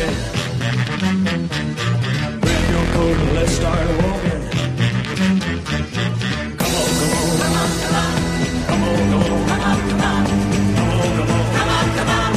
Grab your coat and let's start walking. Come on, come on, come on, come on, come on, come on, come on, come on, come on, come on, come on.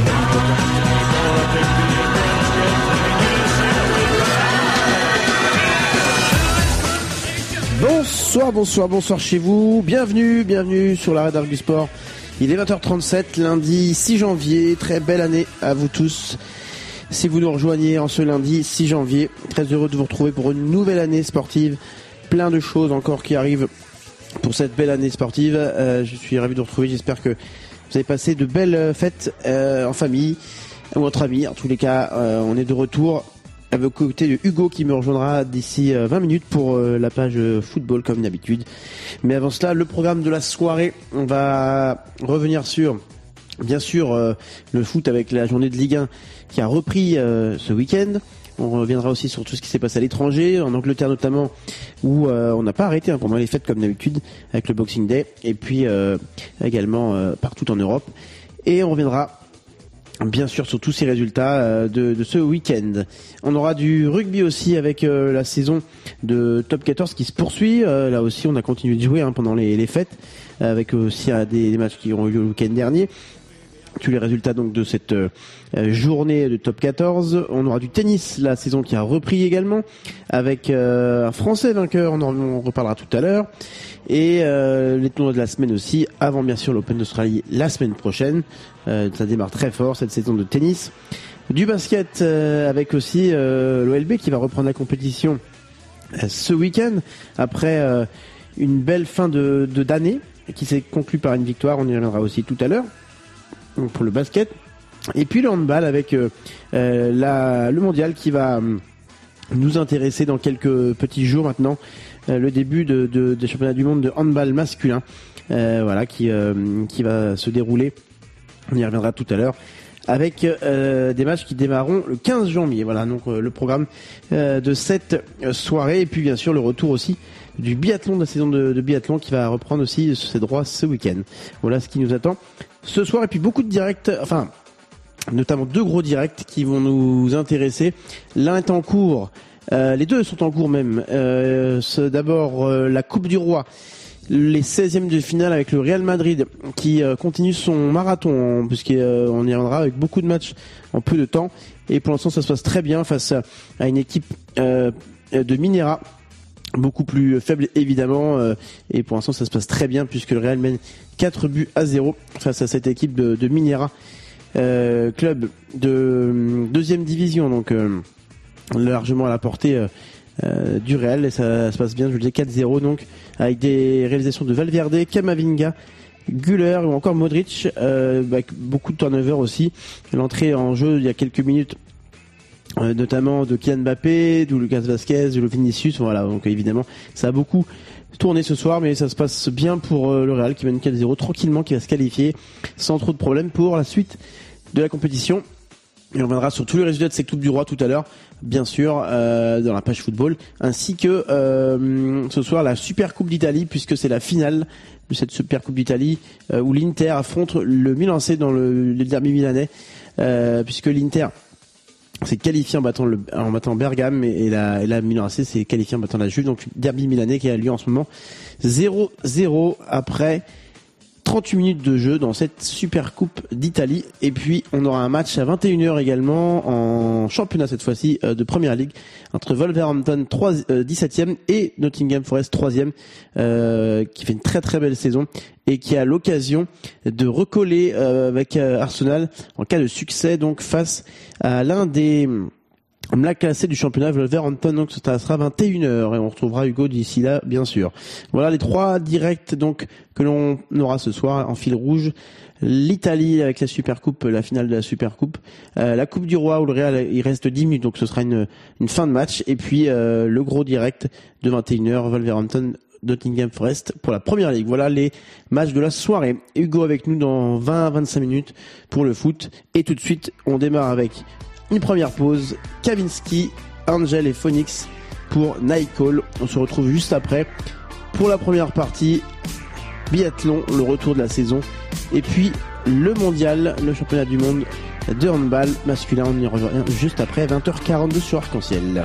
Bonsoir chez vous. Bienvenue sur la Radar du Sport. Il est 20h37, lundi 6 janvier. Très belle année à vous tous. Si vous nous rejoignez en ce lundi 6 janvier, très heureux de vous retrouver pour une nouvelle année sportive. Plein de choses encore qui arrivent pour cette belle année sportive. Je suis ravi de vous retrouver. J'espère que vous avez passé de belles fêtes en famille ou entre amis. En tous les cas, on est de retour avec côté de Hugo qui me rejoindra d'ici 20 minutes pour la page football comme d'habitude. Mais avant cela, le programme de la soirée, on va revenir sur, bien sûr, le foot avec la journée de Ligue 1 qui a repris ce week-end. On reviendra aussi sur tout ce qui s'est passé à l'étranger, en Angleterre notamment, où on n'a pas arrêté pendant les fêtes comme d'habitude avec le Boxing Day, et puis également partout en Europe. Et on reviendra bien sûr sur tous ces résultats de ce week-end. On aura du rugby aussi avec la saison de Top 14 qui se poursuit. Là aussi on a continué de jouer pendant les fêtes, avec aussi des matchs qui ont eu lieu le week-end dernier. Tous les résultats donc de cette journée de Top 14. On aura du tennis, la saison qui a repris également, avec un Français vainqueur, on en reparlera tout à l'heure. Et les tournois de la semaine aussi, avant bien sûr l'Open d'Australie la semaine prochaine. Ça démarre très fort cette saison de tennis. Du basket avec aussi l'OLB qui va reprendre la compétition ce week-end après une belle fin d'année qui s'est conclue par une victoire. On y reviendra aussi tout à l'heure pour le basket. Et puis le handball avec le mondial qui va nous intéresser dans quelques petits jours maintenant. Le début des championnats du monde de handball masculin, qui va se dérouler. On y reviendra tout à l'heure avec des matchs qui démarreront le 15 janvier. Voilà donc le programme de cette soirée, et puis bien sûr le retour aussi du biathlon, de la saison de biathlon qui va reprendre aussi ses droits ce week-end. Voilà ce qui nous attend ce soir, et puis beaucoup de directs, notamment 2 gros directs qui vont nous intéresser. L'un est en cours. Les 2 sont en cours même. C'est d'abord la Coupe du Roi, les 16e de finale avec le Real Madrid qui continue son marathon, puisqu'on y reviendra avec beaucoup de matchs en peu de temps. Et pour l'instant, ça se passe très bien face à une équipe de Minera, beaucoup plus faible évidemment. Et pour l'instant, ça se passe très bien puisque le Real mène 4-0 face à cette équipe de Minera, club de 2e division, donc largement à la portée du Real, et ça se passe bien, je le disais, 4-0 donc, avec des réalisations de Valverde, Camavinga, Güler ou encore Modric, avec beaucoup de turnover aussi. L'entrée en jeu il y a quelques minutes, notamment de Kylian Mbappé, de Lucas Vazquez, de Vinicius, voilà, donc évidemment ça a beaucoup tourné ce soir, mais ça se passe bien pour le Real qui mène 4-0 tranquillement, qui va se qualifier sans trop de problèmes pour la suite de la compétition. Et on reviendra sur tous les résultats de cette Coupe du Roi tout à l'heure, bien sûr, dans la page football, ainsi que ce soir la Super Coupe d'Italie, puisque c'est la finale de cette Super Coupe d'Italie où l'Inter affronte le Milan AC dans le derby milanais, puisque l'Inter s'est qualifié en battant Bergame, et la Milan AC s'est qualifié en battant la Juve, donc derby milanais qui a lieu en ce moment 0-0 après 38 minutes de jeu dans cette Super Coupe d'Italie. Et puis on aura un match à 21h également en championnat, cette fois-ci de Première Ligue, entre Wolverhampton 17e et Nottingham Forest 3e, qui fait une très très belle saison et qui a l'occasion de recoller avec Arsenal en cas de succès, donc face à l'un des la classée du championnat, Wolverhampton. Donc ça sera 21h et on retrouvera Hugo d'ici là, bien sûr. Voilà les 3 directs donc que l'on aura ce soir en fil rouge. L'Italie avec la Supercoupe, la finale de la Supercoupe, la Coupe du Roi où le Real il reste 10 minutes, donc ce sera une fin de match, et puis le gros direct de 21h, Wolverhampton Nottingham Forest pour la Première Ligue. Voilà les matchs de la soirée. Hugo avec nous dans 20 à 25 minutes pour le foot, et tout de suite on démarre avec une première pause, Kavinsky, Angel et Phoenix pour Night Call. On se retrouve juste après pour la première partie, biathlon, le retour de la saison, et puis le mondial, le championnat du monde de handball masculin. On y revient juste après 20h42 sur Arc-en-Ciel.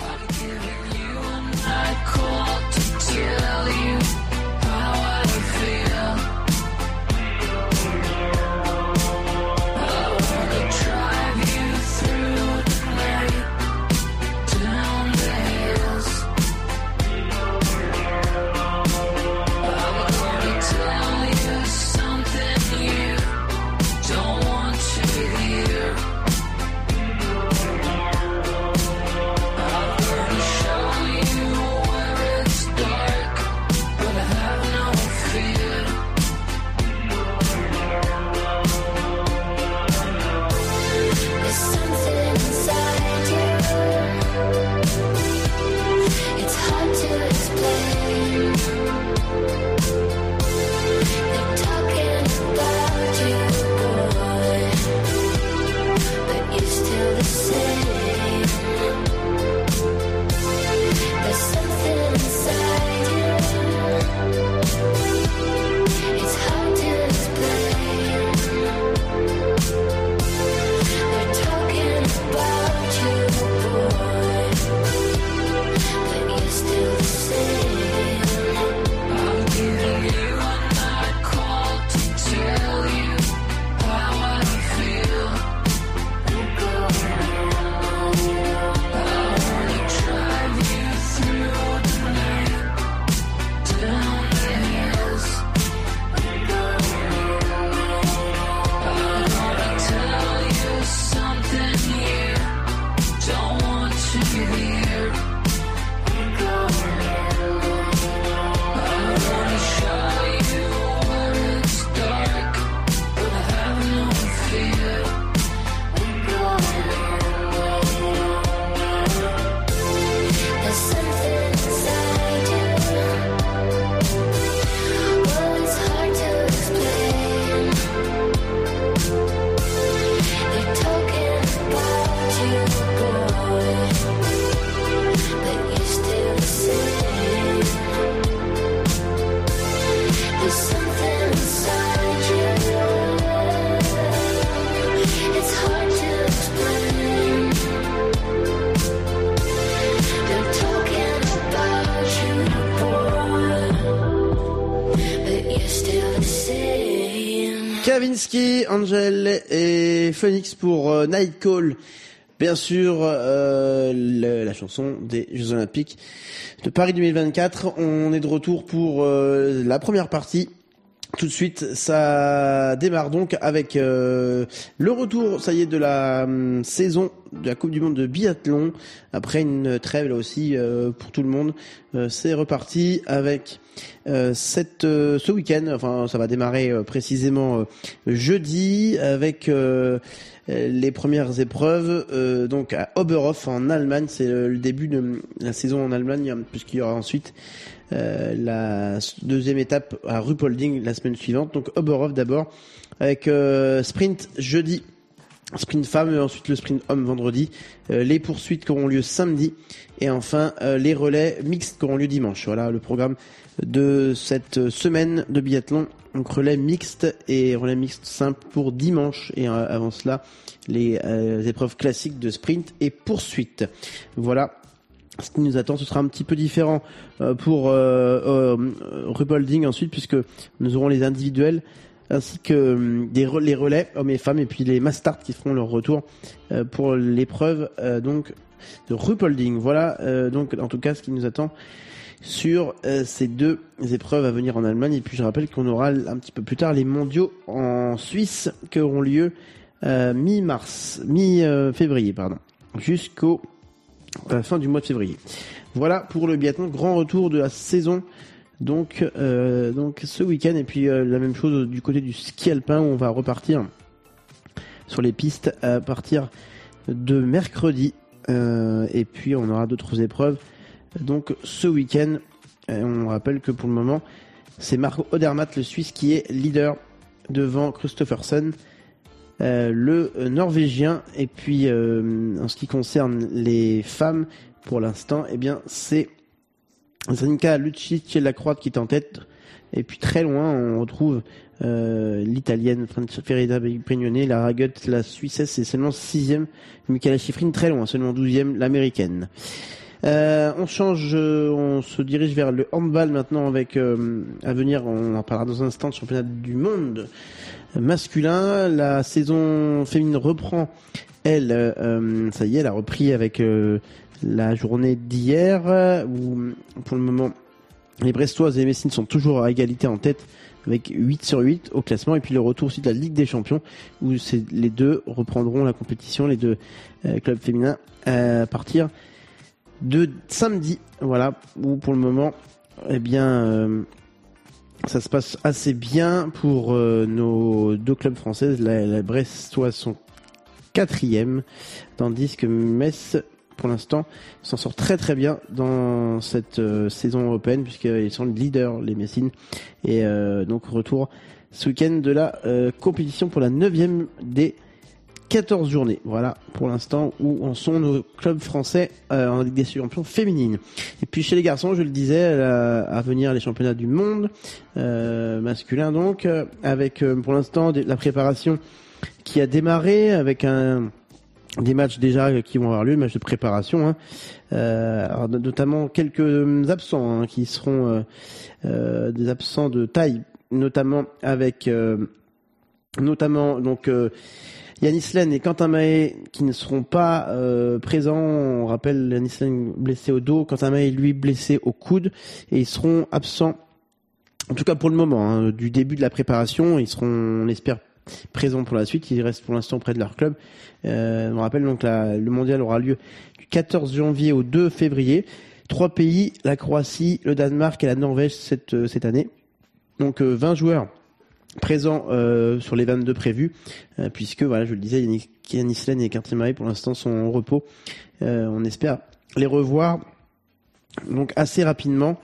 Kavinsky, Angel et Phoenix pour Night Call. Bien sûr, la chanson des Jeux Olympiques de Paris 2024. On est de retour pour la première partie. Tout de suite, ça démarre donc avec le retour, ça y est, de la saison de la Coupe du Monde de biathlon. Après une trêve là aussi pour tout le monde, c'est reparti avec ce week-end. Enfin, ça va démarrer précisément jeudi avec les premières épreuves donc à Oberhof en Allemagne. C'est le début de la saison en Allemagne, puisqu'il y aura ensuite la deuxième étape à Ruppolding la semaine suivante. Donc Oberhof d'abord avec sprint jeudi, sprint femme, ensuite le sprint homme vendredi, les poursuites qui auront lieu samedi et enfin les relais mixtes qui auront lieu dimanche. Voilà le programme de cette semaine de biathlon. Donc relais mixte et relais mixte simple pour dimanche et avant cela les épreuves classiques de sprint et poursuite. Voilà ce qui nous attend. Ce sera un petit peu différent pour Ruppolding ensuite, puisque nous aurons les individuels ainsi que les relais hommes et femmes, et puis les mass start qui feront leur retour pour l'épreuve donc de Ruppolding. Voilà donc en tout cas ce qui nous attend sur ces deux épreuves à venir en Allemagne. Et puis je rappelle qu'on aura un petit peu plus tard les mondiaux en Suisse qui auront lieu mi-février jusqu'au à la fin du mois de février. Voilà pour le biathlon, grand retour de la saison donc ce week-end. Et puis la même chose du côté du ski alpin, où on va repartir sur les pistes à partir de mercredi, et puis on aura d'autres épreuves donc ce week-end. On rappelle que pour le moment c'est Marco Odermatt, le Suisse, qui est leader devant Kristoffersen, le Norvégien. Et puis en ce qui concerne les femmes, pour l'instant, eh bien c'est Zrinka Lucic, la Croate, qui est en tête Et puis très loin, on retrouve l'italienne Federica Brignone, la Ragutte, la Suissesse, c'est seulement 6e. Michaela Schifrin très loin, seulement 12e, l'américaine. On change, on se dirige vers le handball maintenant avec à venir, on en parlera dans un instant, le championnat du monde masculin. La saison féminine reprend, elle, ça y est, elle a repris avec la journée d'hier, où pour le moment les Brestoises et les Messines sont toujours à égalité en tête avec 8/8 au classement, et puis le retour aussi de la Ligue des Champions où les deux reprendront la compétition, les deux clubs féminins à partir de samedi, voilà, où pour le moment, eh bien, ça se passe assez bien pour nos deux clubs françaises. La Brestoise sont 4e, tandis que Metz, pour l'instant, s'en sort très très bien dans cette saison européenne, puisqu'ils sont les leaders, les Messines, et donc retour ce week-end de la compétition pour la 9e des 14 journées. Voilà pour l'instant où en sont nos clubs français en Ligue des Champions féminine. Et puis chez les garçons, je le disais, à venir les championnats du monde masculin, donc avec pour l'instant la préparation qui a démarré avec des matchs déjà qui vont avoir lieu, matchs de préparation, hein. Alors, notamment quelques absents qui seront des absents de taille, notamment avec donc Yanis Len et Quentin Mahé qui ne seront pas présents. On rappelle Yanis Len blessé au dos, Quentin Mahé lui blessé au coude, et ils seront absents, en tout cas pour le moment, du début de la préparation. Ils seront, on espère, présents pour la suite. Ils restent pour l'instant près de leur club. On rappelle donc le mondial aura lieu du 14 janvier au 2 février. 3 pays, la Croatie, le Danemark et la Norvège cette année. Donc 20 joueurs présents sur les 22 prévus, puisque voilà, je le disais, Yanis Len et Quentin Mahé pour l'instant sont en repos. On espère les revoir donc assez rapidement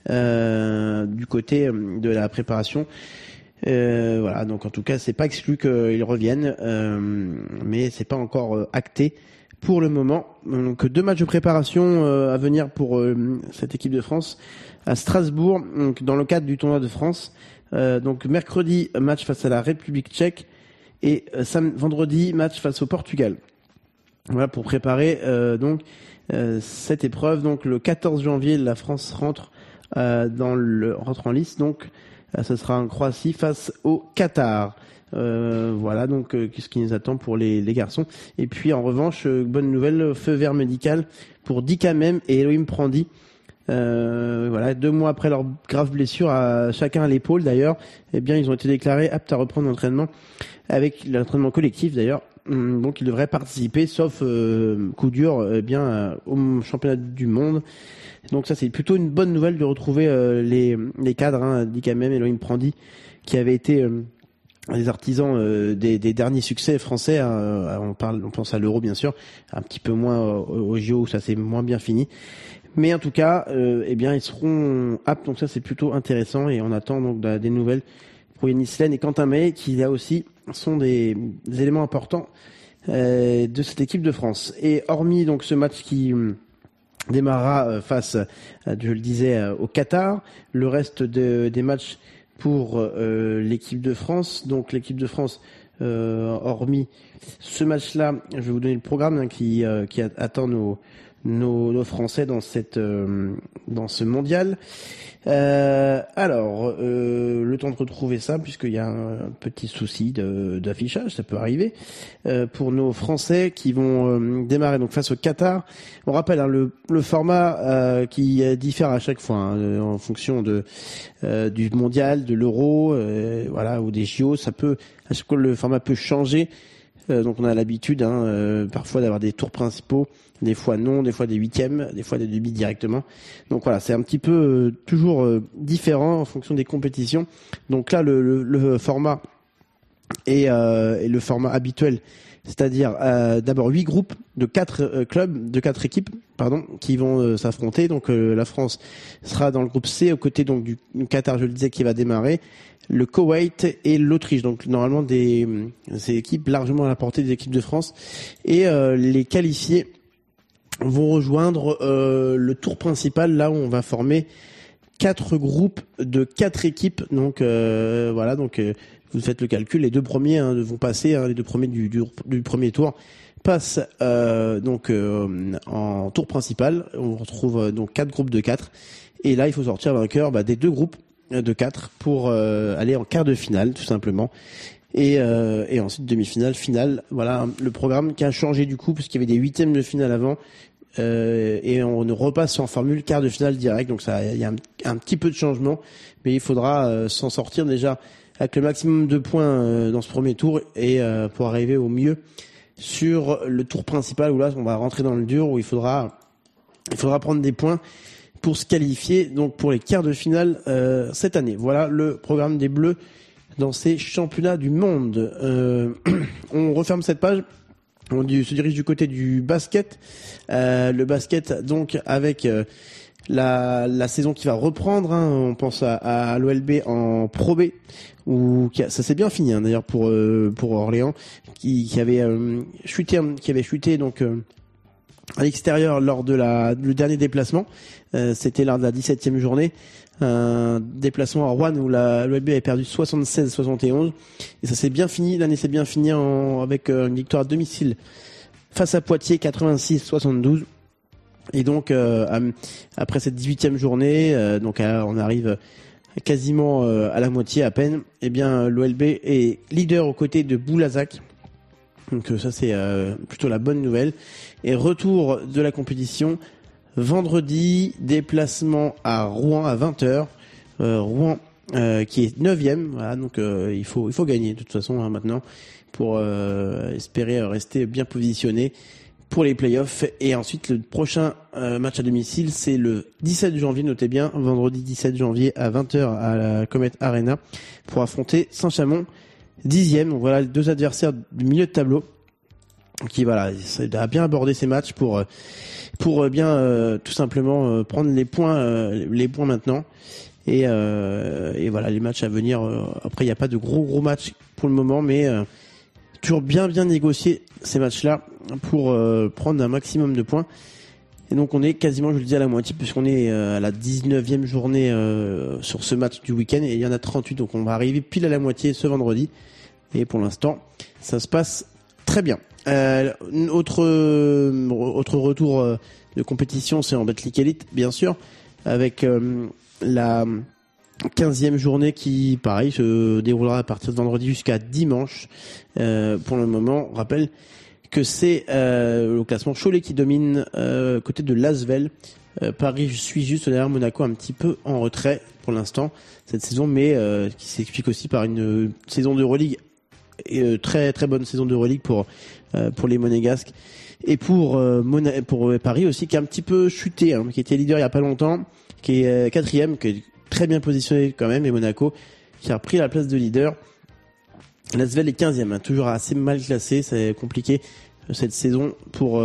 du côté de la préparation. Voilà, donc en tout cas, c'est pas exclu qu'ils reviennent, mais c'est pas encore acté pour le moment. Donc 2 matchs de préparation à venir pour cette équipe de France à Strasbourg, donc dans le cadre du tournoi de France. Donc mercredi, match face à la République tchèque, et vendredi, match face au Portugal. Voilà pour préparer donc cette épreuve. Donc le 14 janvier, la France rentre rentre en lice. Donc ce sera en Croatie face au Qatar. Voilà donc ce qui nous attend pour les garçons. Et puis en revanche, bonne nouvelle, feu vert médical pour Dika Mem et Elohim Prandi. Voilà, 2 mois après leur grave blessure à chacun à l'épaule d'ailleurs, eh bien ils ont été déclarés aptes à reprendre l'entraînement, avec l'entraînement collectif d'ailleurs. Donc ils devraient participer, sauf coup dur, au championnat du monde. Donc ça c'est plutôt une bonne nouvelle de retrouver les cadres, Dika Mem et Elohim Prandi, qui avaient été les artisans des derniers succès français. On pense à l'Euro bien sûr, un petit peu moins au JO où ça s'est moins bien fini. Mais en tout cas, ils seront aptes, donc ça c'est plutôt intéressant, et on attend donc des nouvelles pour Yanis Len et Quentin Mahé, qui là aussi sont des éléments importants de cette équipe de France. Et hormis donc ce match qui démarrera face, je le disais, au Qatar, le reste des matchs pour l'équipe de France. Donc l'équipe de France, hormis ce match-là, je vais vous donner le programme qui attend nos Français dans ce mondial. Alors, le temps de retrouver ça, puisqu'il y a un petit souci d'affichage, ça peut arriver, pour nos Français qui vont démarrer donc face au Qatar. On rappelle le format qui diffère à chaque fois en fonction du mondial, de l'Euro, voilà, ou des JO. À chaque fois le format peut changer. Donc on a l'habitude parfois d'avoir des tours principaux, des fois non, des fois des huitièmes, des fois des demi directement. Donc voilà, c'est un petit peu toujours différent en fonction des compétitions. Donc là le format est le format habituel, c'est-à-dire d'abord 8 groupes de 4 clubs, de 4 équipes, qui vont s'affronter. Donc la France sera dans le groupe C, aux côtés donc du Qatar, je le disais, qui va démarrer, le Koweït et l'Autriche. Donc normalement ces équipes largement à la portée des équipes de France, et les qualifiés vont rejoindre le tour principal, là où on va former 4 groupes de 4 équipes. Donc voilà, donc vous faites le calcul. Les 2 premiers vont passer, les 2 premiers du premier tour passent en tour principal. On retrouve donc 4 groupes de 4. Et là, il faut sortir vainqueur des 2 groupes de 4 pour aller en quart de finale, tout simplement. Et ensuite demi-finale, finale. Voilà le programme qui a changé du coup, puisqu'il y avait des 8e de finale avant. Et on repasse en formule quart de finale direct, donc ça, il y a un petit peu de changement, mais il faudra s'en sortir déjà avec le maximum de points dans ce premier tour et pour arriver au mieux sur le tour principal où là on va rentrer dans le dur, où il faudra prendre des points pour se qualifier donc pour les quarts de finale cette année. Voilà le programme des Bleus dans ces championnats du monde. On referme cette page. On se dirige du côté du basket. Le basket, donc, avec la saison qui va reprendre. On pense à l'OLB en Pro B, ça s'est bien fini d'ailleurs pour Orléans, qui avait chuté donc à l'extérieur lors de le dernier déplacement. C'était lors de la 17e journée. Un déplacement à Rouen où l'OLB avait perdu 76-71 et ça s'est bien fini. L'année s'est bien finie avec une victoire à domicile face à Poitiers 86-72 et donc après cette 18e journée on arrive quasiment à la moitié à peine. Et bien l'OLB est leader aux côtés de Boulazac, donc ça c'est plutôt la bonne nouvelle. Et retour de la compétition vendredi, déplacement à Rouen à 20h. Rouen qui est 9e, voilà, donc il faut gagner de toute façon maintenant pour espérer rester bien positionné pour les playoffs. Et ensuite le prochain match à domicile, c'est le 17 janvier, notez bien, vendredi 17 janvier à 20h à la Comet Arena pour affronter Saint-Chamond 10e. Donc voilà les 2 adversaires du milieu de tableau qui a bien abordé ces matchs pour bien tout simplement prendre les points maintenant et voilà les matchs à venir. Après il n'y a pas de gros matchs pour le moment, mais toujours bien négocier ces matchs-là pour prendre un maximum de points. Et donc on est quasiment, je le dis, à la moitié, puisqu'on est à la 19e journée sur ce match du week-end, et il y en a 38, donc on va arriver pile à la moitié ce vendredi. Et pour l'instant, ça se passe très bien. Autre retour de compétition, c'est en Betclic Elite, bien sûr, avec la 15e journée qui, pareil, se déroulera à partir de vendredi jusqu'à dimanche. Pour le moment, on rappelle que c'est le classement Cholet qui domine côté de Lasvel. Paris suit juste derrière Monaco, un petit peu en retrait pour l'instant cette saison, mais qui s'explique aussi par une saison d'Euroleague, très très bonne saison d'Euroleague pour les Monégasques, et pour Paris aussi, qui a un petit peu chuté, qui était leader il y a pas longtemps, qui est 4e, qui est très bien positionné quand même, et Monaco qui a repris la place de leader. Lasvel est 15e, toujours assez mal classé, c'est compliqué cette saison pour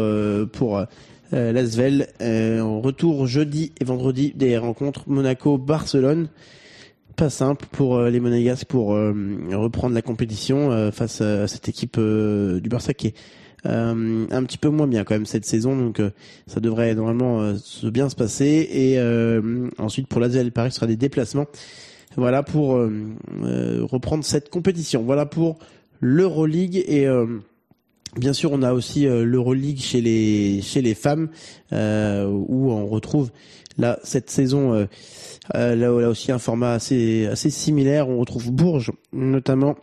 Lasvel. En retour jeudi et vendredi des rencontres Monaco-Barcelone. Pas simple pour les Monégasques pour reprendre la compétition face à cette équipe du Barça qui est un petit peu moins bien quand même cette saison, donc ça devrait normalement bien se passer. Et ensuite pour Lasvel Paris, ce sera des déplacements. Voilà pour reprendre cette compétition. Voilà pour l'Euroleague. Et bien sûr on a aussi l'Euroleague chez les femmes, où on retrouve là cette saison là aussi un format assez similaire. On retrouve Bourges notamment,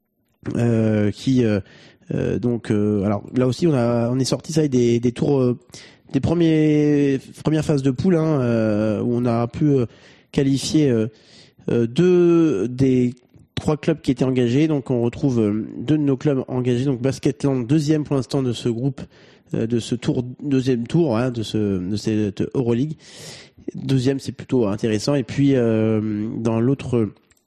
qui alors là aussi on est sorti ça des tours des premières phases de poule, où on a pu qualifier 2 des 3 clubs qui étaient engagés. Donc on retrouve 2 de nos clubs engagés, donc Basketland 2e pour l'instant de ce groupe, de ce deuxième tour, de cette Euroleague. 2e, c'est plutôt intéressant. Et puis dans l'autre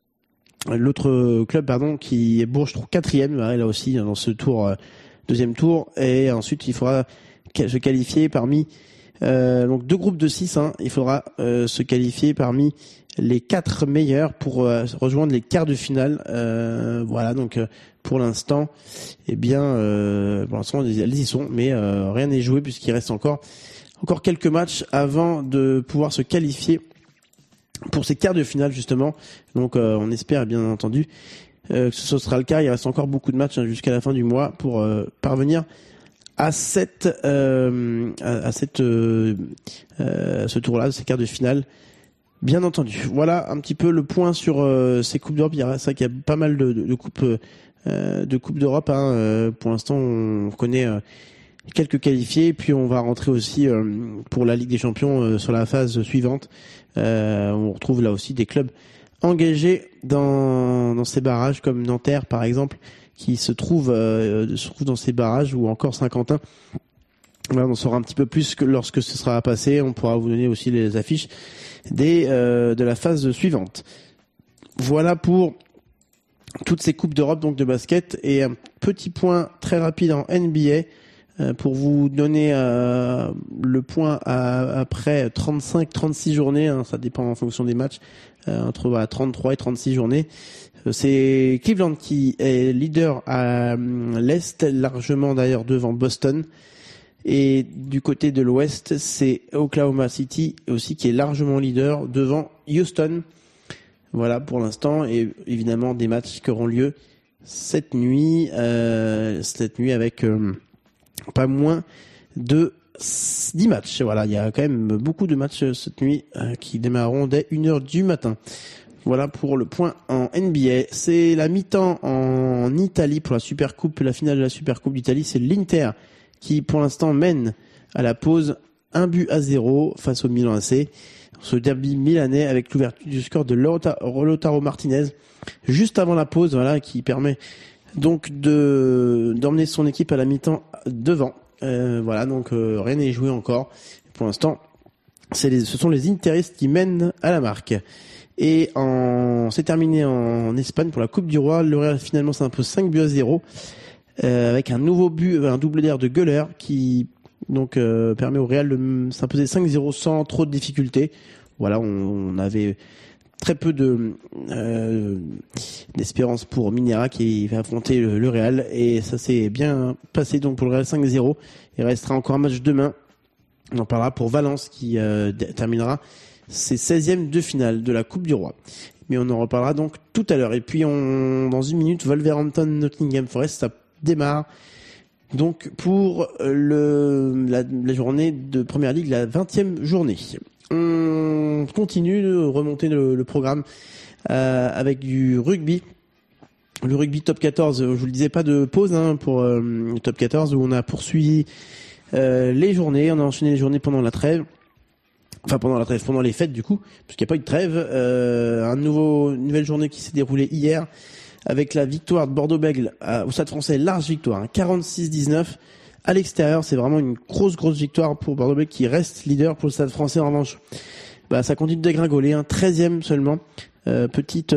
club qui est Bourges, 4e, là aussi dans ce deuxième tour. Et ensuite il faudra se qualifier parmi donc 2 groupes de 6, il faudra se qualifier parmi les 4 meilleurs pour rejoindre les quarts de finale. Voilà, donc pour l'instant, pour l'instant elles y sont, mais rien n'est joué puisqu'il reste encore quelques matchs avant de pouvoir se qualifier pour ces quarts de finale justement. Donc on espère bien entendu que ce sera le cas. Il reste encore beaucoup de matchs jusqu'à la fin du mois pour parvenir à ce tour-là, ces quarts de finale. Bien entendu. Voilà un petit peu le point sur ces coupes d'Europe. C'est vrai qu'il y a pas mal de coupes d'Europe. Pour l'instant, on connaît quelques qualifiés, puis on va rentrer aussi pour la Ligue des Champions sur la phase suivante. On retrouve là aussi des clubs engagés dans ces barrages, comme Nanterre par exemple, qui se trouve dans ces barrages, ou encore Saint-Quentin. Voilà, on en saura un petit peu plus que lorsque ce sera passé. On pourra vous donner aussi les affiches de la phase suivante. Voilà pour toutes ces coupes d'Europe donc de basket, et un petit point très rapide en NBA pour vous donner le point après 35-36 journées, ça dépend en fonction des matchs, entre 33 et 36 journées. C'est Cleveland qui est leader à l'Est, largement d'ailleurs devant Boston. Et du côté de l'Ouest, c'est Oklahoma City aussi qui est largement leader devant Houston. Voilà pour l'instant, et évidemment des matchs qui auront lieu cette nuit avec pas moins de 10 matchs. Voilà, il y a quand même beaucoup de matchs cette nuit qui démarreront dès 1h du matin. Voilà pour le point en NBA. C'est la mi-temps en Italie pour la Supercoupe, la finale de la Supercoupe d'Italie. C'est l'Inter qui pour l'instant mène à la pause 1-0 face au Milan AC. Ce derby milanais avec l'ouverture du score de Lautaro Martinez juste avant la pause, voilà, qui permet donc d'emmener son équipe à la mi-temps devant. Voilà, donc rien n'est joué encore. Pour l'instant, ce sont les Interistes qui mènent à la marque. Et c'est terminé en Espagne pour la Coupe du Roi. Le Real finalement s'impose 5-0 avec un nouveau but, un double d'air de Göller qui donc permet au Real de s'imposer 5-0 sans trop de difficultés. Voilà, on avait très peu d'espérance pour Minera qui va affronter le Real, et ça s'est bien passé donc pour le Real 5-0. Il restera encore un match demain. On en parlera pour Valence qui terminera ses 16e de finale de la Coupe du Roi. Mais on en reparlera donc tout à l'heure. Et puis dans une minute, Wolverhampton Nottingham Forest, ça démarre donc pour la journée de Première Ligue, la 20e journée. On continue de remonter le programme avec du rugby. Le rugby top 14, je vous le disais, pas de pause pour le top 14, où on a poursuivi les journées, on a enchaîné les journées pendant la trêve. Enfin pendant les fêtes du coup, parce qu'il n'y a pas eu de trêve. Une nouvelle journée qui s'est déroulée hier avec la victoire de Bordeaux-Bègles au Stade Français, large victoire, 46-19 à l'extérieur. C'est vraiment une grosse victoire pour Bordeaux-Bègles qui reste leader. Pour le Stade Français en revanche, ça continue de dégringoler, 13e seulement. Petite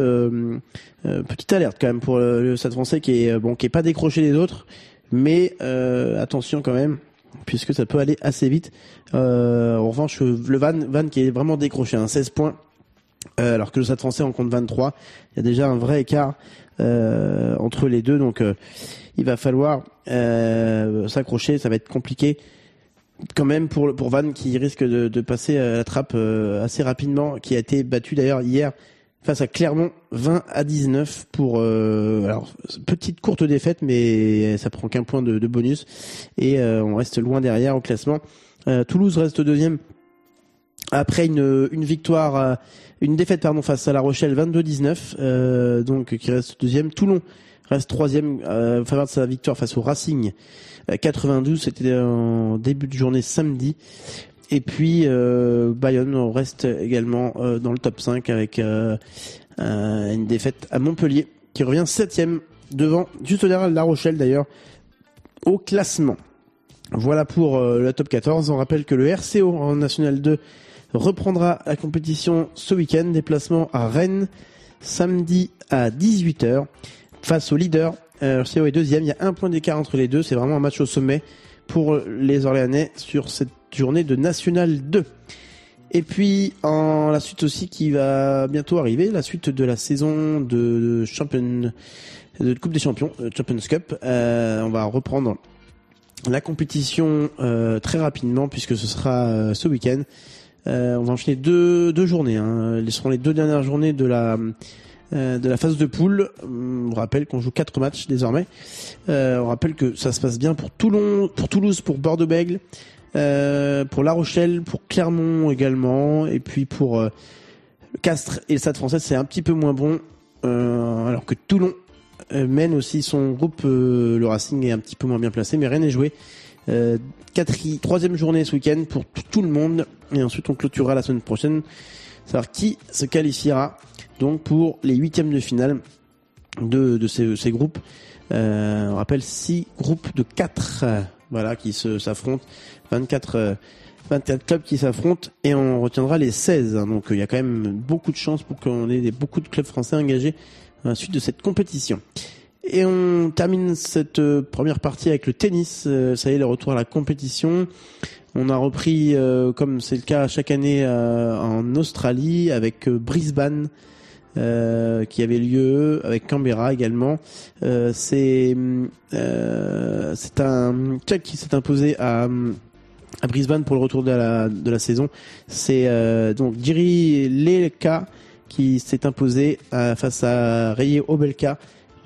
alerte quand même pour le Stade Français qui est pas décroché des autres, mais attention quand même, puisque ça peut aller assez vite. En revanche, le Vannes qui est vraiment décroché, 16 points, alors que le Stade Français en compte 23. Il y a déjà un vrai écart entre les deux, donc il va falloir s'accrocher. Ça va être compliqué quand même pour Vannes, qui risque de passer à la trappe assez rapidement, qui a été battu d'ailleurs hier face à Clermont 20-19 pour alors petite courte défaite, mais ça prend qu'un point de bonus, et on reste loin derrière au classement. Toulouse reste deuxième après une défaite face à La Rochelle 22-19, donc qui reste deuxième. Toulon reste troisième en faveur de sa victoire face au Racing 92, c'était en début de journée samedi. Et puis Bayonne reste également dans le top 5 avec une défaite à Montpellier, qui revient 7e devant, juste derrière La Rochelle d'ailleurs, au classement. Voilà pour la top 14. On rappelle que le RCO en National 2 reprendra la compétition ce week-end. Déplacement à Rennes samedi à 18h face au leader. RCO est deuxième, il y a un point d'écart entre les deux. C'est vraiment un match au sommet pour les Orléanais sur cette journée de National 2. Et puis la suite aussi qui va bientôt arriver, la suite de la saison de Coupe des Champions, Champions Cup. On va reprendre la compétition très rapidement, puisque ce sera ce week-end On va enchaîner deux journées. Ce seront les 2 dernières journées de la phase de poule. On rappelle qu'on joue 4 matchs désormais. On rappelle que ça se passe bien pour Toulon, pour Toulouse, pour Bordeaux-Bègles, pour La Rochelle, pour Clermont également, et puis pour Castres et le Stade Français, c'est un petit peu moins bon. Alors que Toulon mène aussi son groupe, le Racing est un petit peu moins bien placé, mais rien n'est joué. 3e journée ce week-end pour tout le monde, et ensuite on clôturera la semaine prochaine, savoir qui se qualifiera donc pour les 8e de finale de ces groupes. On rappelle 6 groupes de 4 qui s'affrontent, 24 clubs qui s'affrontent, et on retiendra les 16. Donc il y a quand même beaucoup de chances pour qu'on ait beaucoup de clubs français engagés à la suite de cette compétition. Et on termine cette première partie avec le tennis. Ça y est, le retour à la compétition. On a repris, comme c'est le cas chaque année, en Australie, avec Brisbane, qui avait lieu, avec Canberra également. C'est un Tchèque qui s'est imposé à Brisbane pour le retour de la saison. C'est donc Jiri Lelka qui s'est imposé face à Reje Opelka,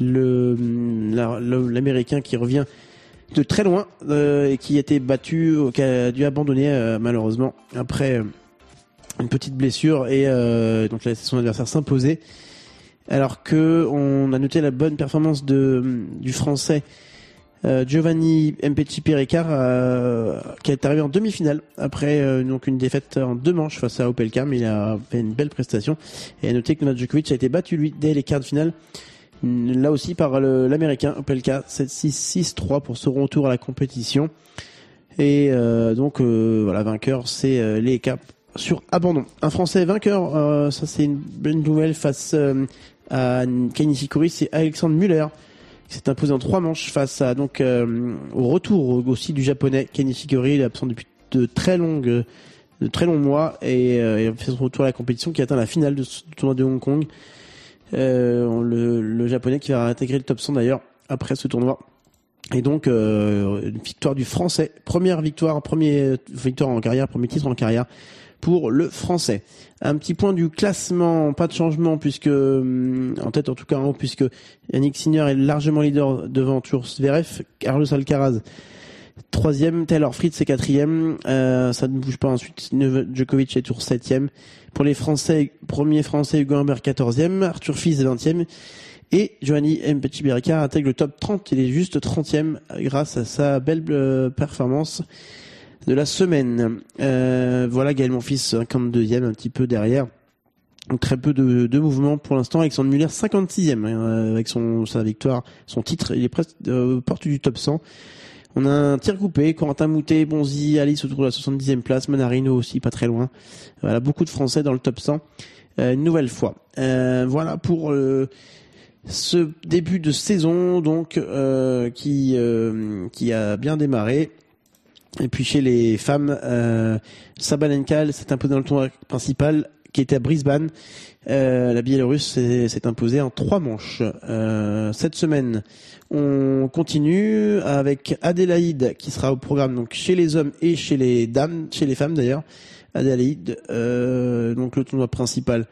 l'américain qui revient de très loin et qui a été battu, qui a dû abandonner malheureusement après une petite blessure, et donc là c'est son adversaire s'imposer, alors que on a noté la bonne performance du français Giovanni Mpetshi-Perricard, qui est arrivé en demi-finale après donc une défaite en 2 manches face à Opelka, mais il a fait une belle prestation. Et à noter que Novak Djokovic a été battu lui dès les quarts de finale, là aussi par l'américain Opelka, 7-6, 6-3 pour ce retour à la compétition. Et donc vainqueur, c'est les Cap sur abandon. Un Français vainqueur, ça c'est une bonne nouvelle face à Kei Nishikori, c'est Alexandre Müller qui s'est imposé en 3 manches face à au retour aussi du japonais Kei Nishikori. Il est absent depuis de très longs mois, et il a fait son retour à la compétition, qui atteint la finale du tournoi de Hong Kong. Le japonais qui va intégrer le top 100 d'ailleurs après ce tournoi. Et donc une victoire du français, première victoire en carrière, premier titre en carrière pour le français. Un petit point du classement, pas de changement puisque en tête en tout cas en haut, puisque Yannick Sinner est largement leader devant toujours Zverev, Carlos Alcaraz 3e, Taylor Fritz est 4e, ça ne bouge pas ensuite. Djokovic est toujours 7e. Pour les Français, premier Français Hugo Humbert 14e, Arthur Fils 20e, et Giovanni Mpetshi-Perricard intègre le top 30, il est juste 30e grâce à sa belle performance de la semaine. Gaël Monfils 52e, un petit peu derrière. Donc très peu de mouvement pour l'instant. Alexandre Müller 56e avec sa victoire, son titre, il est presque porte du top 100. On a un tir coupé, Corentin Moutet, Bonzi, Alice autour de la 70e place, Manarino aussi pas très loin. Voilà, beaucoup de Français dans le top 100 une nouvelle fois. Voilà pour ce début de saison donc qui a bien démarré. Et puis chez les femmes, Sabalenka s'est imposée dans le tournoi principal qui était à Brisbane. La Biélorusse s'est imposée en 3 manches. Cette semaine, on continue avec Adélaïde qui sera au programme donc chez les hommes et chez les dames, chez les femmes d'ailleurs. Adélaïde, donc le tournoi principal.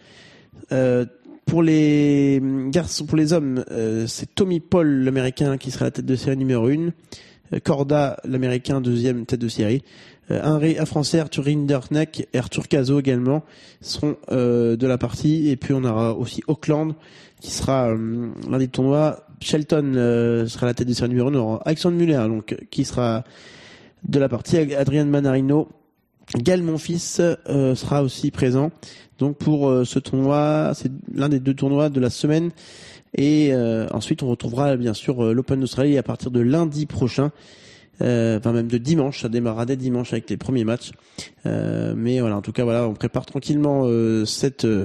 Pour les garçons, pour les hommes, c'est Tommy Paul, l'américain, qui sera la tête de série numéro 1. Korda, l'américain, 2e tête de série. Un français, Arthur Rinderknecht et Arthur Cazot également seront de la partie. Et puis on aura aussi Auckland qui sera l'un des tournois. Shelton sera la tête de série numéro 1. On aura Alexandre Müller donc qui sera de la partie. Adrien Manarino, Gaël Monfils sera aussi présent. Donc pour ce tournoi, c'est l'un des 2 tournois de la semaine. Et ensuite on retrouvera bien sûr l'Open d'Australie à partir de lundi prochain, même de dimanche. Ça démarrera dès dimanche avec les premiers matchs, mais voilà, en tout cas voilà, on prépare tranquillement ce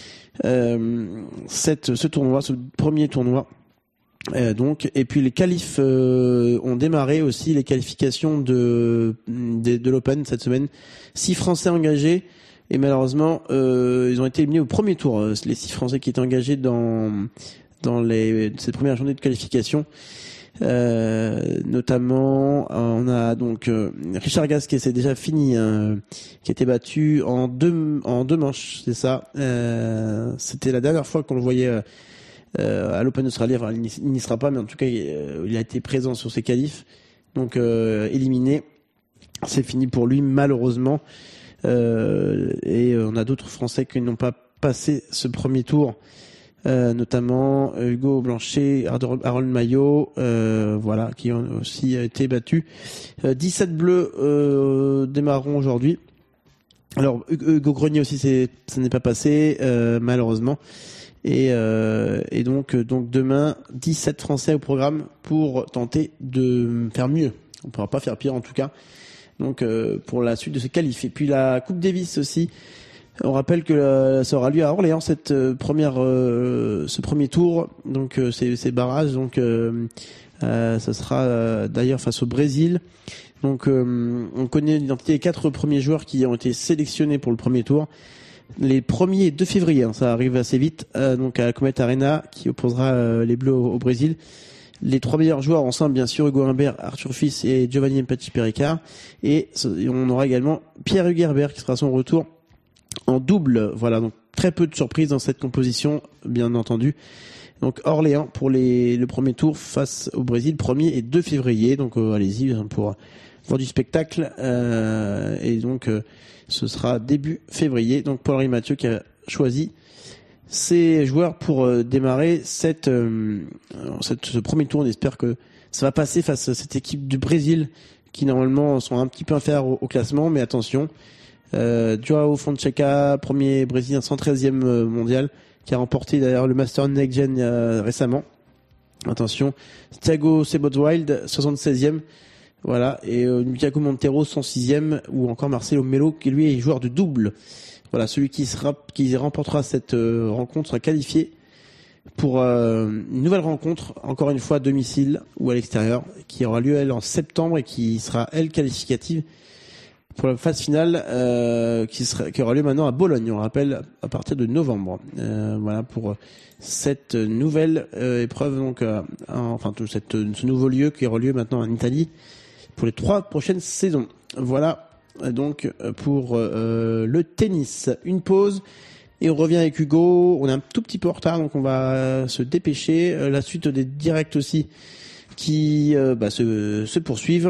tournoi, ce premier tournoi. Donc, et puis les qualifs ont démarré aussi, les qualifications de l'Open cette semaine. 6 Français engagés. Et malheureusement, ils ont été éliminés au premier tour. Les 6 Français qui étaient engagés dans cette première journée de qualification. Notamment, on a donc Richard Gasquet, c'est déjà fini, qui a été battu en deux manches, c'est ça. C'était la dernière fois qu'on le voyait à l'Open d'Australie. Enfin, il n'y sera pas, mais en tout cas, il a été présent sur ses qualifs. Donc éliminé, c'est fini pour lui malheureusement. Et on a d'autres Français qui n'ont pas passé ce premier tour. Notamment Hugo Blanchet, Harold Maillot, voilà, qui ont aussi été battus. 17 bleus démarreront aujourd'hui. Alors Hugo Grenier aussi, ça n'est pas passé malheureusement. Et donc demain 17 Français au programme pour tenter de faire mieux. On ne pourra pas faire pire en tout cas. Donc pour la suite de ce qualif. Et puis la Coupe Davis aussi. On rappelle que ça aura lieu à Orléans ce premier tour, donc ces barrages, donc ça sera d'ailleurs face au Brésil. Donc on connaît l'identité des 4 premiers joueurs qui ont été sélectionnés pour le premier tour. Les 1er et 2 février, ça arrive assez vite, donc à la Comet Arena qui opposera les Bleus au Brésil. Les 3 meilleurs joueurs ensemble, bien sûr, Hugo Humbert, Arthur Fils et Giovanni Mpati-Péricard. Et on aura également Pierre Hugerbert qui sera à son retour en double. Voilà, donc très peu de surprises dans cette composition, bien entendu. Donc Orléans pour le premier tour face au Brésil, 1er et 2 février. Donc allez-y pour voir du spectacle. Et donc ce sera début février. Donc Paul-Henri Mathieu qui a choisi ces joueurs pour démarrer ce premier tour. On espère que ça va passer face à cette équipe du Brésil qui normalement sont un petit peu inférieurs au classement, mais attention. Joao Fonseca, premier Brésilien 113e mondial, qui a remporté d'ailleurs le Master Next Gen récemment. Attention, Thiago Sebot-Wild 76e, voilà, et Thiago Montero 106e, ou encore Marcelo Melo qui lui est joueur de double. Voilà, celui qui remportera cette rencontre sera qualifié pour une nouvelle rencontre, encore une fois à domicile ou à l'extérieur, qui aura lieu elle en septembre et qui sera elle qualificative pour la phase finale qui aura lieu maintenant à Bologne, on rappelle, à partir de novembre. Voilà pour cette nouvelle épreuve, donc ce nouveau lieu qui aura lieu maintenant en Italie pour les 3 prochaines saisons. Voilà donc pour le tennis. Une pause et on revient avec Hugo. On est un tout petit peu en retard, donc on va se dépêcher. La suite des directs aussi qui se poursuivent.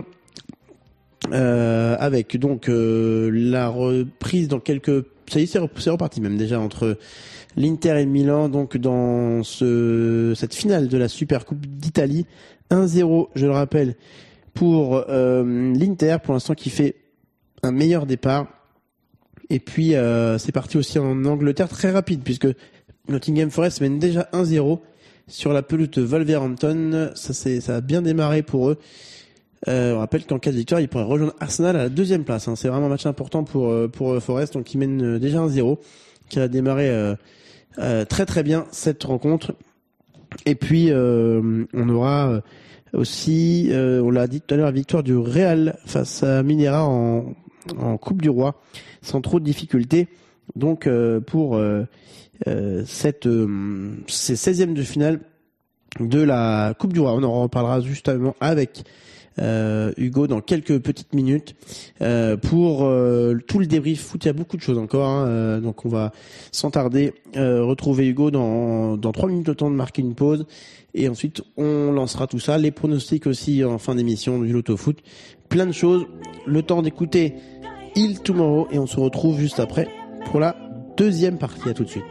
Avec donc la reprise dans quelques... Ça y est, c'est reparti même déjà entre l'Inter et Milan, donc dans cette finale de la Supercoupe d'Italie. 1-0, je le rappelle, pour l'Inter, pour l'instant qui fait un meilleur départ. Et puis c'est parti aussi en Angleterre très rapide, puisque Nottingham Forest mène déjà 1-0 sur la pelouse de Wolverhampton. Ça a bien démarré pour eux. On rappelle qu'en cas de victoire, il pourrait rejoindre Arsenal à la 2e place. C'est vraiment un match important pour Forest, donc il mène déjà 1-0, qui a démarré très très bien cette rencontre. Et puis on aura aussi, on l'a dit tout à l'heure, la victoire du Real face à Minera en Coupe du Roi, sans trop de difficultés. Donc pour ces 16e de finale de la Coupe du Roi, on en reparlera justement avec Hugo dans quelques petites minutes pour tout le débrief foot. Il y a beaucoup de choses encore, donc on va sans tarder retrouver Hugo dans 3 minutes, le temps de marquer une pause, et ensuite on lancera tout ça, les pronostics aussi en fin d'émission du Loto Foot, plein de choses, le temps d'écouter Il Tomorrow, et on se retrouve juste après pour la 2e partie. À tout de suite.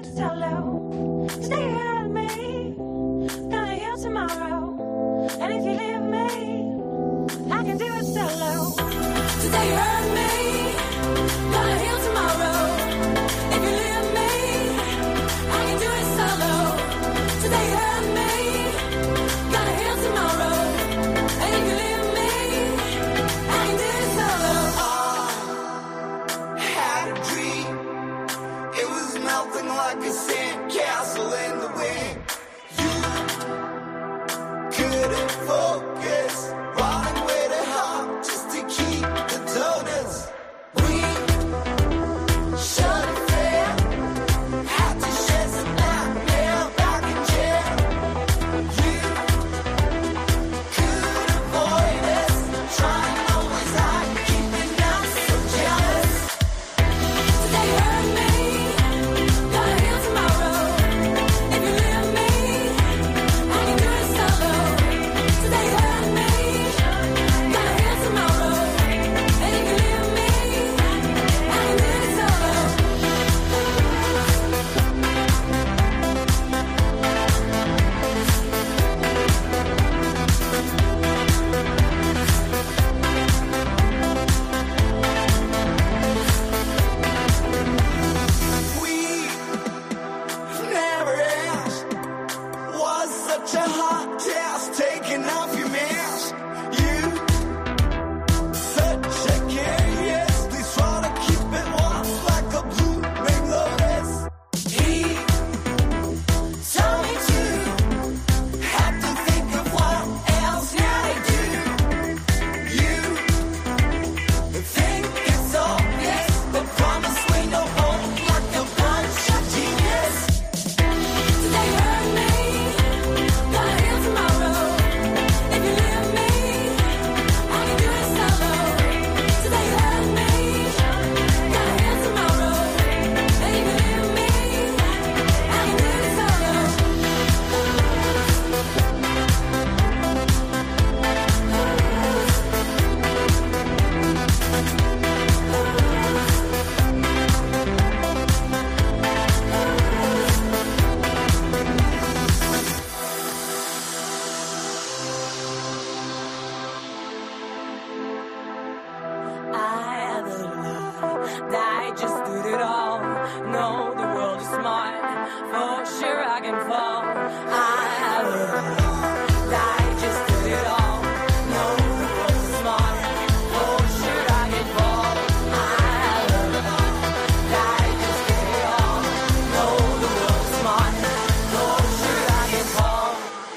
Today you hurt me, gonna heal tomorrow. If you leave me, I can do it solo. Today you hurt me, gonna heal tomorrow. And if you leave me, I can do it solo. I had a dream, it was melting like a sandcastle in the wind. You couldn't focus, running with a heart just to keep the donuts. We should have failed, had to shed some nightmare back in jail. You couldn't I just did it all. No, the world is smart. For sure I can fall. I just did it all. No, the world is smart. For sure I can fall. I just did it all. No, the world is smart. For sure I can fall.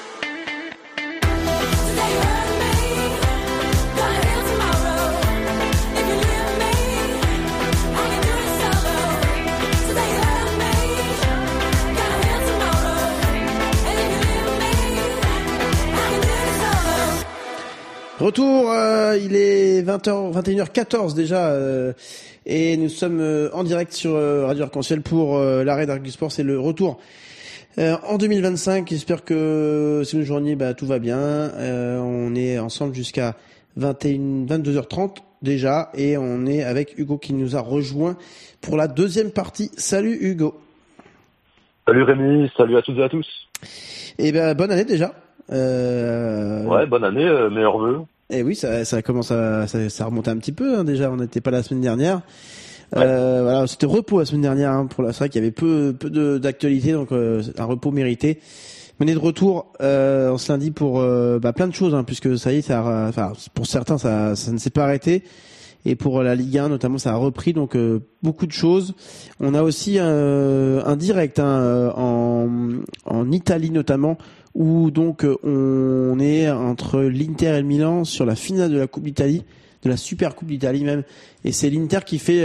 Today you hurt me. Gonna heal tomorrow. If you leave me, I can do it solo. Today you hurt me. Gonna heal tomorrow. And if you leave me, I can do it solo. Retour, il est 20h, 21h14 déjà, et nous sommes en direct sur Radio Arc-en-Ciel pour l'arrêt d'Argus Sport. C'est le retour en 2025. J'espère que si vous journée, tout va bien. On est ensemble jusqu'à 22h30 déjà, et on est avec Hugo qui nous a rejoint pour la deuxième partie. Salut Hugo. Salut Rémi, salut à toutes et à tous. Et bonne année déjà. Ouais, bonne année, meilleurs vœux. Et oui, ça commence ça remonte un petit peu, hein, déjà. On n'était pas la semaine dernière. Ouais. Voilà, c'était repos la semaine dernière, hein, c'est vrai qu'il y avait peu d'actualité, donc un repos mérité. On est de retour en ce lundi pour plein de choses, hein, puisque ça y est, pour certains ça ne s'est pas arrêté, et pour la Ligue 1 notamment ça a repris, donc beaucoup de choses. On a aussi un direct, hein, en Italie notamment, où donc on est entre l'Inter et le Milan sur la finale de la Coupe d'Italie, de la Super Coupe d'Italie même, et c'est l'Inter qui fait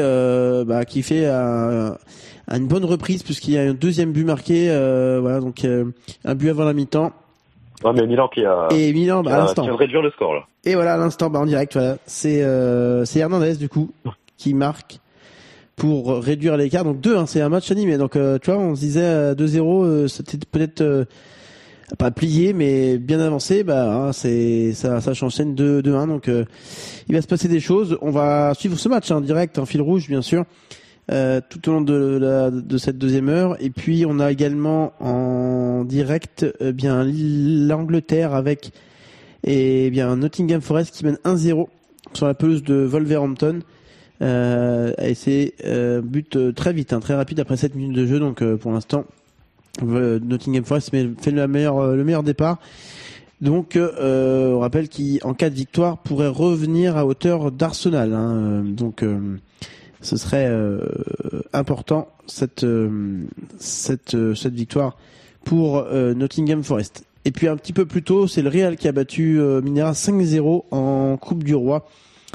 une bonne reprise, puisqu'il y a un deuxième but marqué, voilà, donc un but avant la mi-temps. Ouais, mais Milan qui a À l'instant. qui vient de réduire le score là. Et voilà, à l'instant, en direct, voilà, c'est Hernandez du coup qui marque pour réduire l'écart. Donc 2, hein, c'est un match animé. Donc tu vois, on se disait 2-0, c'était peut-être pas plié, mais bien avancé. Ça s'enchaîne 2-1. Donc il va se passer des choses. On va suivre ce match en direct, en fil rouge bien sûr, tout au long de cette deuxième heure. Et puis on a également en direct l'Angleterre avec Nottingham Forest qui mène 1-0 sur la pelouse de Wolverhampton. Et c'est but très vite, hein, très rapide après 7 minutes de jeu. Donc pour l'instant, Nottingham Forest fait le meilleur départ. Donc on rappelle qu'en cas de victoire pourrait revenir à hauteur d'Arsenal, hein. Donc ce serait important cette victoire pour Nottingham Forest. Et puis un petit peu plus tôt, c'est le Real qui a battu Mineira 5-0 en Coupe du Roi.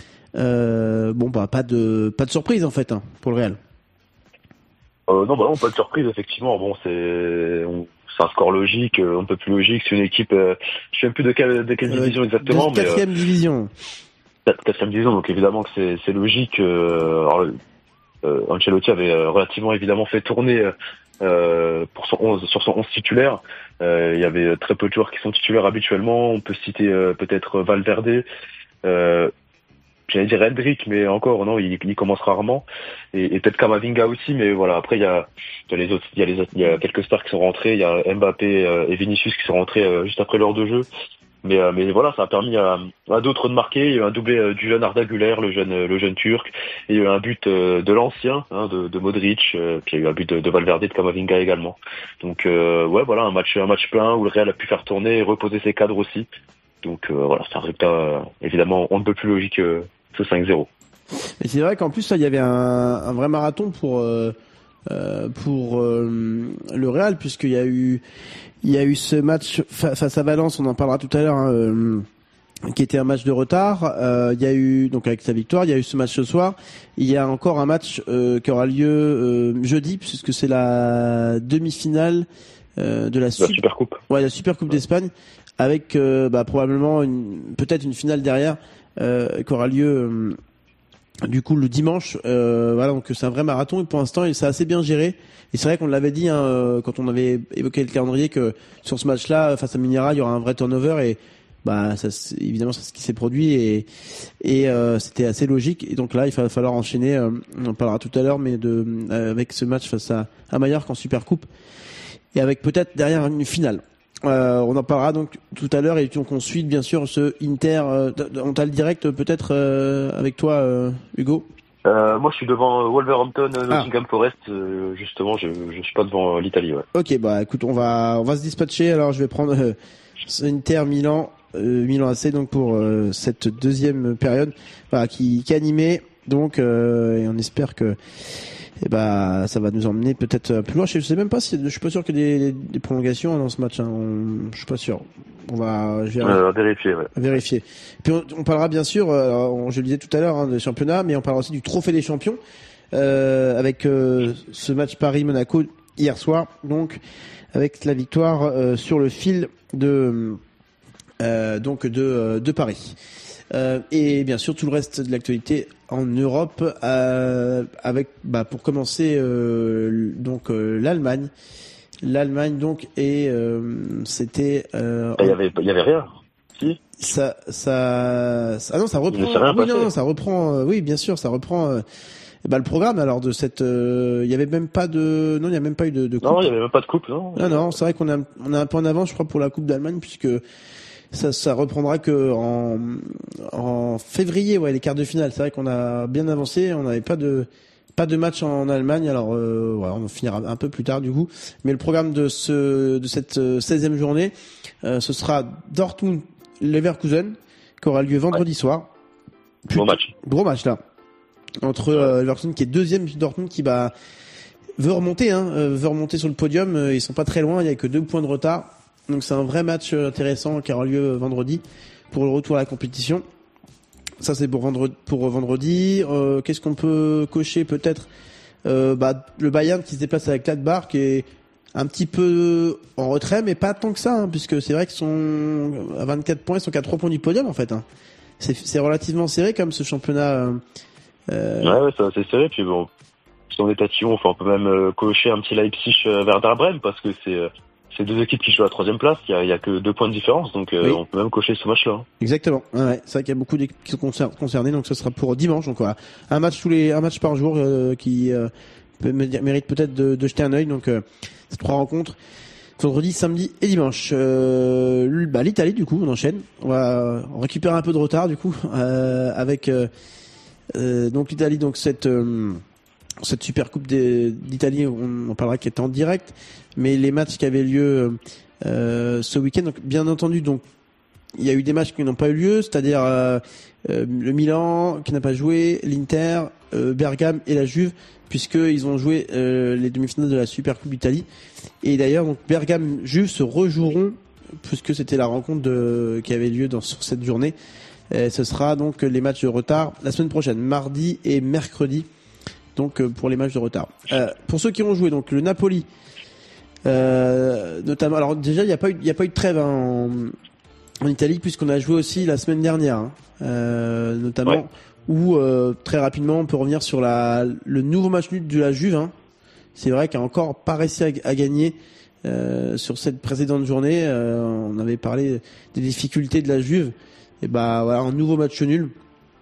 Pas de surprise en fait, hein, pour le Real. Non, pas de surprise effectivement. Bon, c'est un score logique, un peu plus logique. C'est une équipe, je sais même plus de quelle division exactement, mais quatrième division. Quatrième division, donc évidemment que c'est logique. Ancelotti avait relativement évidemment fait tourner sur son 11 titulaire. Il y avait très peu de joueurs qui sont titulaires habituellement. On peut citer peut-être Valverde. J'allais dire Hendrick, mais encore non, il commence rarement, et peut-être Camavinga aussi, mais voilà. Après il y a les autres, il y a quelques stars qui sont rentrés, il y a Mbappé et Vinicius qui sont rentrés juste après l'heure de jeu, mais voilà, ça a permis à d'autres de marquer. Il y a eu un doublé du jeune Arda Güler, le jeune turc, et il y a eu un but de l'ancien, hein, de Modric, puis il y a eu un but de Valverde, de Camavinga également. Donc voilà, un match plein où le Real a pu faire tourner et reposer ses cadres aussi. Donc voilà, c'est un résultat évidemment on ne peut plus logique ce 5-0. Et c'est vrai qu'en plus là, il y avait un vrai marathon pour le Real, puisqu'il y a eu ce match face à Valence, on en parlera tout à l'heure, hein, qui était un match de retard. Il y a eu, donc avec sa victoire, il y a eu ce match ce soir. Il y a encore un match qui aura lieu jeudi, puisque c'est la demi-finale de la Super Coupe. Ouais, la Super Coupe d'Espagne, avec probablement peut-être une finale derrière, qui aura lieu du coup le dimanche. Voilà, donc c'est un vrai marathon, et pour l'instant c'est assez bien géré. Et c'est vrai qu'on l'avait dit, hein, quand on avait évoqué le calendrier, que sur ce match-là face à Mineira il y aura un vrai turnover, et évidemment c'est ce qui s'est produit, et c'était assez logique. Et donc là il va falloir enchaîner, on en parlera tout à l'heure, mais avec ce match face à Mallorca en Super Coupe, et avec peut-être derrière une finale. On en parlera donc tout à l'heure, et donc on suit bien sûr ce Inter. On t'a le direct peut-être avec toi, Hugo. Moi, je suis devant Wolverhampton, Nottingham Forest. Justement, je suis pas devant l'Italie. Ouais. Ok, bah écoute, on va se dispatcher. Alors, je vais prendre Inter Milan, Milan AC donc pour cette deuxième période, voilà, qui est animée. Donc, et on espère que ça va nous emmener peut-être plus loin. Je sais même pas si, je suis pas sûr qu'il y ait des prolongations dans ce match. Hein. Je suis pas sûr. Je vais Vérifier. Ouais. vérifier. Puis on parlera bien sûr, je le disais tout à l'heure, des championnats, mais on parlera aussi du Trophée des Champions avec ce match Paris-Monaco hier soir. Donc avec la victoire sur le fil de Paris. Et bien sûr tout le reste de l'actualité en Europe avec pour commencer l'Allemagne donc et c'était il y avait rien. Si. Ça non, ça reprend. Ça reprend. Oui, bien sûr, ça reprend. Le programme alors de cette. Il y avait même pas de. Non, il y a même pas eu de coupe. Non, il y avait même pas de coupe. Non, c'est vrai qu'on a un peu en avance, je crois, pour la Coupe d'Allemagne puisque ça reprendra que en février, les quarts de finale. C'est vrai qu'on a bien avancé. On n'avait pas de match en Allemagne. Alors, on finira un peu plus tard du coup. Mais le programme de cette 16e journée, ce sera Dortmund Leverkusen qui aura lieu vendredi soir. Gros match là. Entre Leverkusen qui est deuxième, Dortmund qui veut remonter sur le podium. Ils sont pas très loin, il y a que 2 points de retard. Donc c'est un vrai match intéressant qui aura lieu vendredi pour le retour à la compétition. Ça c'est pour vendredi. Qu'est-ce qu'on peut cocher peut-être le Bayern qui se déplace avec Gladbach qui est un petit peu en retrait, mais pas tant que ça, puisque c'est vrai qu'ils sont à 24 points, ils sont qu'à 3 points du podium en fait. C'est relativement serré comme ce championnat. Ouais, c'est assez serré. Puis bon, si on est tatillon, on peut même cocher un petit Leipzig Werder Bremen parce que c'est 2 équipes qui jouent à la 3e place. Il y a que 2 points de différence, donc oui. On peut même cocher ce match-là. Exactement. Ouais, c'est vrai qu'il y a beaucoup d'équipes qui sont concernées, donc ce sera pour dimanche. Donc voilà, un match par jour qui mérite peut-être de jeter un œil. Donc ces 3 rencontres vendredi, samedi et dimanche. L'Italie du coup, on enchaîne. On récupère un peu de retard du coup avec donc l'Italie, donc cette Super Coupe d'Italie, on parlera qui était en direct, mais les matchs qui avaient lieu ce week-end, donc bien entendu, donc il y a eu des matchs qui n'ont pas eu lieu, c'est-à-dire le Milan qui n'a pas joué, l'Inter, Bergame et la Juve, puisqu'ils ont joué les demi-finales de la Super Coupe d'Italie. Et d'ailleurs, donc Bergame-Juve se rejoueront, puisque c'était la rencontre qui avait lieu sur cette journée. Ce sera donc les matchs de retard la semaine prochaine, mardi et mercredi. Donc pour les matchs de retard. Pour ceux qui ont joué, donc le Napoli, notamment. Alors déjà, il y a pas eu de trêve en Italie puisqu'on a joué aussi la semaine dernière, notamment où très rapidement on peut revenir sur le nouveau match nul de la Juve. C'est vrai qu'il a encore pas réussi à gagner sur cette précédente journée. On avait parlé des difficultés de la Juve. Et un nouveau match nul.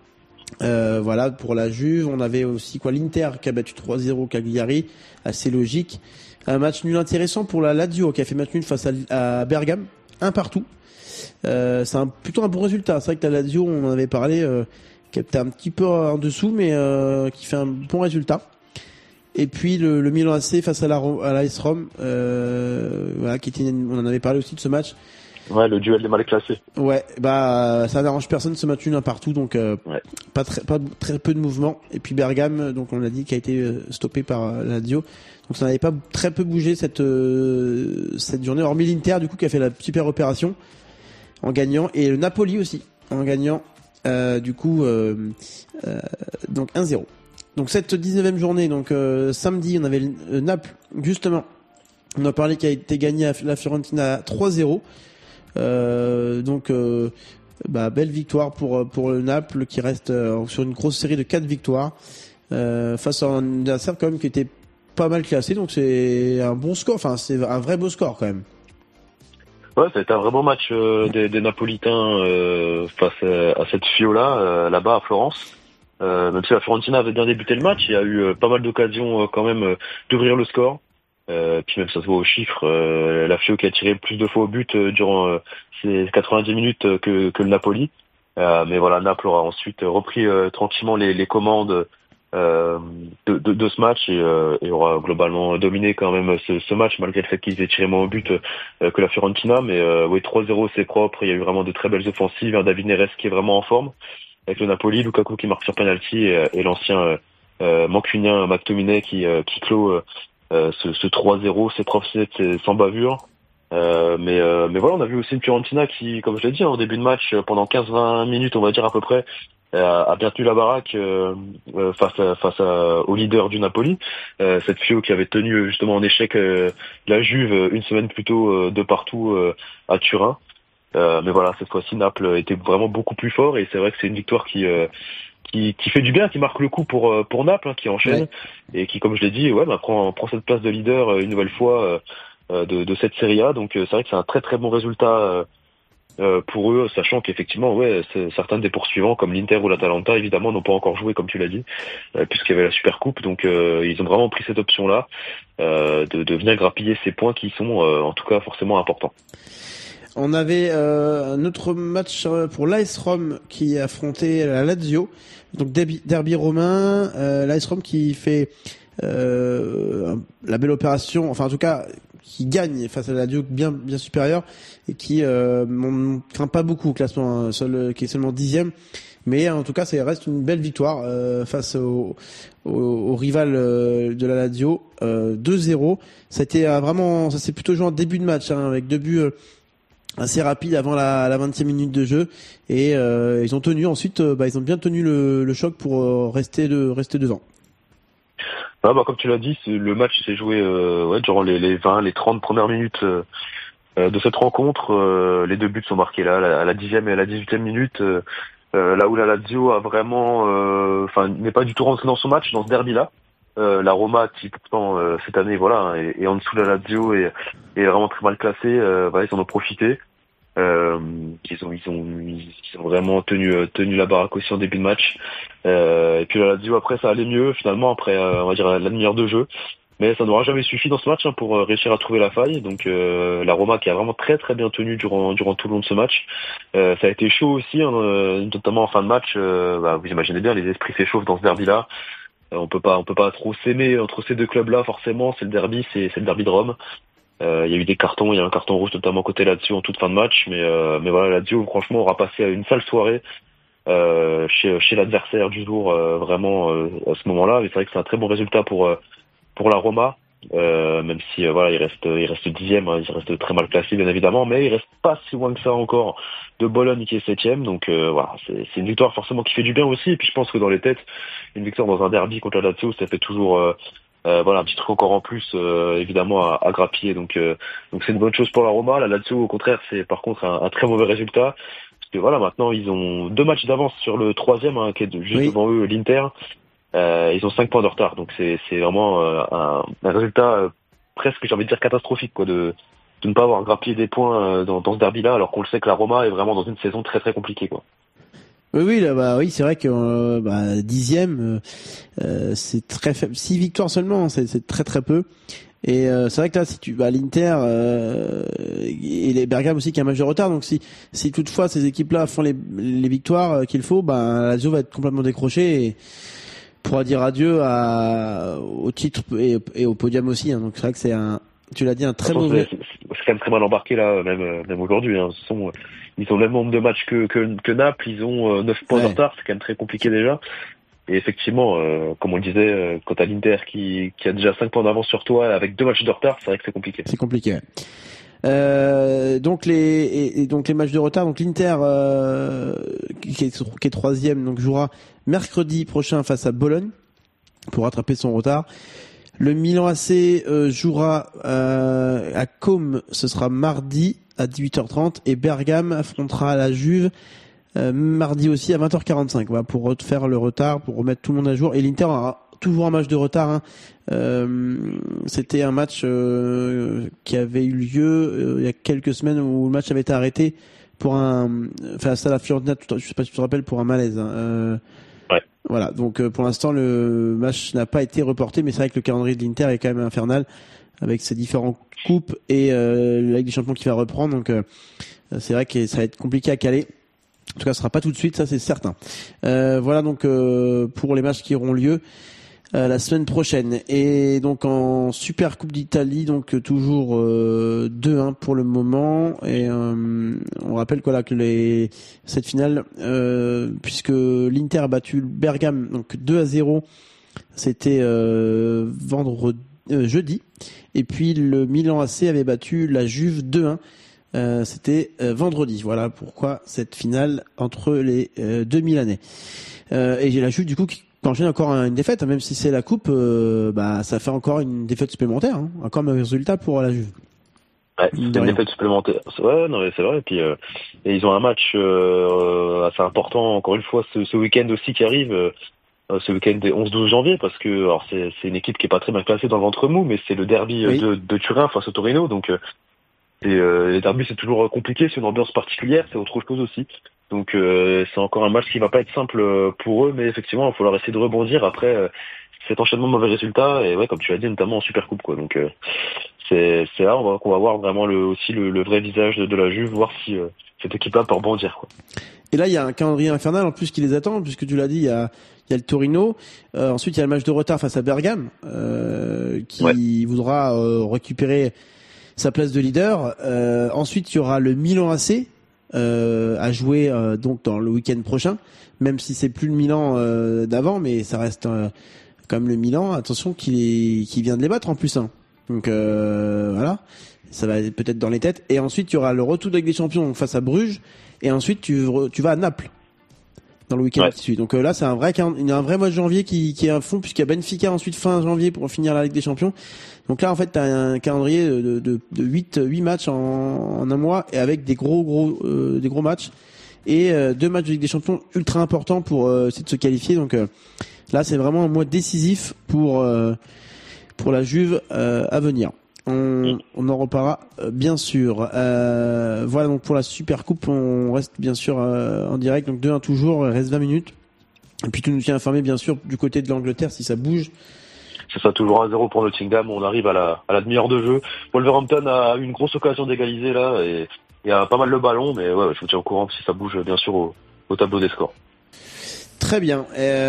Pour la Juve, on avait aussi l'Inter qui a battu 3-0 Cagliari, assez logique. Un match nul intéressant pour la Lazio qui a fait match nul face à Bergame, 1-1. C'est plutôt un bon résultat. C'est vrai que la Lazio, on en avait parlé, qui était un petit peu en dessous, mais qui fait un bon résultat. Et puis le Milan AC face à l'AS Rome, on en avait parlé aussi de ce match. Ouais, le duel des mal classés. Ouais, ça n'arrange personne ce match nul 1-1, donc pas très peu de mouvement. Et puis Bergame, donc on l'a dit, qui a été stoppé par la Lazio. Donc ça n'avait pas très peu bougé cette journée, hormis l'Inter du coup qui a fait la super opération en gagnant, et le Napoli aussi en gagnant donc 1-0. Donc cette 19e journée, donc samedi, on avait Naples justement. On a parlé qui a été gagné à la Fiorentina 3-0. Belle victoire pour le Naples qui reste sur une grosse série de 4 victoires face à un adversaire quand même qui était pas mal classé, donc c'est un bon score, c'est un vrai beau score quand même. Ouais, c'était un vrai beau match des Napolitains face à cette Fiola là-bas à Florence. Même si la Fiorentina avait bien débuté le match, il y a eu pas mal d'occasions quand même d'ouvrir le score. Puis même ça se voit aux chiffres, la Fio qui a tiré plus de fois au but durant ces 90 minutes que le Napoli. Mais voilà, Naples aura ensuite repris tranquillement les commandes de ce match et aura globalement dominé quand même ce match malgré le fait qu'ils aient tiré moins au but que la Fiorentina. Mais oui, 3-0 c'est propre. Il y a eu vraiment de très belles offensives. Un David Neres qui est vraiment en forme avec le Napoli, Lukaku qui marque sur penalty et l'ancien mancunien McTominay qui clôt ce 3-0. C'est propre, c'est sans bavure. Mais voilà, on a vu aussi une Fiorentina qui, comme je l'ai dit, au début de match, pendant 15-20 minutes, on va dire à peu près, a bien tenu la baraque face au leader du Napoli, cette Fio qui avait tenu justement en échec la Juve une semaine plus tôt de partout à Turin. Mais voilà, cette fois-ci Naples était vraiment beaucoup plus fort et c'est vrai que c'est une victoire qui fait du bien, qui marque le coup pour Naples, hein, qui enchaîne et qui, comme je l'ai dit, prend cette place de leader une nouvelle fois de cette Serie A. Donc c'est vrai que c'est un très très bon résultat pour eux, sachant qu'effectivement, certains des poursuivants comme l'Inter ou l'Atalanta, évidemment, n'ont pas encore joué, comme tu l'as dit, puisqu'il y avait la Supercoupe. Donc ils ont vraiment pris cette option-là de venir grappiller ces points qui sont en tout cas forcément importants. On avait un autre match pour l'AS Rome qui affrontait la Lazio, donc derby romain. L'AS Rome qui fait la belle opération, enfin en tout cas qui gagne face à la Lazio bien supérieure et qui ne craint pas beaucoup au classement, qui est seulement 10e. Mais en tout cas, ça reste une belle victoire face au rival de la Lazio, 2-0. Ça s'est plutôt joué en début de match, hein, avec 2 buts assez rapides avant la 20e minute de jeu, et ils ont tenu ensuite. Ils ont bien tenu le choc pour rester devant. Comme tu l'as dit, le match s'est joué durant les 20, les 30 premières minutes de cette rencontre. Les 2 buts sont marqués là, à la 10e et à la 18e minute. Là où la Lazio a vraiment, n'est pas du tout rentré dans son match, dans ce derby-là. La Roma, qui pourtant cette année, est en dessous de la Lazio et est vraiment très mal classée. Ils en ont profité. Ils ont vraiment tenu la baraque aussi en début de match. Et puis la Lazio après ça allait mieux finalement après on va dire la demi-heure de jeu. Mais ça n'aura jamais suffi dans ce match pour réussir à trouver la faille. Donc la Roma qui a vraiment très très bien tenu durant tout le long de ce match. Ça a été chaud aussi, hein, notamment en fin de match. Vous imaginez bien, les esprits s'échauffent dans ce derby-là. On peut pas trop s'aimer entre ces deux clubs-là forcément. C'est le derby, c'est le derby de Rome. Il y a eu des cartons, il y a un carton rouge notamment côté Lazio en toute fin de match. Mais voilà, Lazio franchement aura passé une sale soirée chez l'adversaire du jour vraiment à ce moment-là. Mais c'est vrai que c'est un très bon résultat pour la Roma, même si il reste 10e, hein, il reste très mal classé bien évidemment, mais il reste pas si loin que ça encore de Bologne qui est 7e. Donc c'est une victoire forcément qui fait du bien aussi. Et puis je pense que dans les têtes, une victoire dans un derby contre la Lazio, ça fait toujours un petit truc encore en plus évidemment à grappiller. Donc c'est une bonne chose pour la Roma. La Lazio au contraire, c'est par contre un très mauvais résultat. Parce que maintenant ils ont 2 matchs d'avance sur le 3e, hein, qui est juste devant eux, l'Inter. Ils ont 5 points de retard, donc c'est vraiment un résultat presque, j'ai envie de dire, catastrophique, quoi, de ne pas avoir grappillé des points dans ce derby-là, alors qu'on le sait que la Roma est vraiment dans une saison très très compliquée, quoi. Oui, c'est vrai que 10e, c'est très faible. 6 victoires seulement, c'est très très peu. Et c'est vrai que là, si tu vas à l'Inter et les Bergame aussi qui a un match de retard, donc si toutefois ces équipes-là font les victoires qu'il faut, la Lazio va être complètement décrochée et pourra dire adieu au titre et au podium aussi, hein. Donc c'est vrai que tu l'as dit, un très mauvais. C'est quand même très mal embarqué là, même aujourd'hui, hein. Ils ont le même nombre de matchs que Naples, ils ont 9 points de retard, c'est quand même très compliqué déjà. Et effectivement, comme on le disait, quand t'as l'Inter qui a déjà 5 points d'avance sur toi avec 2 matchs de retard, c'est vrai que c'est compliqué. C'est compliqué, ouais. Donc les matchs de retard, donc l'Inter qui est 3e, donc jouera mercredi prochain face à Bologne pour rattraper son retard. Le Milan AC jouera à Côme, ce sera mardi à 18h30, et Bergame affrontera la Juve mardi aussi à 20h45. Voilà, pour refaire le retard, pour remettre tout le monde à jour. Et l'Inter aura toujours un match de retard, hein. C'était un match qui avait eu lieu il y a quelques semaines où le match avait été arrêté face à la Fiorentina, je sais pas si tu te rappelles, pour un malaise, hein. Ouais. Voilà, donc pour l'instant le match n'a pas été reporté, mais c'est vrai que le calendrier de l'Inter est quand même infernal avec ses différentes coupes et la Ligue des Champions qui va reprendre, donc c'est vrai que ça va être compliqué à caler. En tout cas, ce sera pas tout de suite, ça c'est certain. Voilà donc pour les matchs qui auront lieu la semaine prochaine. Et donc en Super Coupe d'Italie, donc toujours 2-1 pour le moment. Et on rappelle que là que cette finale, puisque l'Inter a battu Bergame donc 2-0, c'était jeudi. Et puis le Milan AC avait battu la Juve 2-1. C'était vendredi. Voilà pourquoi cette finale entre les deux Milanais. Et j'ai la Juve du coup qui enchaîne encore une défaite, même si c'est la coupe, ça fait encore une défaite supplémentaire. Encore un résultat pour la Juve. Ouais, c'est une défaite supplémentaire. Ouais, non, mais c'est vrai. Et puis, et ils ont un match assez important encore une fois ce week-end aussi qui arrive. Ce week-end des 11-12 janvier, parce que alors c'est une équipe qui est pas très bien classée dans le ventre mou, mais c'est le derby de Turin face au Torino, donc les derbys c'est toujours compliqué, c'est une ambiance particulière, c'est autre chose aussi. Donc c'est encore un match qui va pas être simple pour eux, mais effectivement il va falloir essayer de rebondir après cet enchaînement de mauvais résultats, et ouais, comme tu l'as dit, notamment en Supercoupe, quoi. Donc c'est là qu'on va voir vraiment le vrai visage de la Juve, voir si cette équipe-là peut rebondir, quoi. Et là, il y a un calendrier infernal en plus qui les attend, puisque tu l'as dit, il y a le Torino. Ensuite, il y a le match de retard face à Bergame, qui voudra récupérer sa place de leader. Ensuite, il y aura le Milan AC à jouer donc dans le week-end prochain, même si c'est plus le Milan d'avant, mais ça reste quand même le Milan. Attention, qui vient de les battre en plus. Donc voilà, ça va peut-être dans les têtes. Et ensuite, il y aura le retour de Ligue des Champions face à Bruges. Et ensuite, tu vas à Naples dans le week-end qui suit. Donc là, c'est un vrai mois de janvier qui est à fond, puisqu'il y a Benfica ensuite fin janvier pour finir la Ligue des Champions. Donc là, en fait, tu as un calendrier de 8 matchs en un mois, et avec des gros matchs et 2 matchs de Ligue des Champions ultra importants pour essayer de se qualifier. Donc là, c'est vraiment un mois décisif pour la Juve à venir. On en reparlera bien sûr. Voilà donc pour la Super Coupe, on reste bien sûr en direct, donc 2-1 toujours, il reste 20 minutes. Et puis tu nous tiens informé bien sûr du côté de l'Angleterre si ça bouge. C'est ça, toujours 1-0 pour Nottingham, on arrive à la demi-heure de jeu. Wolverhampton a eu une grosse occasion d'égaliser là, et il y a pas mal le ballon, mais ouais, je vous tiens au courant si ça bouge bien sûr au tableau des scores. Très bien.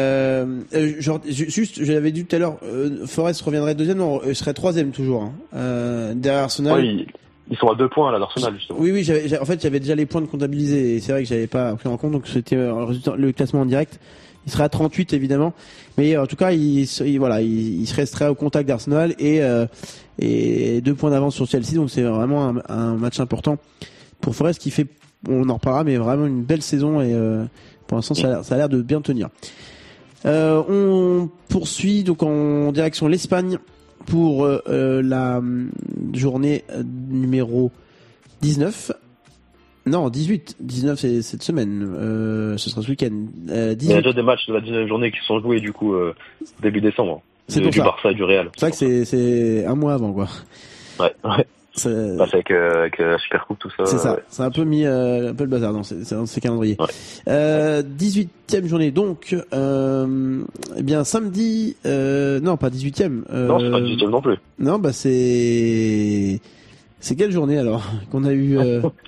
Juste, je l'avais dit tout à l'heure, Forest reviendrait deuxième, non, il serait troisième toujours, derrière Arsenal. Oui, ils sont à 2 points là d'Arsenal justement. Oui, j'avais déjà les points de comptabiliser, et c'est vrai que j'avais pas pris en compte, donc c'était le classement en direct. Il serait à 38 évidemment, mais en tout cas, il se resterait au contact d'Arsenal et 2 points d'avance sur Chelsea, donc c'est vraiment un match important pour Forest qui fait, on en reparlera, mais vraiment une belle saison, et pour l'instant, ça a l'air de bien tenir. On poursuit donc en direction l'Espagne pour la journée numéro 19. Non, 18. 19, c'est cette semaine. Ce sera ce week-end. 18. Il y a déjà des matchs de la 19e journée qui sont joués du coup début décembre. C'est pour du ça. Barça et du Real. C'est vrai que c'est un mois avant, quoi. Ouais. C'est avec la Supercoupe, tout ça. C'est ça. Ouais. C'est un peu mis un peu le bazar dans ces calendriers. Ouais. 18e journée donc. Eh bien samedi. Non, pas 18e. Non, c'est pas 18e non plus. Non, bah c'est quelle journée alors qu'on a eu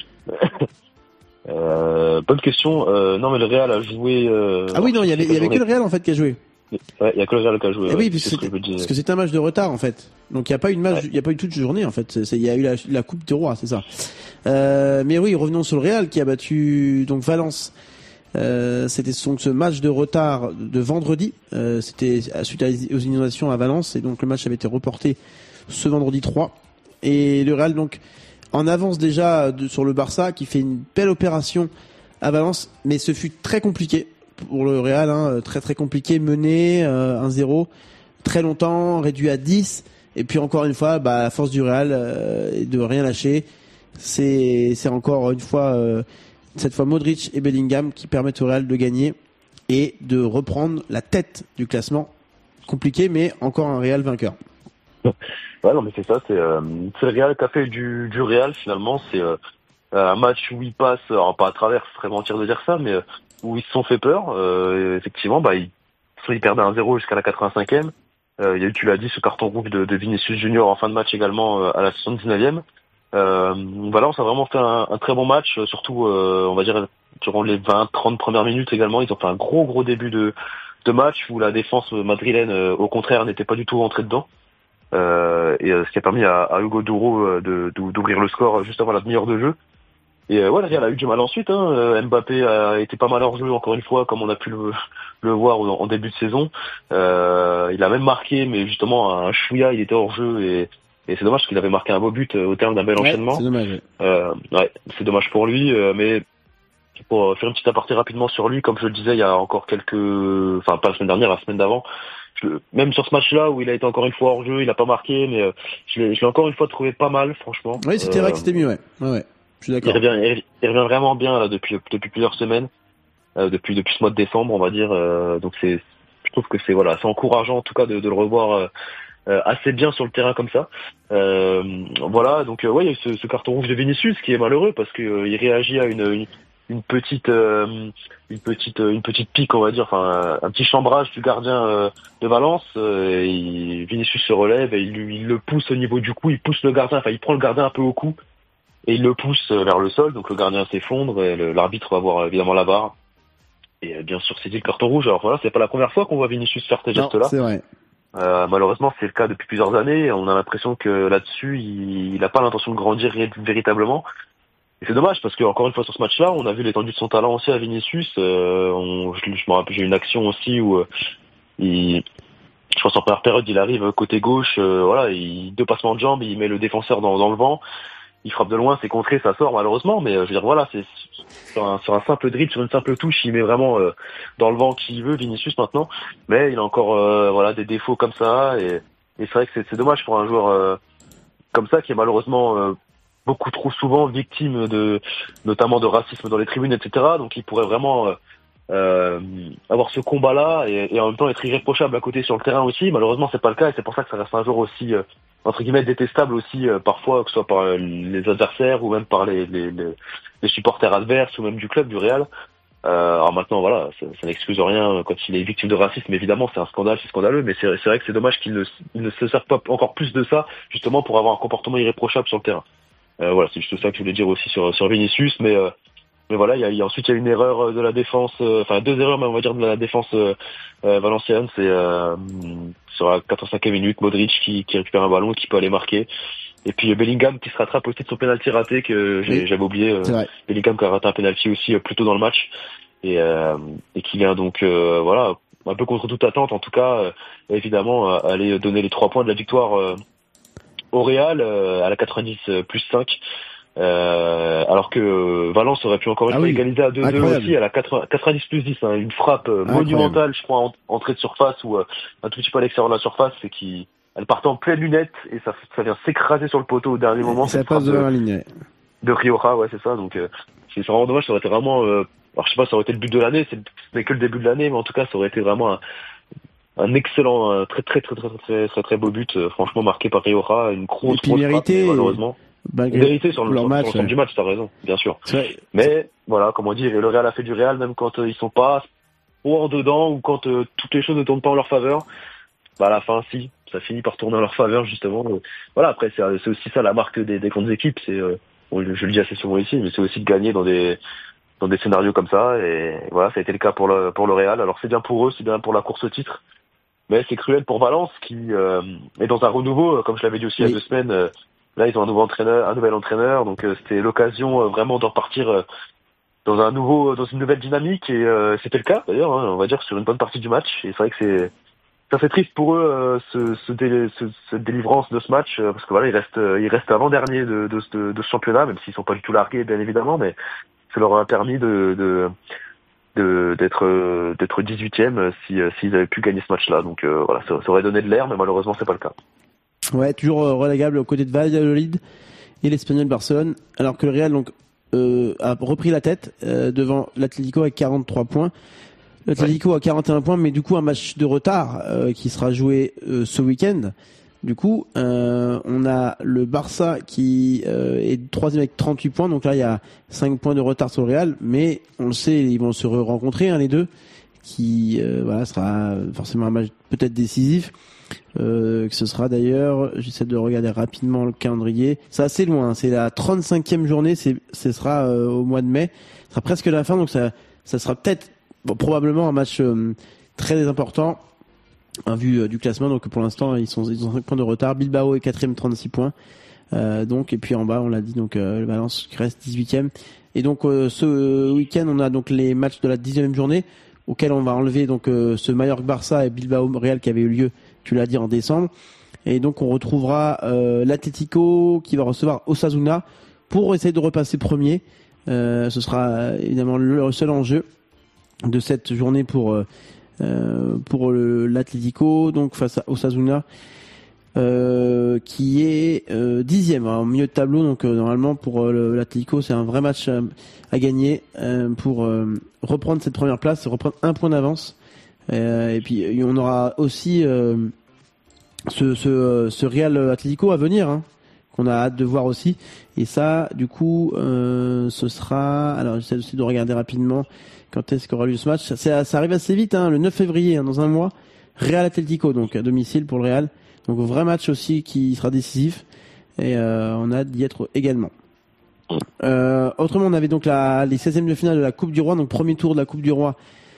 Bonne question. Non, mais le Real a joué. Ah oui, non, il y avait que le Real en fait qui a joué. Ouais, il y a que le Real qui a joué. Eh oui, ouais, parce que c'était un match de retard en fait. Donc il y a pas eu toute journée en fait. Il y a eu la Coupe des Rois, c'est ça. Mais oui, revenons sur le Real qui a battu donc Valence. C'était ce match de retard de vendredi. C'était suite aux inondations à Valence, et donc le match avait été reporté ce vendredi 3. Et le Real donc en avance déjà sur le Barça qui fait une belle opération à Valence, mais ce fut très compliqué pour le Real, très très compliqué, mené 1-0 très longtemps, réduit à 10, et puis encore une fois, la force du Real est de rien lâcher. C'est encore une fois cette fois Modric et Bellingham qui permettent au Real de gagner et de reprendre la tête du classement. Compliqué, mais encore un Real vainqueur. Ouais, non, mais c'est ça, c'est le Real qui a fait du Real finalement. C'est un match où ils passent, alors pas à travers, ce serait mentir de dire ça, mais où ils se sont fait peur. Effectivement, ils perdaient 1-0 jusqu'à la 85e. Il y a eu, tu l'as dit, ce carton rouge de Vinicius Junior en fin de match également à la 79e. Valence a vraiment fait un très bon match, surtout on va dire durant les 20-30 premières minutes également. Ils ont fait un gros début de match où la défense madrilène, au contraire, n'était pas du tout rentrée dedans. Ce qui a permis à Hugo Duro d'ouvrir le score juste avant la demi-heure de jeu. Et le Real a eu du mal ensuite. Mbappé a été pas mal hors jeu encore une fois, comme on a pu le voir en début de saison. Il a même marqué, mais justement un chouïa, il était hors jeu et c'est dommage qu'il avait marqué un beau but au terme d'un bel enchaînement. C'est dommage. C'est dommage pour lui, mais pour faire une petite aparté rapidement sur lui, comme je le disais il y a encore pas la semaine dernière, la semaine d'avant, même sur ce match-là où il a été encore une fois hors jeu, il a pas marqué, mais je l'ai encore une fois trouvé pas mal, franchement. Oui, c'était vrai que c'était mieux, ouais. Je suis d'accord. Il revient vraiment bien là depuis plusieurs semaines, depuis ce mois de décembre, on va dire. Donc je trouve que c'est encourageant en tout cas de le revoir assez bien sur le terrain comme ça. Donc il y a eu ce carton rouge de Vinicius qui est malheureux parce que il réagit à une petite pique, on va dire, enfin un petit chambrage du gardien de Valence. Vinicius se relève et il le pousse au niveau du cou, il pousse le gardien, enfin il prend le gardien un peu au cou et il le pousse vers le sol, donc le gardien s'effondre et l'arbitre va voir évidemment la VAR et bien sûr c'est dit le carton rouge. Alors voilà, c'est pas la première fois qu'on voit Vinicius faire ces gestes-là. C'est vrai. Malheureusement c'est le cas depuis plusieurs années, on a l'impression que là-dessus il n'a pas l'intention de grandir véritablement. Et c'est dommage parce que encore une fois sur ce match-là, on a vu l'étendue de son talent aussi à Vinicius. Je me rappelle, j'ai eu une action aussi où je pense en première période, il arrive côté gauche, deux passements de jambes, il met le défenseur dans le vent, il frappe de loin, c'est contré, ça sort malheureusement, mais je veux dire c'est sur un simple dribble, sur une simple touche, il met vraiment dans le vent qui il veut Vinicius maintenant, mais il a encore des défauts comme ça et c'est vrai que c'est dommage pour un joueur comme ça qui est malheureusement beaucoup trop souvent victime notamment de racisme dans les tribunes, etc. Donc il pourrait vraiment avoir ce combat-là et en même temps être irréprochable à côté sur le terrain aussi. Malheureusement, c'est pas le cas et c'est pour ça que ça reste un joueur aussi entre guillemets détestable aussi parfois, que ce soit par les adversaires ou même par les supporters adverses ou même du club, du Real. Alors maintenant, ça n'excuse rien quand il est victime de racisme. Évidemment, c'est un scandale, c'est scandaleux, mais c'est vrai que c'est dommage qu'il ne se serve pas encore plus de ça, justement pour avoir un comportement irréprochable sur le terrain. C'est juste ça que je voulais dire aussi sur Vinicius, mais ensuite il y a une erreur de la défense, deux erreurs même on va dire de la défense valencienne, c'est sur la 85e minute, Modric qui récupère un ballon, qui peut aller marquer, et puis Bellingham qui se rattrape aussi de son penalty raté que j'avais oublié, Bellingham qui a raté un penalty aussi plus tôt dans le match, et qui vient donc un peu contre toute attente en tout cas, évidemment aller donner les 3 points de la victoire au Real à la 90 plus 5, alors que Valence aurait pu encore une fois égaliser à 2-2 incroyable. aussi à la 90 plus 10, une frappe monumentale, je crois, entrée de surface ou un tout petit peu à l'extérieur de la surface, et elle partait en pleine lunette et ça vient s'écraser sur le poteau au dernier moment. Ça passe devant la ligne. De Rioja, c'est ça. Donc c'est vraiment dommage, ça aurait été vraiment alors je sais pas, ça aurait été le but de l'année, ce n'est que le début de l'année, mais en tout cas ça aurait été vraiment un excellent, très beau but, franchement marqué par Rioja, une grosse frappe, malheureusement. Vérité sur l'ensemble du match, t'as raison, bien sûr. Mais voilà, comme on dit, le Real a fait du Real, même quand ils sont pas trop en dedans ou quand toutes les choses ne tournent pas en leur faveur. À la fin, si, ça finit par tourner en leur faveur justement. Après c'est aussi ça la marque des grandes équipes, c'est je le dis assez souvent ici, mais c'est aussi de gagner dans des scénarios comme ça, et ça a été le cas pour le Real. Alors c'est bien pour eux, c'est bien pour la course au titre. Mais c'est cruel pour Valence qui est dans un renouveau, comme je l'avais dit aussi il y a 2 semaines. Là, ils ont un nouvel entraîneur, donc c'était l'occasion vraiment de repartir dans une nouvelle dynamique, et c'était le cas d'ailleurs, on va dire, sur une bonne partie du match. Et c'est vrai que ça fait triste pour eux cette délivrance de ce match, parce que ils restent avant-dernier de ce championnat, même s'ils sont pas du tout largués, bien évidemment, mais ça leur a permis d'être 18e s'ils avaient pu gagner ce match-là. Donc ça aurait donné de l'air, mais malheureusement c'est pas le cas. Ouais, toujours relégable aux côtés de Valladolid et l'Espagnol Barcelone, alors que le Real a repris la tête devant l'Atlético avec 43 points. L'Atlético a 41 points, mais du coup un match de retard qui sera joué ce week-end. Du coup, on a le Barça qui est 3e avec 38 points, donc là il y a 5 points de retard sur le Real, mais on le sait, ils vont se rencontrer les deux, qui sera forcément un match peut-être décisif. Que ce sera d'ailleurs, j'essaie de regarder rapidement le calendrier. C'est assez loin, hein, c'est la 35e journée, ce sera au mois de mai. Ce sera presque la fin, donc ça sera peut-être, probablement un match très important en vue du classement. Donc pour l'instant, ils ont 5 points de retard. Bilbao est 4e, 36 points. Donc et puis en bas, on l'a dit, donc le Valence qui reste 18e. Et donc ce week-end, on a donc les matchs de la 10e journée auxquels on va enlever donc ce Mallorca-Barça et Bilbao-Real qui avait eu lieu, tu l'as dit, en décembre. Et donc on retrouvera l'Atlético qui va recevoir Osasuna pour essayer de repasser premier. Ce sera évidemment le seul enjeu de cette journée pour l'Atlético, donc face à Osasuna, qui est 10e en milieu de tableau. Donc normalement pour l'Atlético, c'est un vrai match à gagner pour reprendre cette première place, reprendre un point d'avance. Et puis on aura aussi ce Real Atlético à venir, hein, qu'on a hâte de voir aussi. Et ça, du coup, ce sera... Alors, j'essaie aussi de regarder rapidement quand est-ce qu'aura lieu ce match. Ça arrive assez vite, hein, le 9 février, hein, dans un mois. Real Atlético, donc à domicile pour le Real. Donc, vrai match aussi qui sera décisif. Et on a hâte d'y être également. Autrement, on avait donc les 16e de finale de la Coupe du Roi. Donc, premier tour de la Coupe du Roi.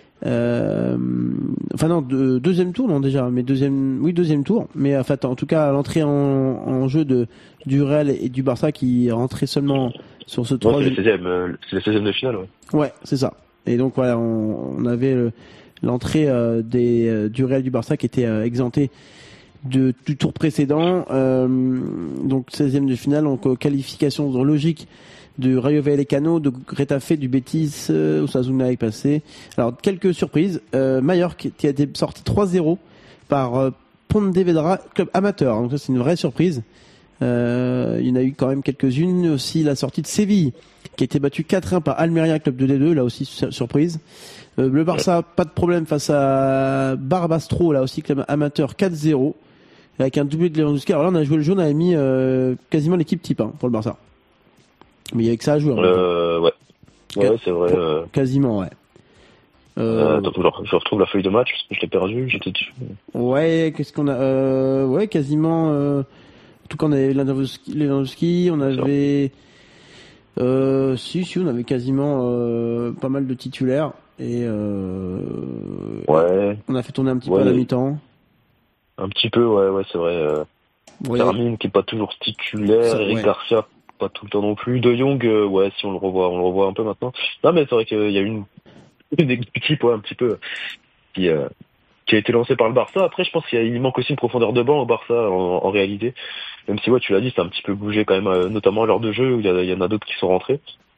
Enfin non, deuxième tour non déjà, mais deuxième tour. Mais enfin, en tout cas, l'entrée en jeu du Real et du Barça qui rentrait seulement sur ce troisième. C'est le 16e de finale. Ouais, c'est ça. Et donc voilà, on avait l'entrée du Real et du Barça qui était exempté du tour précédent. Donc 16e de finale, donc qualification logique de Rayo Vallecano, de Getafe, du Betis, Osasuna est passé. Alors, quelques surprises. Mallorca qui a été sorti 3-0 par Pontevedra, club amateur. Donc ça, c'est une vraie surprise. Il y en a eu quand même quelques-unes. Aussi, la sortie de Séville, qui a été battue 4-1 par Almeria, club de D2. Là aussi, surprise. Le Barça, pas de problème face à Barbastro, là aussi, club amateur 4-0. Avec un doublé de Lewandowski. Alors là, on a joué le jeu, on avait mis quasiment l'équipe type, hein, pour le Barça. Mais il y avait que ça à jouer. Ouais, c'est vrai. Quasiment, ouais. Attends, je retrouve la feuille de match parce que je l'ai perdu. J'étais dessus. Ouais, qu'est-ce qu'on a ouais, quasiment. En tout cas, on avait Lewandowski, on avait. Si, on avait quasiment pas mal de titulaires et. Ouais. On a fait tourner un petit peu à la mi-temps. Un petit peu, ouais, c'est vrai. Fermin qui est pas toujours titulaire, Eric Garcia. Pas tout le temps non plus. De Jong, ouais, si on le revoit un peu maintenant. Non, mais c'est vrai qu'il y a une équipe, un petit peu, qui a été lancée par le Barça. Après, je pense qu'il manque aussi une profondeur de banc au Barça, en réalité. Même si, ouais, tu l'as dit, c'est un petit peu bougé quand même, notamment à l'heure de jeu, où il y en a d'autres qui sont rentrés.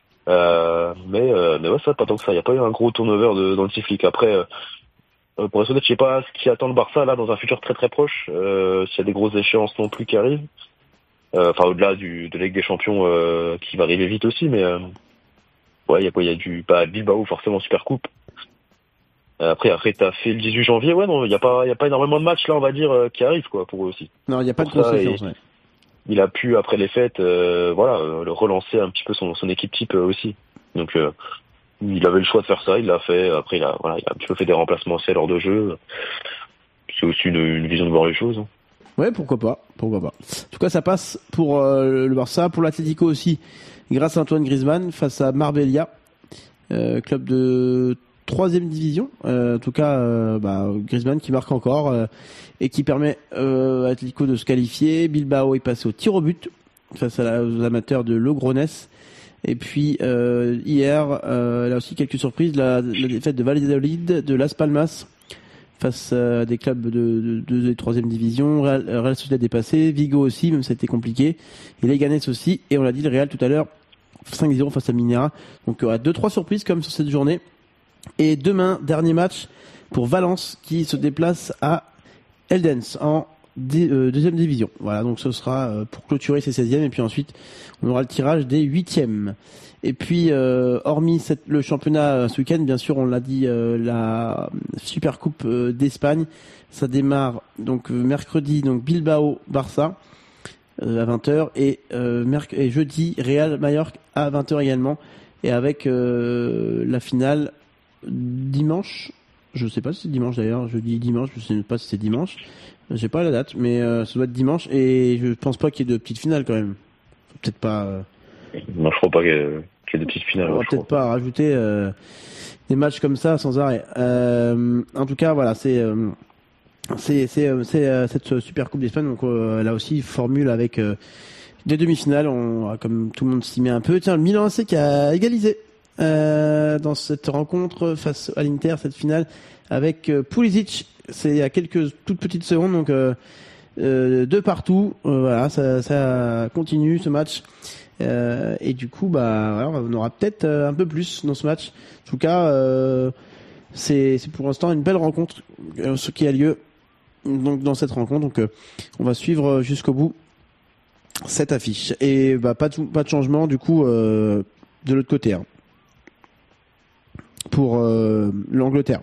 Mais ouais, ça, pas tant que ça. Il n'y a pas eu un gros turnover dans le Tiflik. Après, pour être honnête, je sais pas ce qui attend le Barça, là, dans un futur très très proche, s'il y a des grosses échéances non plus qui arrivent. Enfin, au-delà de la Ligue des Champions qui va arriver vite aussi, mais ouais, il y a du pas Bilbao forcément Super Coupe. Après t'as fait le 18 janvier, ouais, non, il y a pas énormément de matchs là, on va dire, qui arrivent quoi pour eux aussi. Non, il y a pas de grosse échéance. Ouais. Il a pu après les fêtes, le relancer un petit peu son équipe type aussi. Donc il avait le choix de faire ça, il l'a fait. Après il a un petit peu fait des remplacements aussi à l'heure de jeu. C'est aussi une vision de voir les choses. Hein. Ouais, pourquoi pas. En tout cas, ça passe pour le Barça, pour l'Atlético aussi, grâce à Antoine Griezmann face à Marbella, club de 3e division. En tout cas, Griezmann qui marque encore et qui permet à Atlético de se qualifier. Bilbao est passé au tir au but face aux amateurs de Logroñés. Et puis hier, là aussi quelques surprises, la défaite de Valladolid, de Las Palmas face à des clubs de 2 et 3e division. Real Sociedad dépassé, Vigo aussi, même ça a été compliqué. Et Leganés aussi, et on l'a dit, le Real tout à l'heure, 5-0 face à Minera. Donc il y aura 2-3 surprises comme sur cette journée. Et demain, dernier match pour Valence qui se déplace à Eldens en 2e division. Voilà, donc ce sera pour clôturer ces 16e, et puis ensuite on aura le tirage des 8e. Et puis, hormis le championnat ce week-end, bien sûr, on l'a dit, la Super Coupe d'Espagne, ça démarre donc mercredi, donc Bilbao-Barça à 20h, et jeudi Real Mallorca à 20h également, et avec la finale dimanche, Je sais pas si c'est dimanche d'ailleurs. Je dis dimanche, je sais pas si c'est dimanche. J'ai pas la date, mais ça doit être dimanche. Et je pense pas qu'il y ait de petite finale quand même. Faut peut-être pas. Non, je crois pas qu'il y ait des petites finales. On va je crois peut-être pas rajouter des matchs comme ça sans arrêt. En tout cas, voilà, c'est cette Super Coupe d'Espagne. Donc là aussi, formule avec des demi-finales. Comme tout le monde s'y met un peu. Tiens, le Milan AC qui a égalisé dans cette rencontre face à l'Inter, cette finale avec Pulisic. C'est il y a quelques toutes petites secondes, donc de partout. Voilà, ça continue ce match. Et du coup, voilà, on aura peut-être un peu plus dans ce match. En tout cas, c'est pour l'instant une belle rencontre, ce qui a lieu donc dans cette rencontre. Donc, on va suivre jusqu'au bout cette affiche. Et pas de changement du coup de l'autre côté hein, pour l'Angleterre.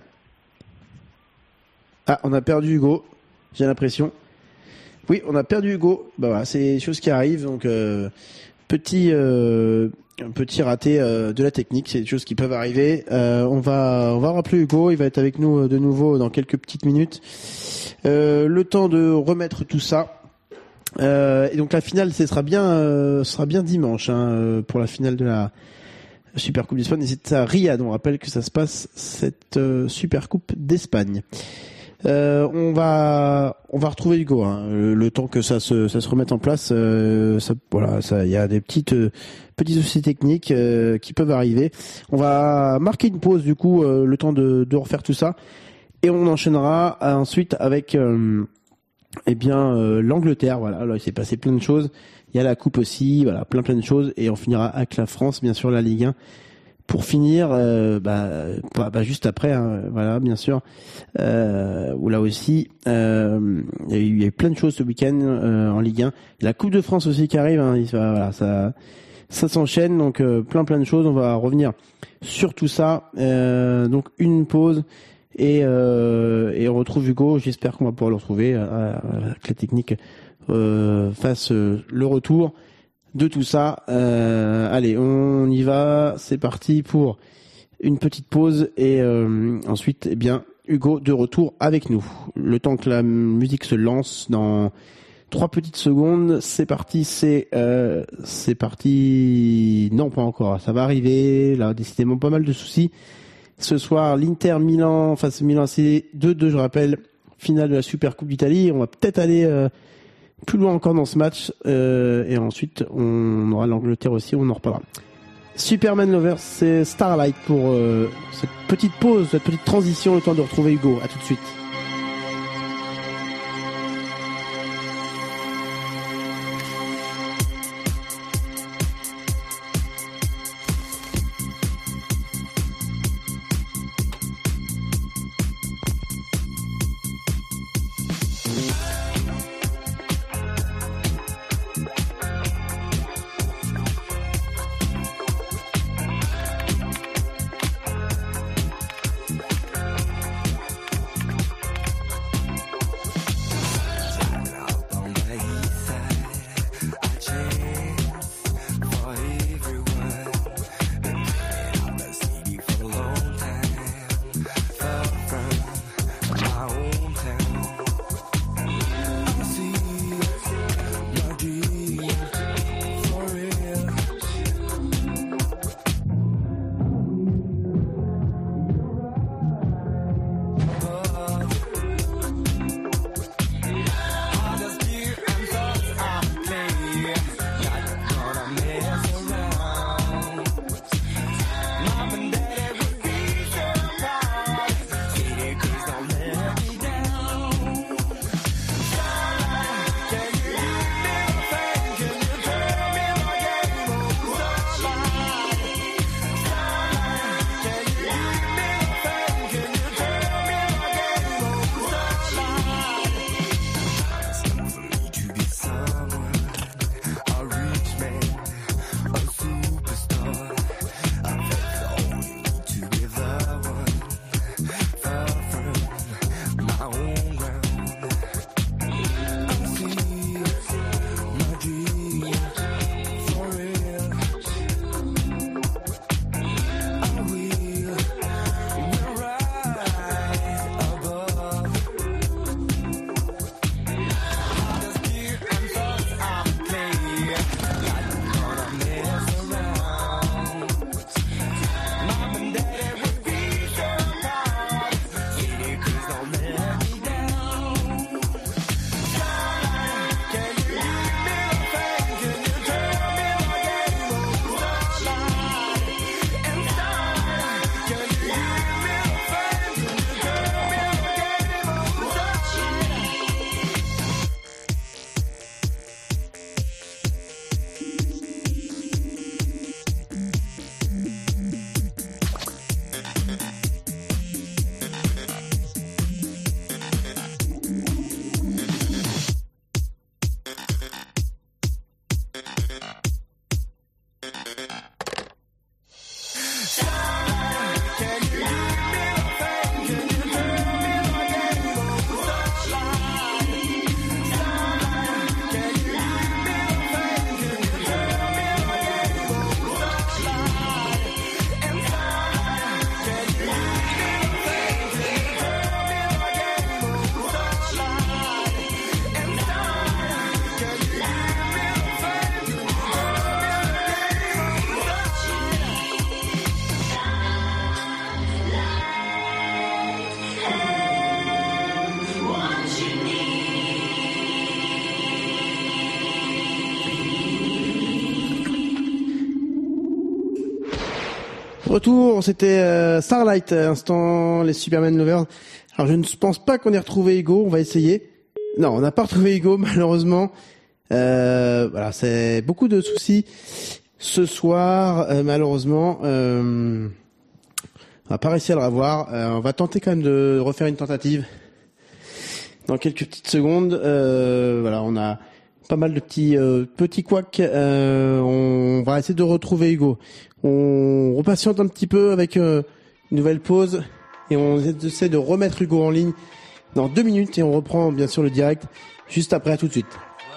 Ah, on a perdu Hugo. J'ai l'impression. Oui, on a perdu Hugo. Voilà, c'est des choses qui arrivent. Donc petit raté de la technique, c'est des choses qui peuvent arriver. On va rappeler Hugo, il va être avec nous de nouveau dans quelques petites minutes. Le temps de remettre tout ça. Et donc la finale, ce sera bien dimanche pour la finale de la Super Coupe d'Espagne. Et c'est à Riyad. On rappelle que ça se passe cette Super Coupe d'Espagne. On va retrouver Hugo le temps que ça se remette en place. Il y a des petits soucis techniques qui peuvent arriver. On va marquer une pause du coup, le temps de refaire tout ça, et on enchaînera ensuite avec l'Angleterre. Voilà, là il s'est passé plein de choses. Il y a la coupe aussi, voilà, plein de choses, et on finira avec la France, bien sûr, la Ligue 1. Pour finir, juste après, voilà, bien sûr, où là aussi, il y a eu plein de choses ce week-end en Ligue 1. La Coupe de France aussi qui arrive, voilà, ça s'enchaîne, donc plein de choses. On va revenir sur tout ça. Donc une pause et on retrouve Hugo. J'espère qu'on va pouvoir le retrouver avec la technique fasse le retour de tout ça. Allez, on y va, c'est parti pour une petite pause et ensuite, Hugo de retour avec nous. Le temps que la musique se lance dans 3 petites secondes, c'est parti, c'est parti. Non, pas encore, ça va arriver. Là, décidément, pas mal de soucis. Ce soir, l'Inter Milan face au Milan AC 2-2, je rappelle, finale de la Super Coupe d'Italie. On va peut-être aller plus loin encore dans ce match et ensuite on aura l'Angleterre aussi, on en reparlera. Superman Lovers, c'est Starlight pour cette petite pause, cette petite transition, le temps de retrouver Hugo. À tout de suite. Retour, c'était Starlight, à l'instant, les Superman Lovers. Alors je ne pense pas qu'on ait retrouvé Hugo, on va essayer. Non, on n'a pas retrouvé Hugo, malheureusement. Voilà, c'est beaucoup de soucis ce soir, malheureusement. On va pas réussir à le revoir. On va tenter quand même de refaire une tentative dans quelques petites secondes. Voilà, on a pas mal de petits couacs. On va essayer de retrouver Hugo. On repatiente un petit peu avec une nouvelle pause et on essaie de remettre Hugo en ligne dans 2 minutes et on reprend bien sûr le direct juste après. À tout de suite.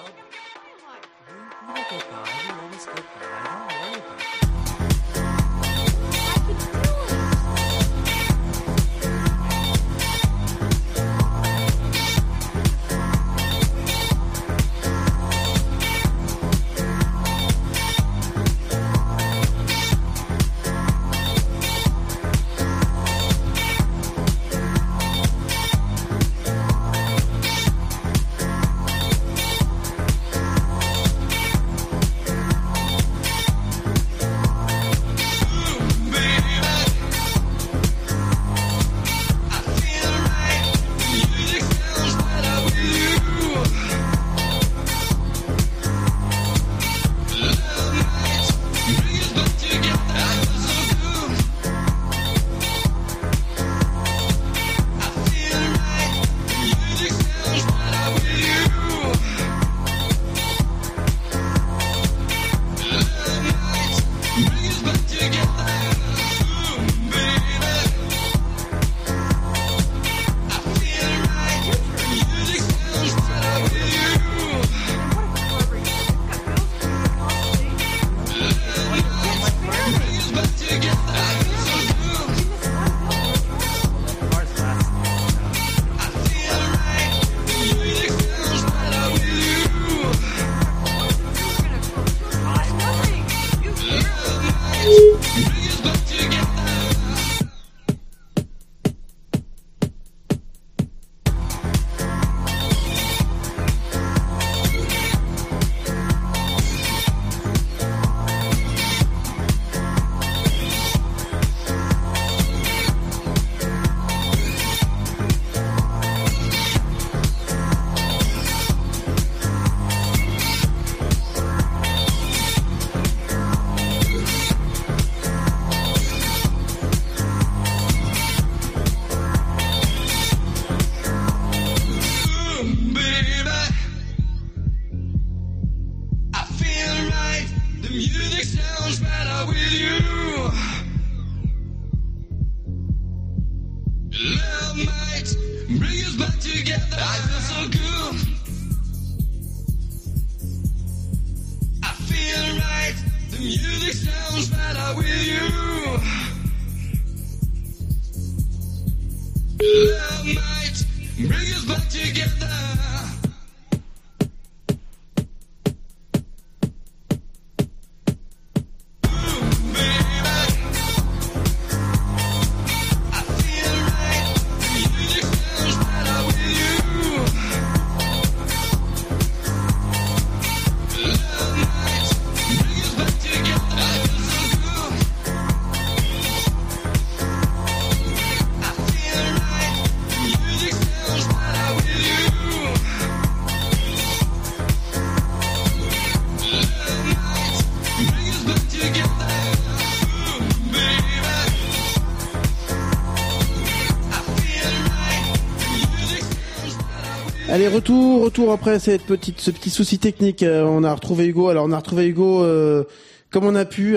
Allez, retour après ce petit souci technique. On a retrouvé Hugo. Alors on a retrouvé Hugo comme on a pu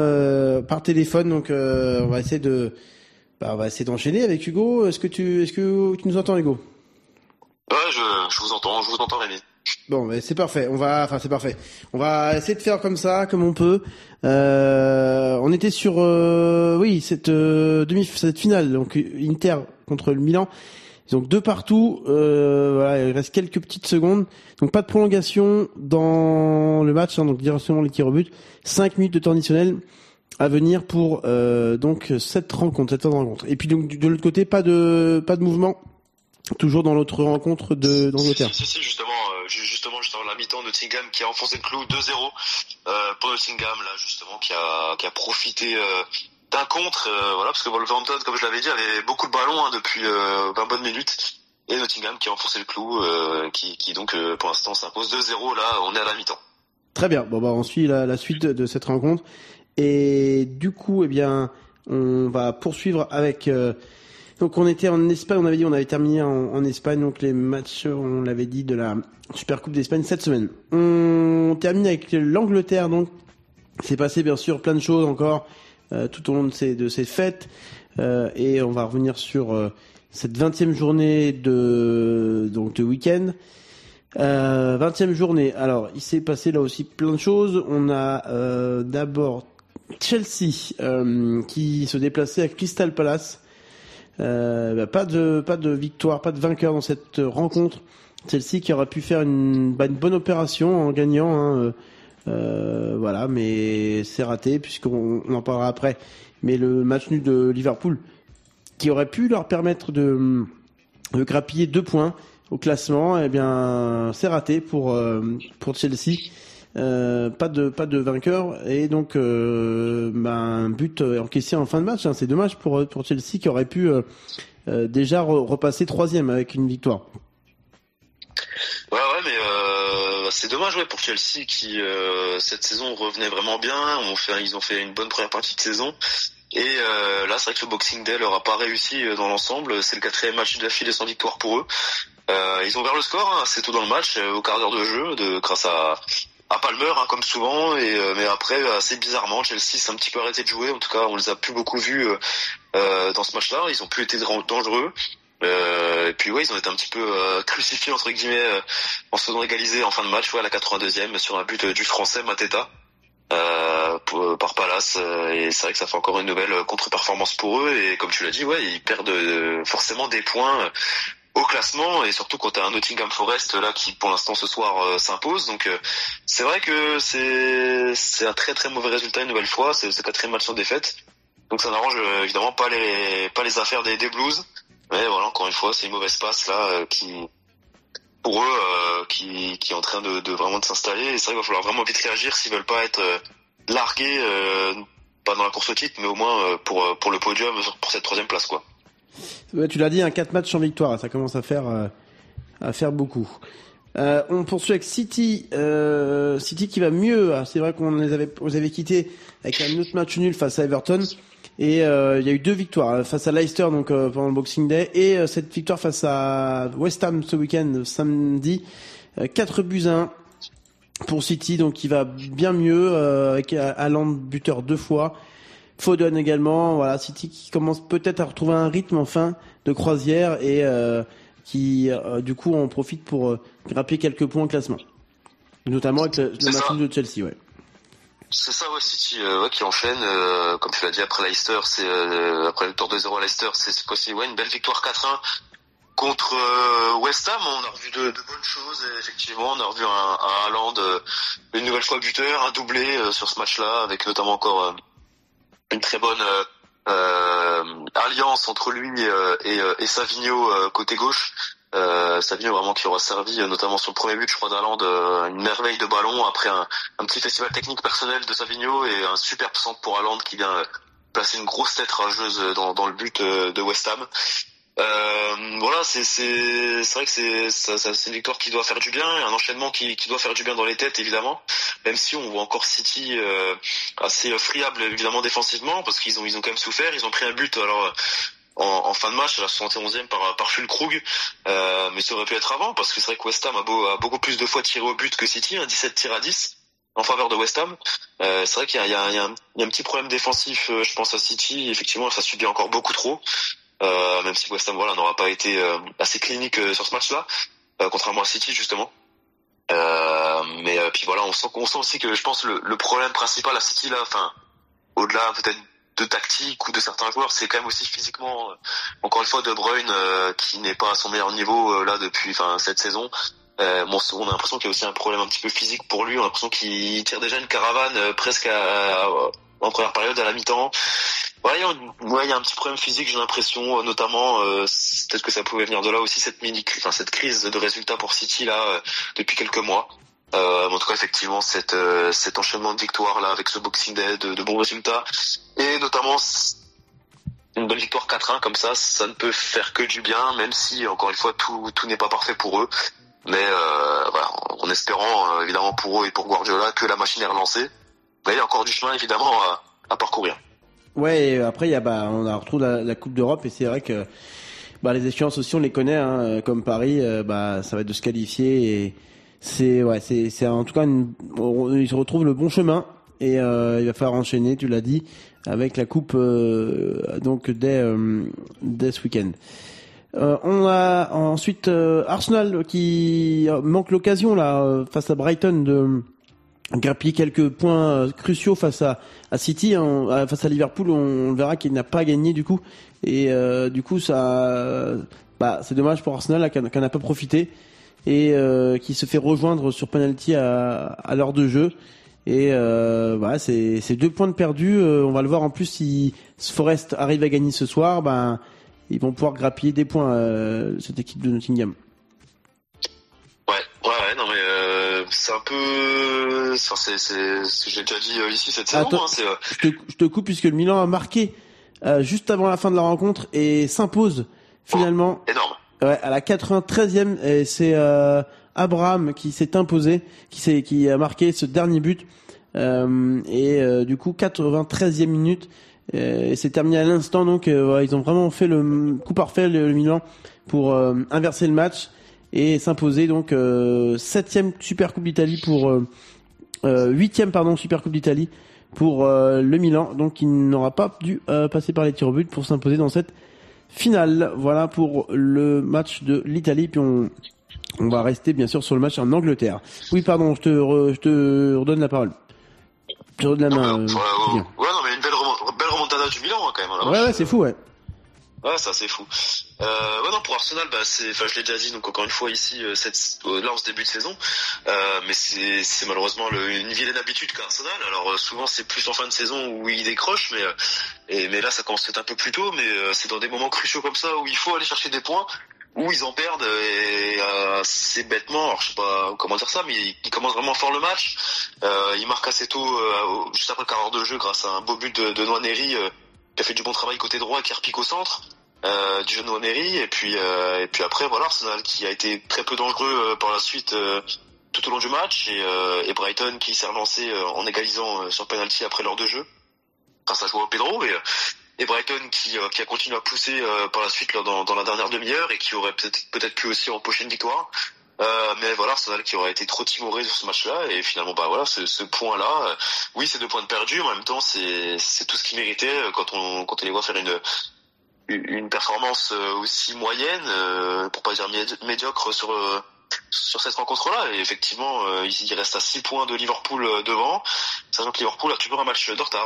par téléphone. Donc on va essayer d'enchaîner avec Hugo. Est-ce que tu nous entends, Hugo? Ouais, je vous entends, Rémi. Bon, mais c'est parfait. C'est parfait. On va essayer de faire comme ça, comme on peut. On était sur cette finale, donc Inter contre le Milan. Donc 2 partout, voilà, il reste quelques petites secondes. Donc pas de prolongation dans le match, donc directement les tirs au but. 5 minutes de temps additionnel à venir pour donc cette rencontre. Et puis donc de l'autre côté, pas de mouvement. Toujours dans l'autre rencontre d'Angleterre. Si, justement la mi-temps, Nottingham qui a enfoncé le clou 2-0 pour Nottingham là justement qui a profité d'un contre, voilà, parce que Wolverhampton, comme je l'avais dit, avait beaucoup de ballons depuis 20 bonnes minutes. Et Nottingham qui a enfoncé le clou, qui donc pour l'instant s'impose 2-0. Là, on est à la mi-temps. Très bien. Bon, bah, on suit la suite de cette rencontre. Et du coup, eh bien, on va poursuivre avec, donc on était en Espagne, on avait dit, on avait terminé en Espagne, donc les matchs, on l'avait dit, de la Super Coupe d'Espagne cette semaine. On termine avec l'Angleterre, donc. C'est passé, bien sûr, plein de choses encore, tout au long de ces fêtes, et on va revenir sur, cette 20e journée de week-end. 20e journée. Alors, il s'est passé là aussi plein de choses. On a d'abord Chelsea qui se déplaçait à Crystal Palace. Pas de victoire, pas de vainqueur dans cette rencontre. Chelsea qui aurait pu faire une bonne opération en gagnant. Voilà, mais c'est raté puisqu'on en parlera après. Mais le match nul de Liverpool qui aurait pu leur permettre de grappiller 2 points au classement, eh bien c'est raté pour Chelsea. Pas de vainqueur et donc un but encaissé en fin de match. C'est dommage pour Chelsea qui aurait pu déjà repasser 3e avec une victoire. Ouais, mais c'est dommage pour Chelsea qui cette saison revenait vraiment bien. Ils ont fait une bonne première partie de saison. Et là, c'est vrai que le Boxing Day leur a pas réussi dans l'ensemble. C'est le 4e match d'affilée sans victoire pour eux. Ils ont ouvert le score assez tôt dans le match, au quart d'heure de jeu, grâce à Palmer, comme souvent. Mais après, assez bizarrement, Chelsea s'est un petit peu arrêté de jouer. En tout cas, on les a plus beaucoup vus dans ce match-là. Ils ont plus été dangereux. Et puis ils ont été un petit peu crucifiés entre guillemets en se faisant égaliser en fin de match, à la 82e sur un but du Français Mateta. Par Palace, et c'est vrai que ça fait encore une nouvelle contre-performance pour eux, et comme tu l'as dit, ils perdent forcément des points au classement, et surtout quand t'as un Nottingham Forest là qui pour l'instant ce soir s'impose. Donc c'est vrai que c'est un très très mauvais résultat une nouvelle fois. C'est le 4e match sans défaite, donc ça n'arrange évidemment pas les affaires des Blues. Mais voilà, encore une fois, c'est une mauvaise passe là qui pour eux qui est en train de vraiment de s'installer. Et c'est vrai qu'il va falloir vraiment vite réagir s'ils veulent pas être largués, pas dans la course au titre, mais au moins pour le podium, pour cette 3e place, quoi. Ouais, tu l'as dit, 4 matchs sans victoire, ça commence à faire beaucoup. On poursuit avec City qui va mieux. C'est vrai qu'on vous avait quitté avec un autre match nul face à Everton. Et il y a eu 2 victoires face à Leicester pendant le Boxing Day, et cette victoire face à West Ham ce week-end samedi, 4-1 pour City, donc qui va bien mieux avec Haaland buteur 2 fois, Foden également. Voilà, City qui commence peut-être à retrouver un rythme enfin de croisière, et qui du coup en profite pour grappiller quelques points au classement, notamment avec le match de Chelsea. C'est ça, City qui enchaîne, comme tu l'as dit, après Leicester, c'est après le tour 2-0 à Leicester, c'est cette fois-ci une belle victoire 4-1 contre West Ham. On a revu de bonnes choses, et effectivement, on a revu un Haaland une nouvelle fois buteur, un doublé sur ce match-là, avec notamment encore une très bonne alliance entre lui et Savigno côté gauche. Savigno vraiment qui aura servi notamment sur le premier but, je crois, d'Haaland, une merveille de ballon après un petit festival technique personnel de Savigno, et un superbe centre pour Haaland qui vient placer une grosse tête rageuse dans le but de West Ham. C'est vrai que c'est une victoire qui doit faire du bien, et un enchaînement qui doit faire du bien dans les têtes, évidemment, même si on voit encore City assez friable évidemment défensivement, parce qu'ils ont quand même souffert. Ils ont pris un but en fin de match à la 71e par Füllkrug, mais ça aurait pu être avant, parce que c'est vrai que West Ham a beaucoup plus de fois tiré au but que City, 17 tirs à 10 en faveur de West Ham. C'est vrai qu'il y a un petit problème défensif, je pense, à City. Effectivement, ça subit encore beaucoup trop, même si West Ham n'aura pas été assez clinique sur ce match-là, contrairement à City justement. Mais puis on sent aussi que, je pense, le problème principal à City là, au-delà peut-être de tactique ou de certains joueurs, c'est quand même aussi physiquement, encore une fois, De Bruyne qui n'est pas à son meilleur niveau là depuis cette saison. On a l'impression qu'il y a aussi un problème un petit peu physique pour lui. On a l'impression qu'il tire déjà une caravane presque en première période à la mi-temps. Il y a un petit problème physique, j'ai l'impression, notamment peut-être que ça pouvait venir de là aussi, cette crise de résultats pour City là depuis quelques mois. En tout cas, effectivement, cet enchaînement de victoires là avec ce Boxing Day, de bons résultats, et notamment une bonne victoire 4-1 comme ça ne peut faire que du bien, même si encore une fois tout n'est pas parfait pour eux. Mais voilà, en espérant évidemment pour eux et pour Guardiola que la machine est relancée. Mais il y a encore du chemin évidemment à parcourir. Ouais, et après on a retrouvé la Coupe d'Europe et c'est vrai que les échéances aussi on les connaît, hein, comme Paris, ça va être de se qualifier et c'est en tout cas il se retrouve le bon chemin et il va falloir enchaîner, tu l'as dit, avec la coupe donc dès ce week-end. On a ensuite Arsenal qui manque l'occasion là face à Brighton de grappiller quelques points cruciaux face à City, hein, face à Liverpool. On verra qu'il n'a pas gagné du coup et du coup ça c'est dommage pour Arsenal là, qui n'a pas profité et qui se fait rejoindre sur penalty à l'heure de jeu. Et c'est 2 points de perdus. On va le voir en plus si Forest arrive à gagner ce soir, ils vont pouvoir grappiller des points cette équipe de Nottingham. Ouais, non mais c'est un peu, c'est ce que j'ai déjà dit ici cette saison. Attends, je te coupe puisque le Milan a marqué juste avant la fin de la rencontre et s'impose finalement. Énorme. Ouais, à la 93e, et c'est Abraham qui s'est imposé, qui a marqué ce dernier but. Du coup 93e minute et c'est terminé à l'instant, donc ils ont vraiment fait le coup parfait le Milan pour inverser le match et s'imposer, donc 7e Super Coupe d'Italie pour 8e Super Coupe d'Italie pour le Milan, donc il n'aura pas dû passer par les tirs au but pour s'imposer dans cette finale. Voilà pour le match de l'Italie, puis on va rester bien sûr sur le match en Angleterre. Oui, pardon, je te redonne la parole. Je redonne la main. Non, mais une belle remontada du Milan quand même. Ouais, c'est fou, ouais. Ouais, ça c'est fou. Pour Arsenal, je l'ai déjà dit, donc encore une fois ici, là en ce début de saison, mais c'est malheureusement une vilaine habitude qu'a Arsenal. Alors souvent c'est plus en fin de saison où ils décrochent, mais là ça commence peut-être un peu plus tôt, mais c'est dans des moments cruciaux comme ça où il faut aller chercher des points, où ils en perdent et c'est bêtement, alors je sais pas comment dire ça, mais ils commencent vraiment fort le match. Ils marquent assez tôt, juste après le quart d'heure de jeu, grâce à un beau but de Nwaneri qui a fait du bon travail côté droit et qui repique au centre du jeune Nwaneri, et puis après voilà, Arsenal qui a été très peu dangereux par la suite tout au long du match, et Brighton qui s'est relancé en égalisant sur penalty après l'heure de jeu grâce à Joao Pedro, et Brighton qui a continué à pousser par la suite là, dans la dernière demi-heure et qui aurait peut-être pu aussi empocher une victoire. Mais voilà, Arsenal qui aurait été trop timoré sur ce match-là, et finalement ce point-là, oui, c'est 2 points de perdus, mais en même temps c'est tout ce qu'ils méritaient quand on les voit faire une performance aussi moyenne, pour pas dire médiocre sur cette rencontre-là. Et effectivement, il reste à 6 points de Liverpool devant, sachant que Liverpool a toujours un match de retard,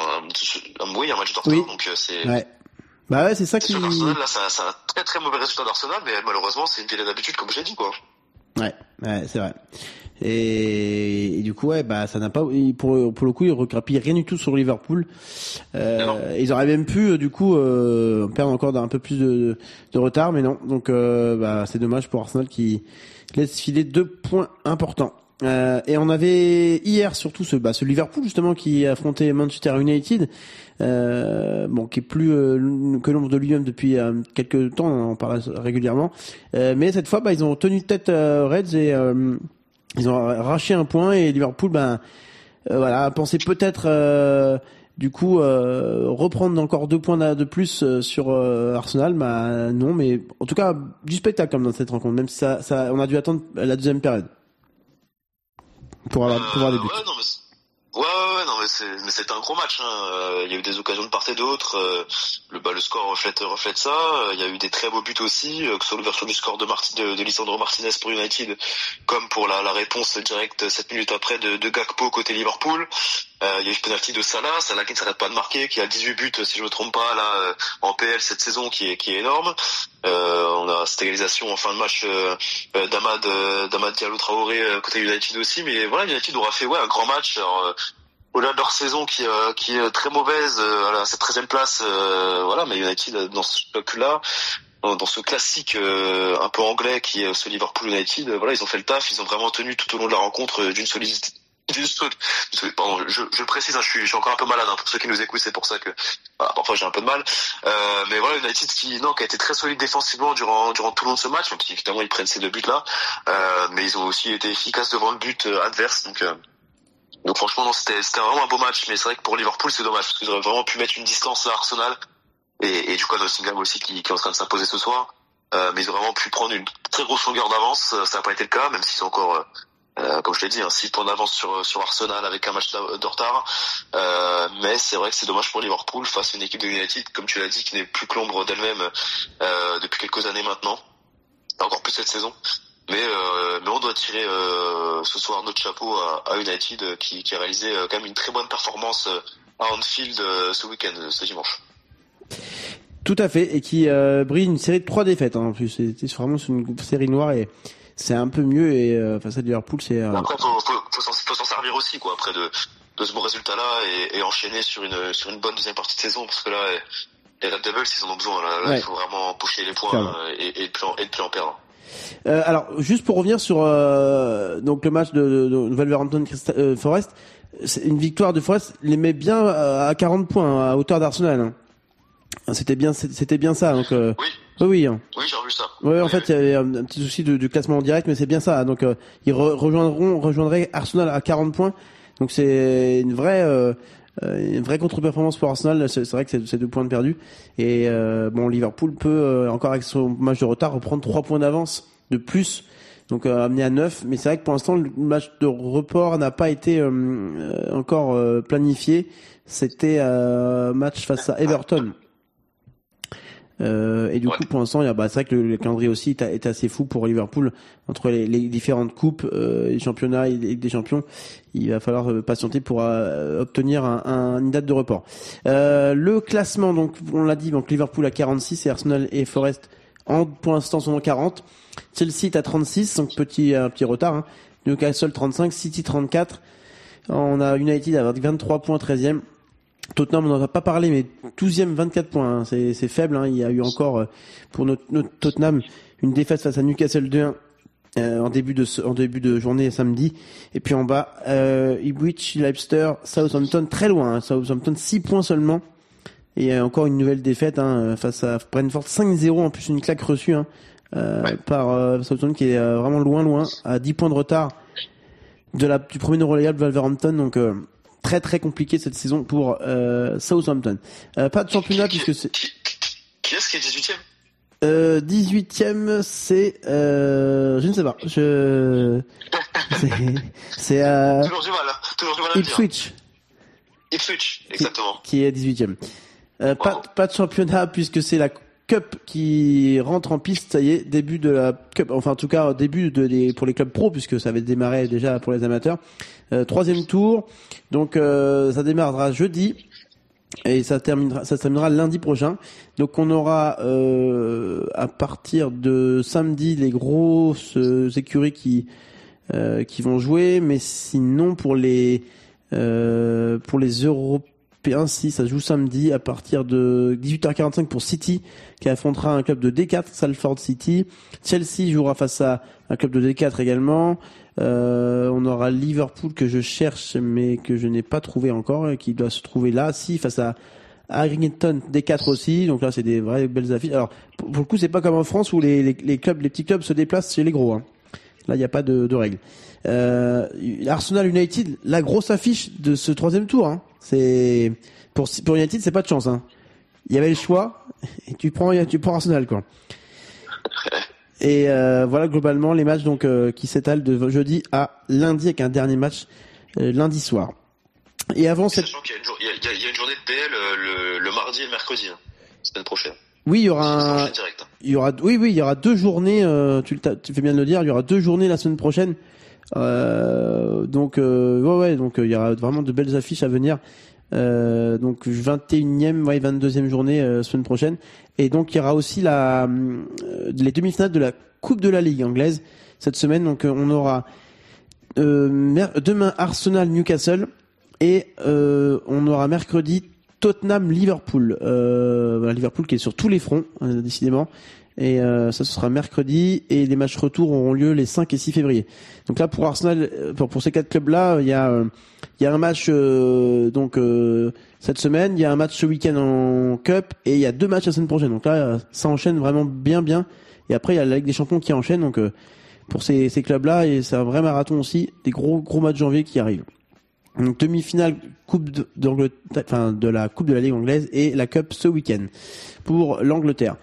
un match de retard, oui. donc c'est... Ouais. Ouais, c'est ça qui... C'est sûr qu'Arsenal, là, c'est un très très mauvais résultat d'Arsenal, mais malheureusement, c'est une vilaine habitude, comme je l'ai dit, quoi. Ouais, c'est vrai. Et du coup, ça n'a pas, pour le coup, ils recrapillent rien du tout sur Liverpool. Ils auraient même pu, du coup, perdre encore un peu plus de retard, mais non. Donc, c'est dommage pour Arsenal qui laisse filer 2 points importants. Et on avait hier surtout ce Liverpool justement qui affrontait Manchester United, qui est plus que l'ombre de lui-même depuis quelques temps, on en parle régulièrement, mais cette fois ils ont tenu tête Reds et ils ont arraché un point, et Liverpool pensait peut-être reprendre encore 2 points de plus sur Arsenal. Non, mais en tout cas du spectacle comme dans cette rencontre, même si ça on a dû attendre la deuxième période pour voir des buts. Mais c'était un gros match, hein. Il y a eu des occasions de part et d'autre. Le score reflète ça. Il y a eu des très beaux buts aussi, que ce soit l'ouverture du score de Lisandro Martinez pour United, comme pour la réponse directe 7 minutes après de Gakpo côté Liverpool. Il y a eu le penalty de Salah qui ne s'arrête pas de marquer, qui a 18 buts si je me trompe pas là en PL cette saison, qui est énorme. On a cette égalisation en fin de match d'Amad Diallo Traoré côté United aussi, mais voilà, United aura fait un grand match. Alors, au-delà de leur saison qui est très mauvaise à cette 13e place, mais United dans ce bloc-là dans ce classique un peu anglais qui est ce Liverpool United. Voilà, ils ont fait le taf, ils ont vraiment tenu tout au long de la rencontre d'une solidité. Pardon, je précise, hein, je suis encore un peu malade, hein, pour ceux qui nous écoutent, c'est pour ça que voilà, parfois j'ai un peu de mal. Mais voilà, United qui a été très solide défensivement durant tout le long de ce match, même si évidemment ils prennent ces 2 buts là, mais ils ont aussi été efficaces devant le but adverse. Donc franchement, non, c'était vraiment un beau match, mais c'est vrai que pour Liverpool c'est dommage parce qu'ils auraient vraiment pu mettre une distance à Arsenal et du coup à Nottingham aussi qui est en train de s'imposer ce soir. Mais ils auraient vraiment pu prendre une très grosse longueur d'avance. Ça n'a pas été le cas, même s'ils ont encore comme je l'ai dit, 6 points d'avance sur Arsenal avec un match de retard. Mais c'est vrai que c'est dommage pour Liverpool face à une équipe de United, comme tu l'as dit, qui n'est plus que l'ombre d'elle-même depuis quelques années maintenant, encore plus cette saison. Mais on doit tirer ce soir notre chapeau à United qui a réalisé quand même une très bonne performance à Anfield ce week-end, ce dimanche. Tout à fait, et qui brille une série de 3 défaites. Hein, en plus, c'était vraiment une série noire et c'est un peu mieux. Et face à Liverpool, c'est. Après, faut s'en servir aussi, quoi. Après de ce bon résultat-là et enchaîner sur une bonne deuxième partie de saison, parce que là, les Red Devils, ils en ont besoin. Là, ouais. Il faut vraiment pocher les points et de plus en perdre. Alors, juste pour revenir sur donc le match de Wolverhampton Forest, c'est une victoire de Forest les met bien à 40 points à hauteur d'Arsenal. Hein. C'était bien ça. Donc oui. Hein. Oui, j'ai revu ça. Ouais, en fait, il y avait un petit souci de classement en direct, mais c'est bien ça. Donc ils rejoindraient Arsenal à 40 points. Donc c'est une vraie contre-performance pour Arsenal. C'est vrai que c'est 2 points de perdus. Et Liverpool peut encore avec son match de retard reprendre 3 points d'avance de plus. Donc amené à 9, mais c'est vrai que pour l'instant le match de report n'a pas été encore planifié. C'était match face à Everton. Et du coup pour l'instant c'est vrai que le calendrier aussi est assez fou pour Liverpool entre les différentes coupes, les championnats et Ligue des Champions. Il va falloir patienter pour obtenir une date de report. Le classement, donc on l'a dit, donc Liverpool à 46 et Arsenal et Forest pour l'instant sont en 40. Chelsea est à 36, donc petit retard. Hein. Newcastle 35, City 34. On a United avec 23 points, 13e. Tottenham, on n'en a pas parlé, mais 12e, 24 points. Hein. C'est faible. Hein. Il y a eu encore pour notre Tottenham une défaite face à Newcastle 2-1 en début de journée samedi. Et puis en bas, Ipswich, Leicester, Southampton très loin. Hein. Southampton 6 points seulement. Et encore une nouvelle défaite face à Brentford 5-0, en plus une claque reçue par Southampton qui est vraiment loin à 10 points de retard du premier relégable Wolverhampton. Donc très très compliqué cette saison pour Southampton. Pas de championnat puisque c'est qui est-ce qui est 18e 18e, c'est je ne sais pas. C'est toujours du mal à Ipswich. Ipswich, exactement. Qui est 18e. Pas de championnat puisque c'est la Cup qui rentre en piste, ça y est, début de la Cup, enfin en tout cas début pour les clubs pro puisque ça avait démarré déjà pour les amateurs. 3e tour, donc ça démarrera jeudi et ça terminera lundi prochain. Donc on aura à partir de samedi les grosses écuries qui vont jouer, mais sinon pour les Européens, si ça se joue samedi à partir de 18h45 pour City qui affrontera un club de D4, Salford City. Chelsea jouera face à un club de D4 également. On aura Liverpool que je cherche mais que je n'ai pas trouvé encore et qui doit se trouver là, face à Accrington D4 aussi. Donc là c'est des vraies belles affiches. Alors pour le coup c'est pas comme en France où les petits clubs se déplacent chez les gros. Hein. Là il n'y a pas de règles. Arsenal United, la grosse affiche de ce 3e tour. Hein. C'est pour United, c'est pas de chance. Hein. Il y avait le choix et tu prends Arsenal quoi. Et voilà globalement les matchs donc qui s'étalent de jeudi à lundi avec un dernier match lundi soir. Et avant cette, sachant qu'il y a une journée de PL le mardi et le mercredi, hein, semaine prochaine. Oui, il y aura il y aura 2 journées. Tu fais bien de le dire. Il y aura 2 journées la semaine prochaine. Donc il y aura vraiment de belles affiches à venir. Donc 21e, 22e journée semaine prochaine. Et donc il y aura aussi les demi-finales de la Coupe de la Ligue anglaise cette semaine. Donc on aura demain Arsenal Newcastle et on aura mercredi Tottenham Liverpool. Liverpool qui est sur tous les fronts décidément. Et ça, ce sera mercredi. Et les matchs retour auront lieu les 5 et 6 février. Donc là, pour Arsenal, pour ces 4 clubs-là, il y a un match cette semaine. Il y a un match ce week-end en Cup. Et il y a 2 matchs la semaine prochaine. Donc là, ça enchaîne vraiment bien. Et après, il y a la Ligue des Champions qui enchaîne. Donc pour ces clubs-là, et c'est un vrai marathon aussi. Des gros matchs janvier qui arrivent. Donc demi-finale de la Coupe de la Ligue anglaise et la Cup ce week-end pour l'Angleterre.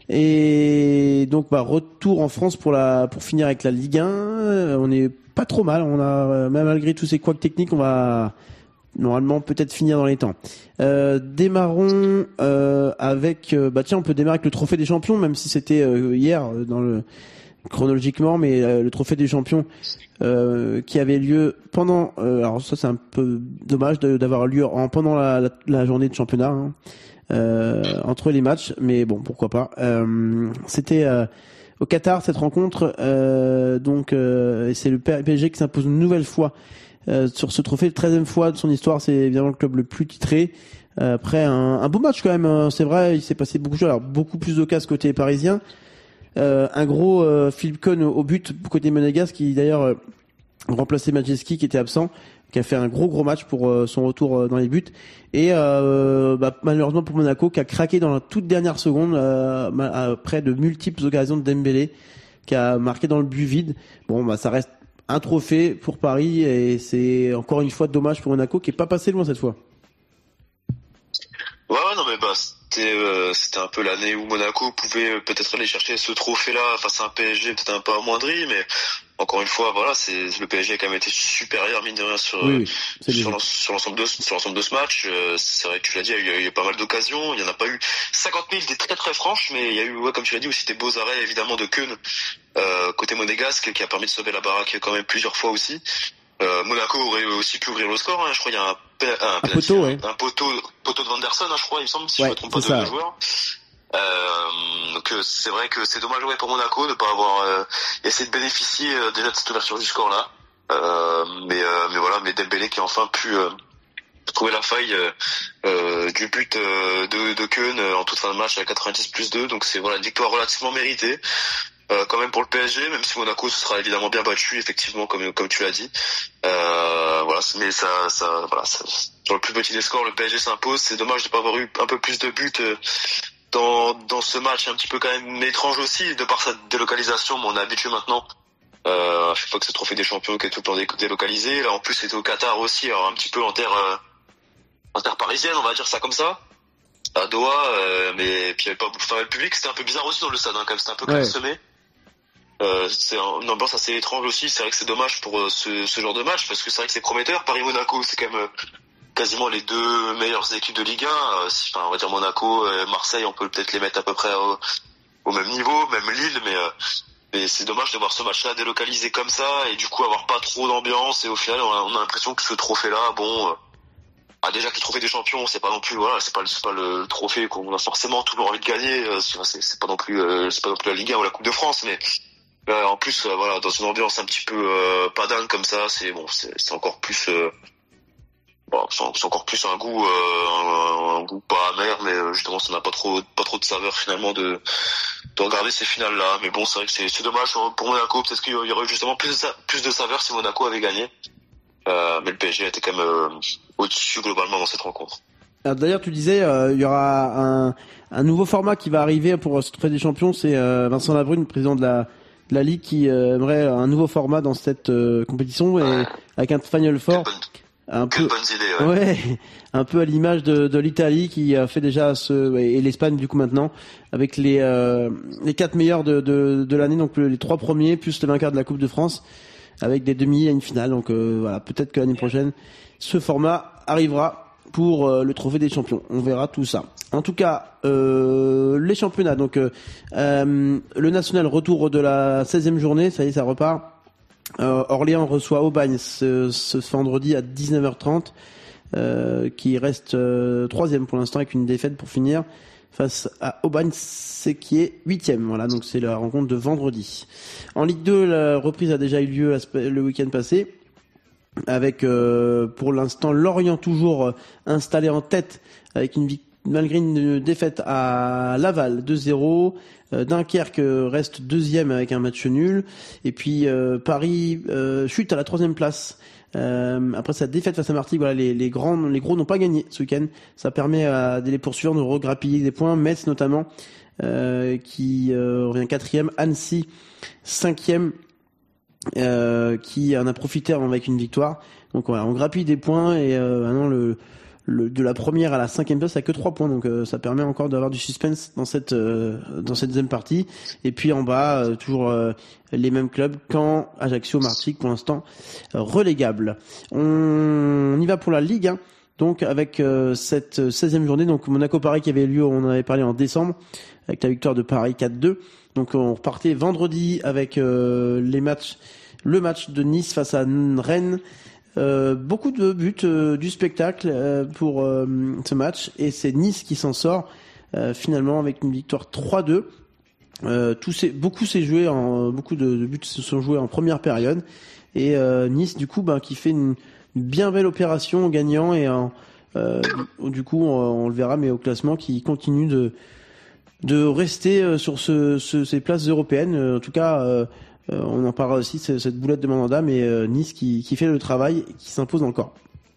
Et donc retour en France pour finir avec la Ligue 1. On est pas trop mal. On a même malgré tous ces couacs techniques, on va normalement peut-être finir dans les temps. Démarrons avec on peut démarrer avec le Trophée des Champions, même si c'était hier chronologiquement, mais le Trophée des Champions qui avait lieu pendant alors ça c'est un peu dommage d'avoir lieu pendant la journée de championnat, hein, entre les matchs, mais bon, pourquoi pas. C'était au Qatar cette rencontre, et c'est le PSG qui s'impose une nouvelle fois sur ce trophée, 13e fois de son histoire. C'est évidemment le club le plus titré. Après un beau match quand même, c'est vrai, il s'est passé beaucoup de choses. Alors beaucoup plus d'occasions côté parisien. Un gros Philippe Cohn au but côté monégasque, qui d'ailleurs remplaçait Majeski qui était absent, qui a fait un gros match pour son retour dans les buts. Et malheureusement pour Monaco, qui a craqué dans la toute dernière seconde après de multiples occasions de Dembélé, qui a marqué dans le but vide. Bon, ça reste un trophée pour Paris, et c'est encore une fois dommage pour Monaco qui est pas passé loin cette fois. Ouais, non mais c'était un peu l'année où Monaco pouvait peut-être aller chercher ce trophée-là face à un PSG peut-être un peu amoindri, mais encore une fois, voilà, le PSG a quand même été supérieur mine de rien sur l'ensemble de ce match. C'est vrai que tu l'as dit, il y a eu pas mal d'occasions, il y en a pas eu 50 000 des très très franches, mais il y a eu, comme tu l'as dit, aussi des beaux arrêts évidemment de Keun côté monégasque, qui a permis de sauver la baraque quand même plusieurs fois aussi. Monaco aurait aussi pu ouvrir le score, hein. Je crois qu'il y a un poteau de Vanderson, hein, je crois, il me semble, si je me trompe pas, de joueur. Donc c'est vrai que c'est dommage pour Monaco de ne pas avoir essayé de bénéficier déjà de cette ouverture du score là. Mais Dembélé qui a enfin pu trouver la faille du but de Keun en toute fin de match à 90+2. Donc c'est une victoire relativement méritée. Quand même pour le PSG, même si Monaco se sera évidemment bien battu, effectivement, comme tu l'as dit. Mais sur le plus petit des scores, le PSG s'impose. C'est dommage de pas avoir eu un peu plus de buts dans ce match, un petit peu quand même étrange aussi, de par sa délocalisation. Mais on est habitué maintenant. À chaque fois que ce trophée des champions qui est tout le temps délocalisé. Là, en plus, c'était au Qatar aussi, alors un petit peu en terre parisienne, on va dire ça comme ça. À Doha, mais puis il y avait pas beaucoup. Le public, c'était un peu bizarre aussi dans le stade, hein, quand même, c'était un peu clairsemé. C'est une ambiance assez étrange aussi. C'est vrai que c'est dommage pour ce genre de match, parce que c'est vrai que c'est prometteur. Paris-Monaco, c'est quand même quasiment les deux meilleures équipes de Ligue 1. On va dire Monaco, Marseille, on peut peut-être les mettre à peu près au même niveau, même Lille, mais c'est dommage de voir ce match-là délocalisé comme ça, et du coup avoir pas trop d'ambiance, et au final on a l'impression que ce trophée-là, déjà que le trophée des champions, c'est pas non plus, c'est pas le trophée qu'on a forcément toujours envie de gagner. C'est pas non plus la Ligue 1 ou la Coupe de France, mais en plus, dans une ambiance un petit peu pas dingue comme ça, c'est encore plus, c'est encore plus un goût pas amer, mais justement ça n'a pas trop de saveur finalement de regarder ces finales là. Mais bon, c'est vrai que c'est dommage pour Monaco. Peut-être qu'il y aurait eu justement plus de saveur si Monaco avait gagné. Mais le PSG a été quand même au-dessus globalement dans cette rencontre. Alors, d'ailleurs, tu disais, il y aura un nouveau format qui va arriver pour ce Trophée des Champions. C'est Vincent Labrune, président de la Ligue, qui aimerait un nouveau format dans cette compétition, et avec un Final Four. Quelle bonne idée, ouais, un peu à l'image de l'Italie, qui a fait déjà et l'Espagne du coup maintenant, avec les 4 meilleurs de l'année, donc les 3 premiers plus le vainqueur de la Coupe de France, avec des demi et une finale. Donc peut-être que l'année prochaine ce format arrivera pour le Trophée des Champions. On verra tout ça. En tout cas, les championnats. Donc le national, retour de la 16e journée, ça y est, ça repart. Orléans reçoit Aubagne ce vendredi à 19h30, qui reste 3e pour l'instant, avec une défaite pour finir face à Aubagne, c'est qui est 8e. Voilà, donc c'est la rencontre de vendredi. En Ligue 2, la reprise a déjà eu lieu le week-end passé, avec pour l'instant Lorient toujours installé en tête avec une malgré une défaite à Laval 2-0. Dunkerque reste deuxième avec un match nul. Et puis Paris chute à la 3e place. Après sa défaite face à Martigues, voilà, les gros n'ont pas gagné ce week-end. Ça permet à des poursuivants de regrappiller des points. Metz notamment, qui revient 4e. Annecy 5e, qui en a profité avec une victoire. Donc voilà, on grappille des points et maintenant de la première à la 5e place, il n'y a que 3 points, donc ça permet encore d'avoir du suspense dans cette deuxième partie. Et puis en bas, toujours les mêmes clubs, Caen, Ajaccio, Martigues, pour l'instant relégables. On y va pour la Ligue 1, donc avec cette 16e journée, donc Monaco-Paris qui avait lieu, on en avait parlé en décembre, avec la victoire de Paris 4-2. Donc on repartait vendredi avec le match de Nice face à Rennes. Beaucoup de buts, du spectacle pour ce match, et c'est Nice qui s'en sort finalement avec une victoire 3-2. Beaucoup de buts se sont joués en première période, et Nice du coup qui fait une bien belle opération en gagnant, et du coup on le verra, mais au classement qui continue de rester sur ces places européennes. En tout cas, on en parlera aussi, cette boulette de Mandanda, mais Nice qui fait le travail et qui s'impose encore.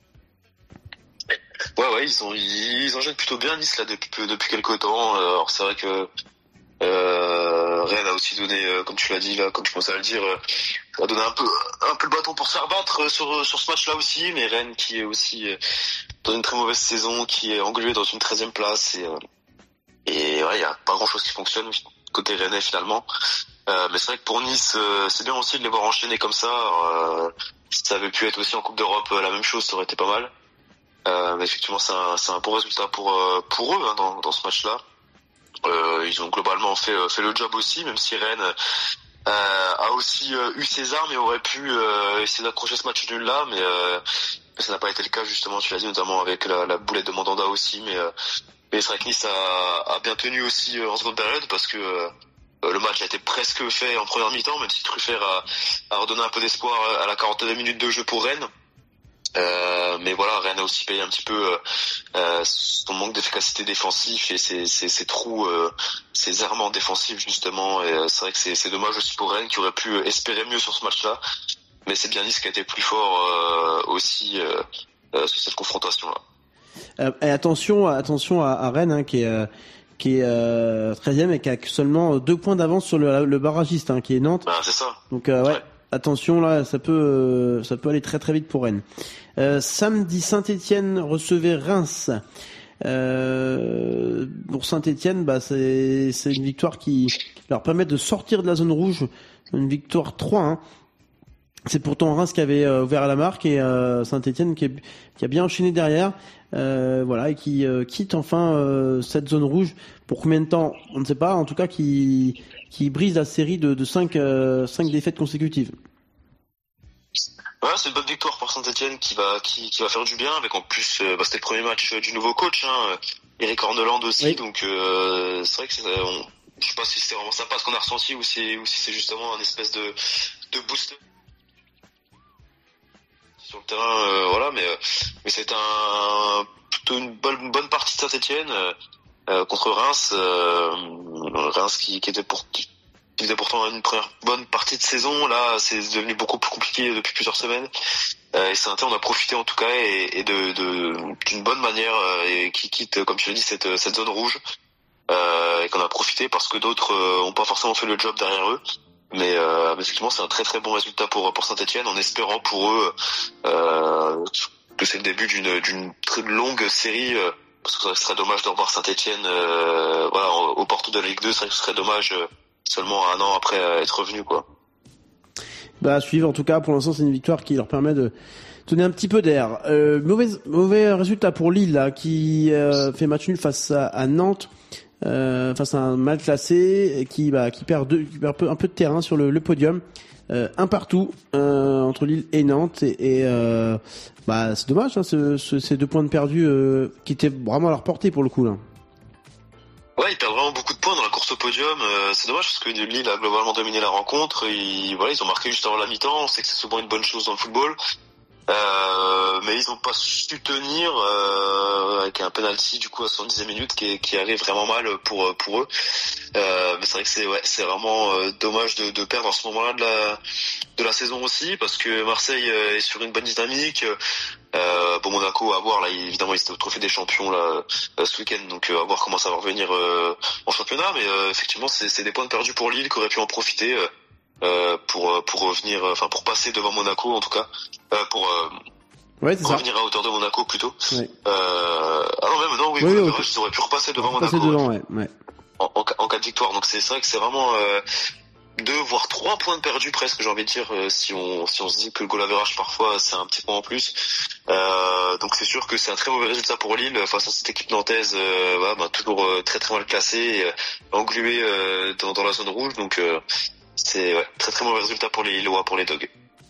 Ouais, ils enchaînent plutôt bien Nice là depuis quelques temps. Alors c'est vrai que Rennes a aussi donné, comme tu l'as dit là, comme je pensais à le dire, a donné un peu le bâton pour se faire battre sur ce match-là aussi. Mais Rennes qui est aussi dans une très mauvaise saison, qui est englué dans une 13e place, et ouais, il y a pas grand-chose qui fonctionne côté Rennais finalement. Mais c'est vrai que pour Nice, c'est bien aussi de les voir enchaîner comme ça. Ça avait pu être aussi en Coupe d'Europe la même chose, ça aurait été pas mal. Mais effectivement, c'est un bon résultat pour eux dans ce match-là. Ils ont globalement fait le job aussi, même si Rennes a aussi eu ses armes et aurait pu essayer d'accrocher ce match nul-là, mais ça n'a pas été le cas, justement, tu l'as dit, notamment avec la boulette de Mandanda aussi. Mais c'est vrai que Nice a bien tenu aussi en seconde période, parce que le match a été presque fait en première mi-temps, même si Truffert a redonné un peu d'espoir à la 42e minute de jeu pour Rennes. Mais voilà, Rennes a aussi payé un petit peu son manque d'efficacité défensive et ses trous, ses errements défensifs justement. Et c'est vrai que c'est dommage aussi pour Rennes, qui aurait pu espérer mieux sur ce match-là. Mais c'est bien Nice qui a été plus fort aussi sur cette confrontation-là. Et attention à Rennes, qui est 13e et qui a seulement 2 points d'avance sur le barragiste, qui est Nantes. Bah, c'est ça. Donc ouais. Attention là, ça peut aller très très vite pour Rennes. Samedi, Saint-Étienne recevait Reims. Pour Saint-Étienne, c'est une victoire qui leur permet de sortir de la zone rouge. Une victoire 3-1. C'est pourtant Reims qui avait ouvert la marque, et Saint-Étienne qui a bien enchaîné derrière. Voilà, et qui quitte enfin cette zone rouge. Pour combien de temps, on ne sait pas. En tout cas, qui brise la série de 5 défaites consécutives. Ouais, c'est une bonne victoire pour Saint-Etienne qui va faire du bien, avec en plus c'était le premier match du nouveau coach, Eric Orneland aussi. Oui. Donc c'est vrai que je sais pas si c'était vraiment sympa ce qu'on a ressenti, ou si c'est justement un espèce de booster sur le terrain, voilà. Mais c'est plutôt une bonne partie de Saint-Etienne contre Reims. Reims qui était pourtant une première bonne partie de saison. Là, c'est devenu beaucoup plus compliqué depuis plusieurs semaines. Et Saint-Etienne, on a profité en tout cas, et d'une bonne manière, et qui quitte, comme tu l'as dit, cette zone rouge, et qu'on a profité parce que d'autres ont pas forcément fait le job derrière eux. Mais effectivement, c'est un très très bon résultat pour Saint-Etienne, en espérant pour eux que c'est le début d'une très longue série. Parce que ce serait dommage de revoir Saint-Etienne voilà, aux portes de la Ligue 2. C'est vrai que ce serait dommage seulement un an après être revenu, quoi. À suivre. En tout cas, pour l'instant, c'est une victoire qui leur permet de donner un petit peu d'air. Mauvais résultat pour Lille, là, qui fait match nul face à Nantes, face à un mal classé, qui perd un peu de terrain sur le podium. Un partout entre Lille et Nantes, et c'est dommage, ces 2 points de perdus qui étaient vraiment à leur portée pour le coup là. Ouais, ils perdent vraiment beaucoup de points dans la course au podium. C'est dommage parce que Lille a globalement dominé la rencontre. Ils ont marqué juste avant la mi-temps. On sait que c'est souvent une bonne chose dans le football. Mais ils ont pas su tenir avec un penalty du coup à 70e minute qui arrive vraiment mal pour eux. Mais c'est vrai que c'est vraiment dommage de perdre en ce moment-là de la saison aussi, parce que Marseille est sur une bonne dynamique. Bon, Monaco à voir là, évidemment ils étaient au trophée des champions là ce week-end, donc à voir comment ça va revenir en championnat. Mais effectivement c'est des points perdus pour Lille qui aurait pu en profiter pour revenir, enfin pour passer devant Monaco en tout cas, pour Ouais, c'est ça. revenir à hauteur de Monaco plutôt. Ouais. Ah non, même non, oui, Oui, oui, ils auraient pu repasser devant Passer Monaco devant, ouais. en cas de victoire. Donc c'est vrai que c'est vraiment 2 voire 3 points de perdus presque, j'ai envie de dire, si on se dit que le goal average parfois c'est un petit point en plus. Donc c'est sûr que c'est un très mauvais résultat pour Lille face à cette équipe nantaise, toujours très très mal classée, engluée dans la zone rouge. Donc c'est très très mauvais résultat pour les Lillois, pour les Dogs.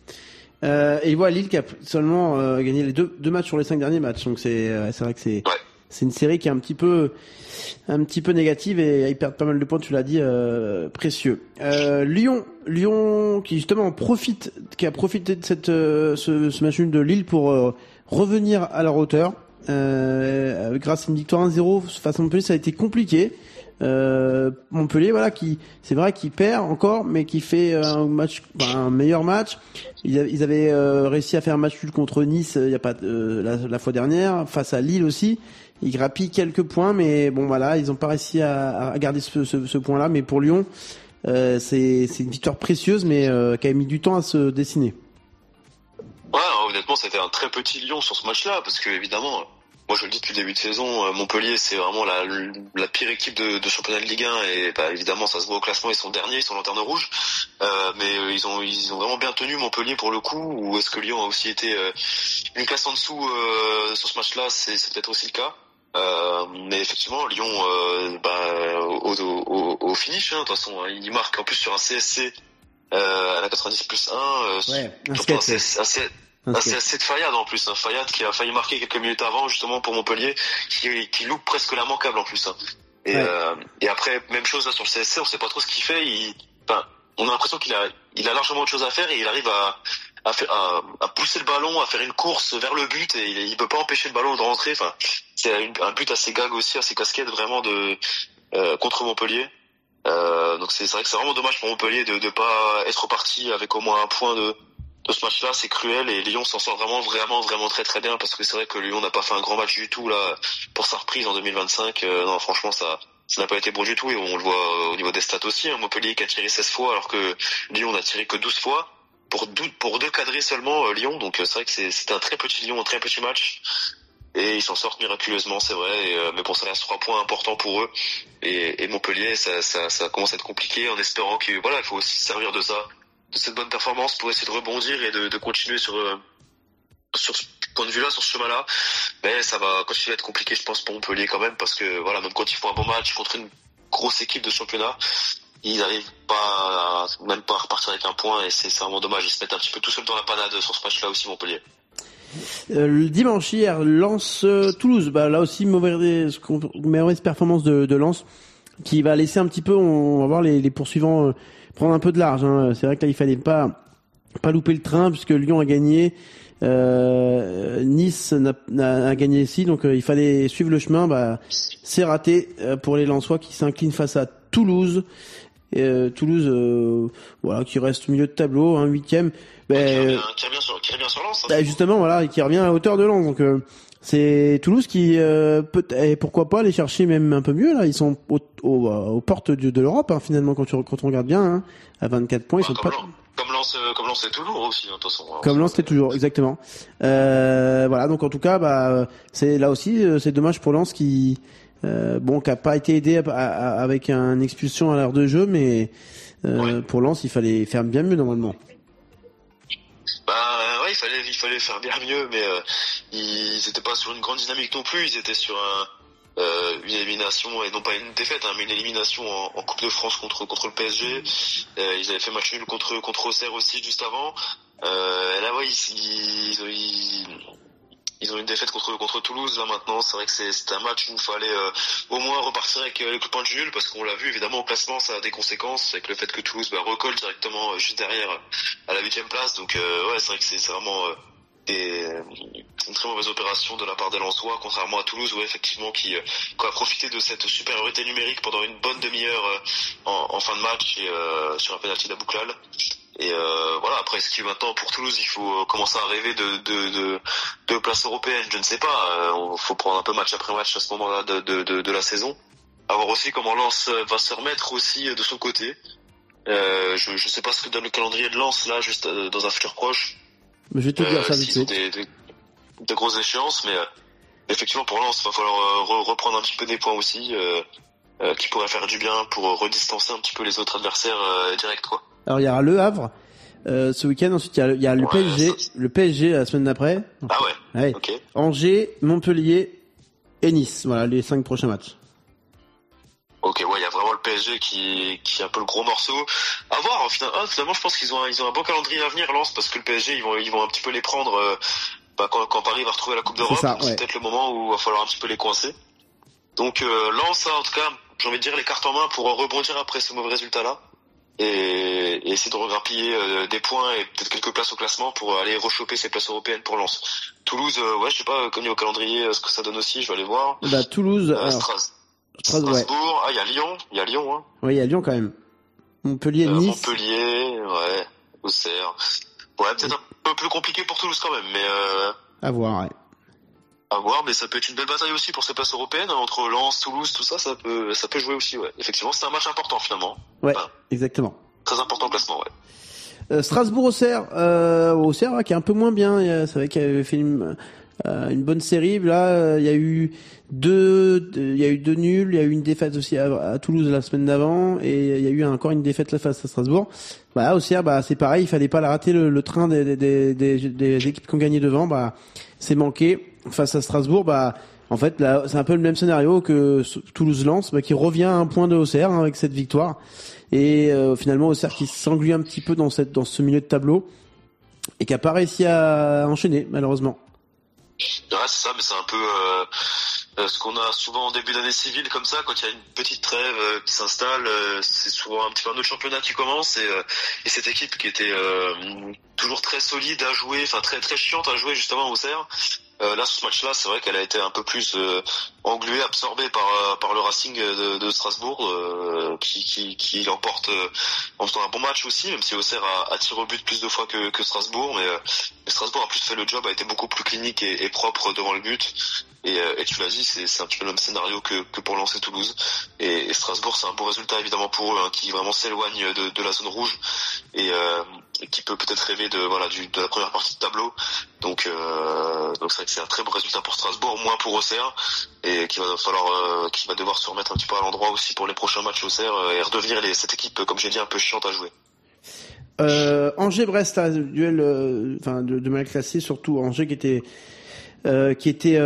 Et il voit Lille qui a seulement gagné les deux matchs sur les 5 derniers matchs, donc c'est vrai que c'est une série qui est un petit peu négative et ils perdent pas mal de points, tu l'as dit, précieux. Lyon qui justement qui a profité de ce match nul de Lille pour revenir à leur hauteur, grâce à une victoire 1-0 face à Montpellier. Ça a été compliqué. Montpellier, voilà, c'est vrai qu'il perd encore, mais qui fait un meilleur match. Ils avaient réussi à faire un match nul contre Nice, il y a pas la fois dernière, face à Lille aussi. Ils grappillent quelques points, mais bon voilà, ils ont pas réussi à garder ce point-là. Mais pour Lyon, c'est une victoire précieuse, mais qui a mis du temps à se dessiner. Ouais, alors, honnêtement, c'était un très petit Lyon sur ce match-là, parce que évidemment, moi je le dis depuis le début de saison, Montpellier c'est vraiment la pire équipe de championnat de Ligue 1, et évidemment ça se voit au classement, ils sont derniers, ils sont lanterne rouge, mais ils ont vraiment bien tenu Montpellier pour le coup. Ou est-ce que Lyon a aussi été une classe en dessous sur ce match-là, c'est peut-être aussi le cas. Mais effectivement Lyon au finish, de toute façon, il marque en plus sur un CSC à la 90+1, Un surtout skate. c'est de Fayad en plus, Fayad qui a failli marquer quelques minutes avant justement pour Montpellier, qui loupe presque l'immanquable en plus. Et après même chose là sur le CSC, on sait pas trop ce qu'il fait. On a l'impression qu'il a largement autre chose à faire, et il arrive à pousser le ballon, à faire une course vers le but, et il peut pas empêcher le ballon de rentrer. Enfin, c'est un but assez gag aussi, assez casquette vraiment contre Montpellier. Donc c'est vrai que c'est vraiment dommage pour Montpellier de pas être parti avec au moins un point de ce match-là. C'est cruel, et Lyon s'en sort vraiment très très bien, parce que c'est vrai que Lyon n'a pas fait un grand match du tout là pour sa reprise en 2025. Non, franchement ça n'a pas été bon du tout, et on le voit au niveau des stats aussi. Montpellier qui a tiré 16 fois alors que Lyon n'a tiré que 12 fois pour deux cadrés seulement, Lyon. Donc c'est vrai que c'était un très petit Lyon, un très petit match. Et ils s'en sortent miraculeusement, c'est vrai. Mais bon, ça reste 3 points importants pour eux. Et Montpellier, ça commence à être compliqué, en espérant que il faut aussi se servir de cette bonne performance pour essayer de rebondir et de continuer sur ce point de vue-là, sur ce chemin-là. Mais ça va continuer à être compliqué, je pense, pour Montpellier quand même, parce que même quand ils font un bon match contre une grosse équipe de championnat, ils n'arrivent même pas à repartir avec un point, et c'est vraiment dommage. Ils se mettent un petit peu tout seuls dans la panade sur ce match-là aussi, Montpellier. Le dimanche hier, Lens Toulouse, là aussi mauvaise performance de Lens, qui va laisser un petit peu, on va voir les poursuivants prendre un peu de large. C'est vrai que là il fallait pas louper le train, puisque Lyon a gagné, Nice a gagné ici, donc il fallait suivre le chemin. C'est raté pour les Lensois qui s'inclinent face à Toulouse. Toulouse, qui reste au milieu de tableau, 8e. Qui revient sur Lens. Justement, voilà, qui revient à hauteur de Lens. Donc c'est Toulouse qui peut, et pourquoi pas aller chercher même un peu mieux là. Ils sont aux portes de l'Europe, finalement, quand on regarde bien, à 24 points. Ils sont comme Lens c'est toujours aussi, de toute façon. Comme Lens c'est toujours, exactement. Voilà, donc en tout cas, c'est là aussi, c'est dommage pour Lens qui a pas été aidé avec une expulsion à l'heure de jeu, mais pour Lens il fallait faire bien mieux normalement. Il fallait faire bien mieux, mais ils étaient pas sur une grande dynamique non plus. Ils étaient sur une élimination, et non pas une défaite, mais une élimination en Coupe de France contre le PSG. Ils avaient fait match nul contre Auxerre aussi juste avant. Et là, ils ont une défaite contre Toulouse là maintenant. C'est vrai que c'est un match où il fallait au moins repartir avec les coups de poing de nul, parce qu'on l'a vu évidemment au classement, ça a des conséquences avec le fait que Toulouse recolle directement juste derrière à la 8e place. Donc c'est vrai que c'est vraiment une très mauvaise opération de la part des Lensois, contrairement à Toulouse, où effectivement qui a profité de cette supériorité numérique pendant une bonne demi-heure en fin de match et sur un penalty d'Abouklal. Et voilà, après est-ce que maintenant pour Toulouse il faut commencer à rêver de place européenne, je ne sais pas. Faut prendre un peu match après match à ce moment-là de la saison. À voir aussi comment Lens va se remettre aussi de son côté. Je sais pas ce que donne le calendrier de Lens là, juste dans un futur proche. Mais je vais te dire ça vite S'ils ont fait. des grosses échéances, mais effectivement pour Lens, il va falloir reprendre un petit peu des points aussi, qui pourraient faire du bien pour redistancer un petit peu les autres adversaires directs, quoi. Alors il y aura Le Havre ce week-end, ensuite il y a le Ouais, PSG, ça- le PSG la semaine d'après. Ah ouais, Ouais. ok. Angers, Montpellier et Nice. Voilà les 5 prochains matchs. Ok, ouais, il y a vraiment le PSG qui est un peu le gros morceau. À voir, finalement, je pense qu'ils ont un bon calendrier à venir, Lens, parce que le PSG, ils vont un petit peu les prendre, quand Paris va retrouver la Coupe d'Europe. ça, Donc ouais. c'est peut-être le moment où il va falloir un petit peu les coincer. Donc, Lens, en tout cas, j'ai envie de dire les cartes en main pour rebondir après ce mauvais résultat-là. Et essayer de regrappiller des points et peut-être quelques places au classement pour aller rechoper ces places européennes pour Lens. Toulouse, ouais, je sais pas, comme au calendrier, ce que ça donne aussi, je vais aller voir. Bah Toulouse, alors, Strasbourg, ouais. il y a Lyon, hein. Ouais, il y a Lyon quand même. Montpellier, Nice. Montpellier, ouais, Auxerre. Ouais, peut-être un peu plus compliqué pour Toulouse quand même, mais À voir, ouais. à voir. Mais ça peut être une belle bataille aussi pour ces places européennes, hein, entre Lens, Toulouse, tout ça, ça peut jouer aussi, ouais. Effectivement, c'est un match important finalement. Ouais, Enfin, exactement. très important au classement, ouais. Strasbourg-Auxerre, Auxerre qui est un peu moins bien. C'est vrai qu'il avait fait une bonne série. Là, il y a eu deux nuls. Il y a eu une défaite aussi à Toulouse la semaine d'avant, et il y a eu encore une défaite là face à Strasbourg. Bah Auxerre, c'est pareil. Il fallait pas la rater le train des équipes qui ont gagné devant. C'est manqué face à Strasbourg. En fait, là, c'est un peu le même scénario que Toulouse-Lens, qui revient à un point de Auxerre avec cette victoire. Et finalement Auxerre qui s'englue un petit peu dans ce milieu de tableau et qui a pas réussi à enchaîner malheureusement. Ouais, c'est ça, mais c'est un peu ce qu'on a souvent en début d'année civile comme ça, quand il y a une petite trêve qui s'installe, c'est souvent un petit peu un autre championnat qui commence, et cette équipe qui était toujours très solide à jouer, enfin très très chiante à jouer justement au Auxerre. Là, sur ce match-là, c'est vrai qu'elle a été un peu plus engluée, absorbée par le Racing de Strasbourg, qui l'emporte en faisant un bon match aussi, même si Auxerre a tiré au but plus de fois que Strasbourg, mais Strasbourg a plus fait le job, a été beaucoup plus clinique et propre devant le but. Et tu l'as dit, c'est un petit peu le même scénario que pour Lens et Toulouse. Et Strasbourg, c'est un bon résultat évidemment pour eux, hein, qui vraiment s'éloigne de la zone rouge et qui peut peut-être rêver de la première partie de tableau. Donc c'est vrai que c'est un très bon résultat pour Strasbourg, moins pour Auxerre, et qui va devoir se remettre un petit peu à l'endroit aussi pour les prochains matchs Auxerre et redevenir cette équipe, comme j'ai dit, un peu chiante à jouer. Angers-Brest, duel de mal classé, surtout Angers qui était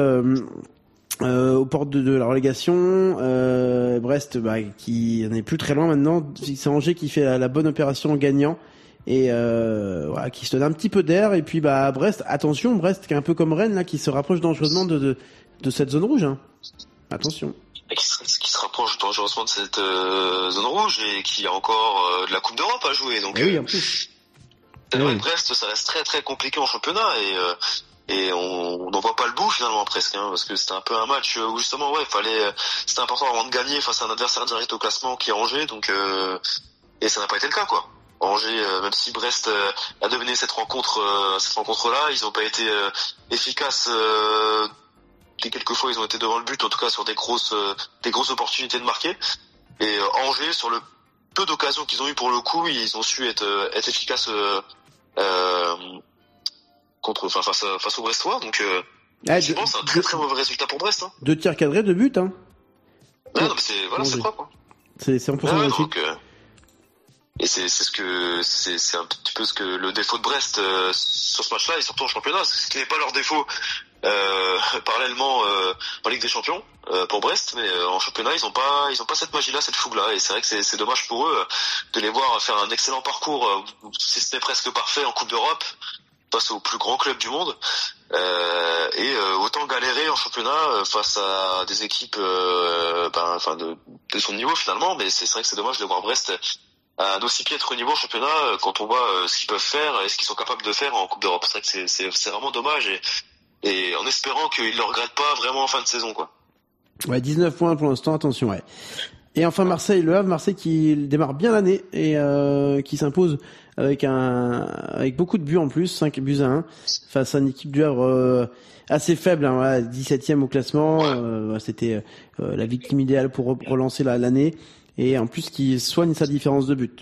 aux portes de la relégation. Brest qui en est plus très loin maintenant. C'est Angers qui fait la bonne opération en gagnant et qui se donne un petit peu d'air. Et puis Brest, attention, Brest qui est un peu comme Rennes là, qui se rapproche dangereusement de cette zone rouge, hein. Attention. Et qui se rapproche dangereusement de cette zone rouge et qui a encore de la Coupe d'Europe à jouer. Donc Oui, en plus. c'est vrai Oui. que Brest, ça reste très très compliqué en championnat, et on n'en voit pas le bout finalement presque, hein, parce que c'était un peu un match où justement c'était important avant de gagner face à un adversaire direct au classement qui est Angers, donc et ça n'a pas été le cas, quoi. Angers, même si Brest a dominé cette rencontre-là, ils n'ont pas été efficaces. Quelques fois, ils ont été devant le but, en tout cas sur des grosses opportunités de marquer. Et Angers, sur le peu d'occasions qu'ils ont eu pour le coup, ils ont su être efficaces face aux Brestois. Donc, je pense que c'est un très très mauvais résultat pour Brest. Hein. 2 tirs cadrés, 2 buts, hein. Ouais, non, mais c'est propre. Hein. C'est 100% Ouais, réussite. donc, et c'est un petit peu ce que le défaut de Brest sur ce match-là, et surtout en championnat, ce qui n'est pas leur défaut parallèlement en Ligue des Champions pour Brest, mais en championnat ils ont pas cette magie-là, cette fougue-là, et c'est vrai que c'est dommage pour eux de les voir faire un excellent parcours, si ce n'est presque parfait en Coupe d'Europe face au plus grand club du monde, et autant galérer en championnat face à des équipes de son niveau finalement. Mais c'est vrai que c'est dommage de voir Brest à un aussi piètre niveau en championnat quand on voit ce qu'ils peuvent faire et ce qu'ils sont capables de faire en Coupe d'Europe. C'est vrai que c'est vraiment dommage, et en espérant qu'il le regrette pas vraiment en fin de saison, quoi. Ouais, 19 points pour l'instant, attention, ouais. Et enfin Marseille, le Havre, Marseille qui démarre bien l'année et qui s'impose avec beaucoup de buts en plus, 5 buts à 1 face à une équipe du Havre assez faible, hein, voilà, 17e au classement. C'était la victime idéale pour relancer l'année et en plus qui soigne sa différence de but.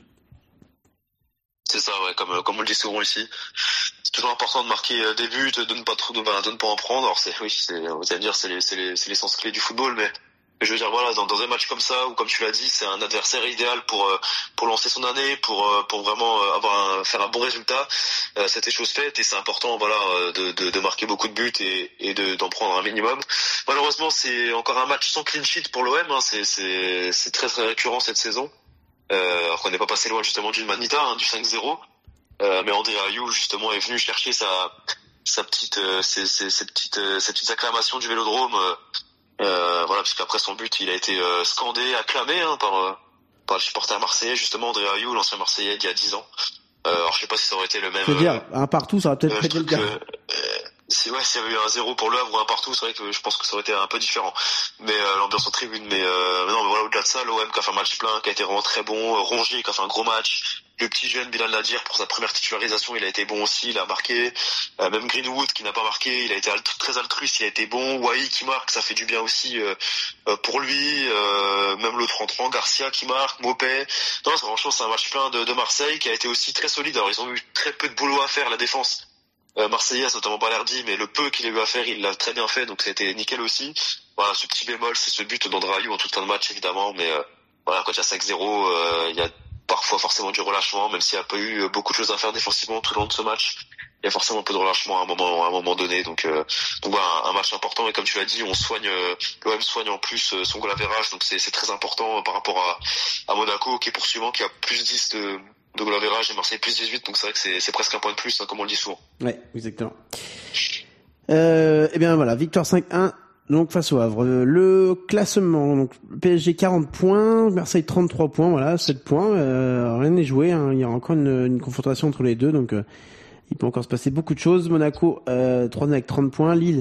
C'est ça, ouais, comme on le dit souvent ici. C'est toujours important de marquer des buts, de ne pas en prendre. Alors vous allez me dire, c'est l'essence clé du football, mais je veux dire, voilà, dans un match comme ça, où comme tu l'as dit, c'est un adversaire idéal pour lancer son année, pour vraiment faire un bon résultat. C'était chose faite et c'est important, voilà, de marquer beaucoup de buts et d'en prendre un minimum. Malheureusement, c'est encore un match sans clean sheet pour l'OM, hein, c'est très très récurrent cette saison. Alors qu'on n'est pas passé loin justement d'une Manita, hein, du 5-0. Mais André Ayew justement est venu chercher ses petites acclamations du Vélodrome. Voilà, parce qu'après son but, il a été scandé, acclamé par le supporter marseillais, justement André Ayew, l'ancien Marseillais d'il y a 10 ans. Alors je sais pas si ça aurait été le même. Je veux dire, un partout, ça aurait peut-être prêté le gars. S'il y avait eu un 0 pour le Havre ou un partout, c'est vrai que je pense que ça aurait été un peu différent. Mais l'ambiance en tribune, mais non, mais voilà, au-delà de ça, l'OM qui a fait un match plein, qui a été vraiment très bon, Rongier qui a fait un gros match, le petit jeune Bilal Nadir pour sa première titularisation, il a été bon aussi, il a marqué, même Greenwood qui n'a pas marqué, il a été très altruiste, il a été bon, Wai qui marque, ça fait du bien aussi pour lui, même l'autre entrant, Garcia qui marque, Mopé. Non, franchement, c'est un match plein de Marseille qui a été aussi très solide. Alors ils ont eu très peu de boulot à faire, la défense marseillaise, notamment Balerdi, mais le peu qu'il a eu à faire, il l'a très bien fait, donc ça a été nickel aussi. Voilà, ce petit bémol, c'est ce but d'André Ayew en toute fin de match, évidemment, mais voilà, quand il y a 5-0, il y a parfois forcément du relâchement, même s'il n'y a pas eu beaucoup de choses à faire défensivement tout le long de ce match. Il y a forcément un peu de relâchement à un moment donné, donc voilà, un match important, et comme tu l'as dit, l'OM soigne en plus son goal average, donc c'est très important par rapport à Monaco, qui est poursuivant, qui a plus 10 de goal average, et Marseille plus 18, donc c'est vrai que c'est presque un point de plus, hein, comme on le dit souvent. Ouais, exactement. Et bien voilà, victoire 5-1 donc face au Havre. Le classement, donc PSG 40 points, Marseille 33 points, voilà, 7 points, rien n'est joué, hein, il y a encore une confrontation entre les deux, donc il peut encore se passer beaucoup de choses. Monaco 3 avec 30 points, Lille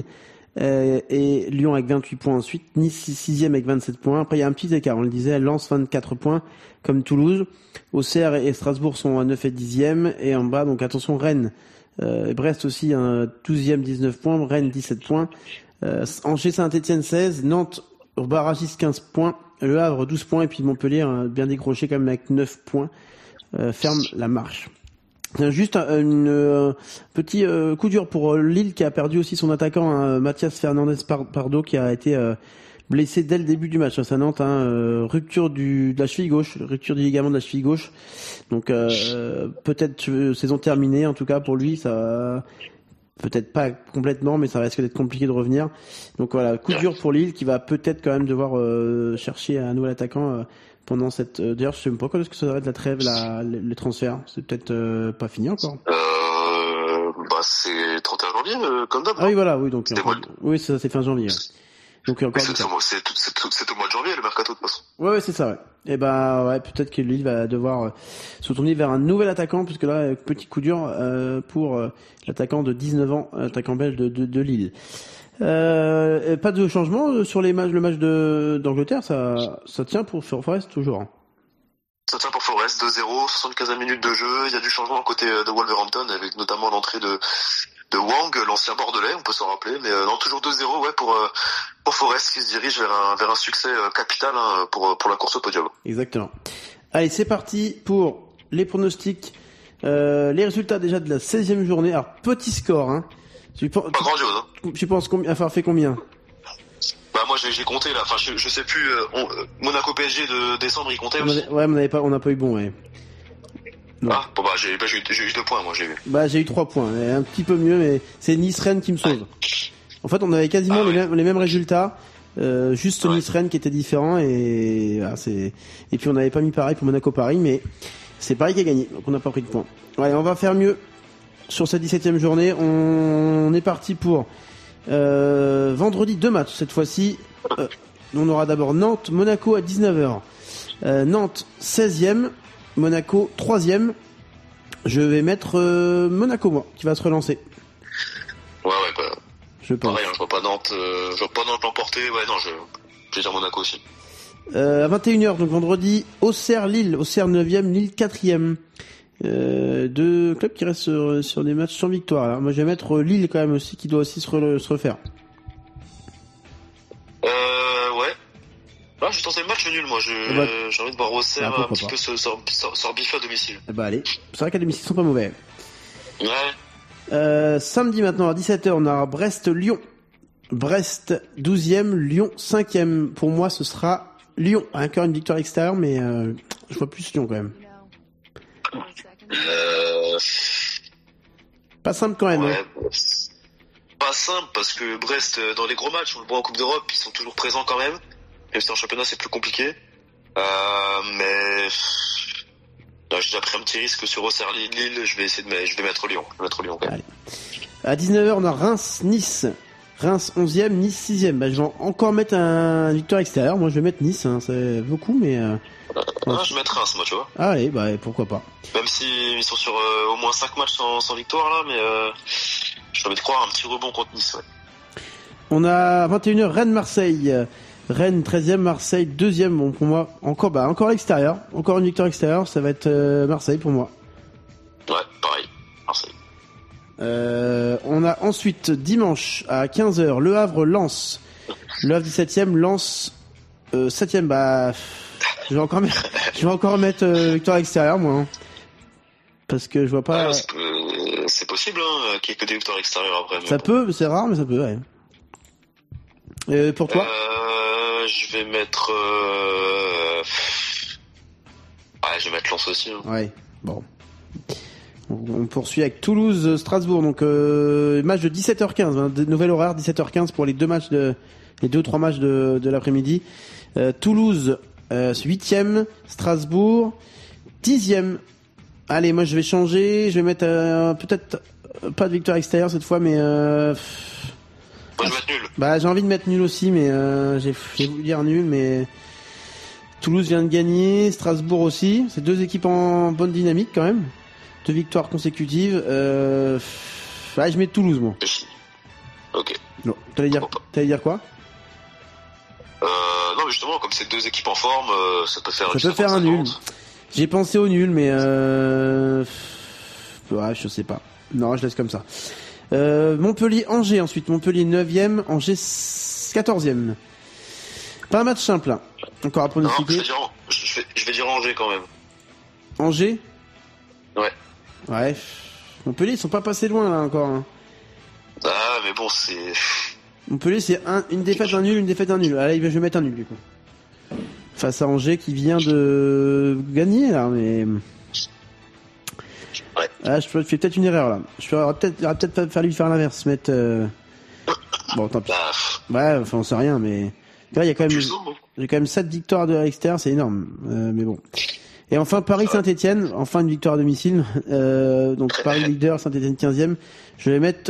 et Lyon avec 28 points ensuite, Nice 6e avec 27 points. Après il y a un petit écart, on le disait, Lens 24 points comme Toulouse. Auxerre et Strasbourg sont à 9 et 10e, et en bas donc attention, Rennes et Brest aussi, 12e 19 points, Rennes 17 points, Angers Saint-Etienne 16, Nantes barragiste 15 points, Le Havre 12 points, et puis Montpellier bien décroché quand même avec 9 points, ferme la marche. Juste un petit coup dur pour Lille, qui a perdu aussi son attaquant, Mathias Fernandez Pardo, qui a été blessé dès le début du match. Ça Nantes, rupture de la cheville gauche, rupture du ligament de la cheville gauche. Donc peut-être saison terminée, en tout cas pour lui, ça peut-être pas complètement, mais ça risque d'être compliqué de revenir. Donc voilà, coup dur pour Lille, qui va peut-être quand même devoir chercher un nouvel attaquant pendant cette. D'ailleurs, je sais même pas quand est-ce que ça devrait être la trêve, les transferts. C'est peut-être pas fini encore. C'est 31 janvier, comme d'hab. Ah oui, voilà, oui, donc oui, ça c'est fin janvier. Ouais. Donc encore. C'est au mois de janvier le mercato de toute façon. Ouais, c'est ça, ouais. Et ouais, peut-être que Lille va devoir se tourner vers un nouvel attaquant, puisque là, petit coup dur pour l'attaquant de 19 ans, attaquant belge de Lille. Pas de changement sur le match d'Angleterre, ça tient pour Forest toujours. Hein. Ça tient pour Forest, 2-0, 75 minutes de jeu. Il y a du changement à côté de Wolverhampton, avec notamment l'entrée de Wang, l'ancien Bordelais, on peut s'en rappeler, mais non, toujours 2-0, ouais, pour Forest, qui se dirige vers un succès capital, hein, pour la course au podium. Exactement. Allez, c'est parti pour les pronostics, les résultats déjà de la 16e journée. Alors, petit score, hein. Pas grandiose, hein. Tu penses combien, enfin, fait combien? Bah, moi, j'ai compté, là, enfin, je sais plus, Monaco PSG de décembre, il comptait aussi. Ouais, mais on n'a pas eu bon, ouais. Non. Ah, bon, j'ai eu 2 points, moi, j'ai eu. Bah, j'ai eu 3 points, un petit peu mieux, mais c'est Nice-Rennes qui me sauve. En fait, on avait quasiment les mêmes résultats, juste Nice-Rennes qui était différent, et puis on n'avait pas mis pareil pour Monaco-Paris, mais c'est Paris qui a gagné, donc on n'a pas pris de points. Ouais, on va faire mieux sur cette 17e journée. On est parti pour vendredi 2 matchs cette fois-ci. On aura d'abord Nantes-Monaco à 19h. Nantes 16e, Monaco 3e. Je vais mettre Monaco, moi, qui va se relancer. Ouais, bah. je pense. Pareil, hein, je vois pas Nantes l'emporter. Ouais, non, je vais dire Monaco aussi. À 21h, donc vendredi, Auxerre-Lille. Auxerre 9e, Lille 4e. Deux clubs qui restent sur des matchs sans victoire. Alors, moi, je vais mettre Lille quand même aussi, qui doit aussi se refaire. Ouais. Là, je vais tenter le match nul, moi. J'ai envie de voir Auxerre un petit peu se rebiffer à domicile. Bah allez, c'est vrai qu'à domicile, ils sont pas mauvais. Ouais. Samedi maintenant, à 17h, on a Brest-Lyon. Brest 12e, Lyon 5e. Pour moi, ce sera Lyon. Encore une victoire extérieure, mais je vois plus Lyon quand même. Pas simple quand même. Ouais. Hein. Pas simple parce que Brest, dans les gros matchs, on le voit en Coupe d'Europe, ils sont toujours présents quand même. Même si en championnat c'est plus compliqué. Mais là, j'ai déjà pris un petit risque sur Auxerre-Lille. Je vais mettre Lyon. Je vais mettre Lyon quand même. À 19h, on a Reims-Nice. Reims 11e, Nice 6e. Bah, je vais encore mettre un victoire extérieure. Moi, je vais mettre Nice. Hein. C'est beaucoup, mais... Je vais mettre Reims, moi, tu vois. Ah, allez, bah, pourquoi pas. Même s'ils sont sur au moins 5 matchs sans victoire, là, mais j'ai envie de croire un petit rebond contre Nice, ouais. On a 21h, Rennes-Marseille. Rennes 13e, Marseille 2e. Bon, pour moi, encore l'extérieur. Encore une victoire extérieure. Ça va être Marseille pour moi. Ouais, pareil. Marseille. On a ensuite dimanche à 15h Le Havre-Lens. Le Havre 17e, Lens 7e. Bah, je vais encore mettre victoire extérieure moi. Hein. Parce que je vois pas. C'est possible hein, qu'il y ait que des victoires extérieures après. Ça peut, c'est rare, mais ça peut. Ouais. Pour toi je vais mettre. Ouais, je vais mettre Lens aussi. Hein. Ouais. Bon. On poursuit avec Toulouse-Strasbourg, donc match de 17h15, hein, nouvel horaire 17h15 pour les deux ou trois matchs de l'après-midi. Toulouse 8e, Strasbourg 10e. Allez, moi je vais changer, je vais mettre peut-être pas de victoire extérieure cette fois, mais moi je vais mettre nul. Bah j'ai envie de mettre nul aussi, mais j'ai voulu dire nul, mais Toulouse vient de gagner, Strasbourg aussi, c'est deux équipes en bonne dynamique quand même. 2 victoires consécutives. Ouais, je mets Toulouse, moi. Ok. Non, t'allais dire quoi Non, mais justement, comme c'est deux équipes en forme, ça peut faire. Ça peut faire un nul. J'ai pensé au nul, mais ouais, je sais pas. Non, je laisse comme ça. Montpellier-Angers ensuite. Montpellier 9e, Angers 14e. Pas un match simple, hein. Encore à pronostiquer. Je vais dire Angers quand même. Angers. Ouais. Ouais. Montpellier, ils sont pas passés loin là encore. Hein. Ah, mais bon, c'est. Montpellier, c'est une défaite, un nul, une défaite, un nul. Allez, je vais mettre un nul du coup. Face à Angers qui vient de gagner là, mais. Ouais. Ah, je fais peut-être une erreur là. Il aurait peut-être fallu faire l'inverse, mettre. Bon, tant pis. Ouais, enfin, on sait rien, mais. Là, il y a quand même. J'ai quand même 7 victoires de l'extérieur, c'est énorme. Mais bon. Et enfin Paris-Saint-Etienne, enfin une victoire à domicile. Donc Paris leader, Saint-Etienne 15e. Je vais mettre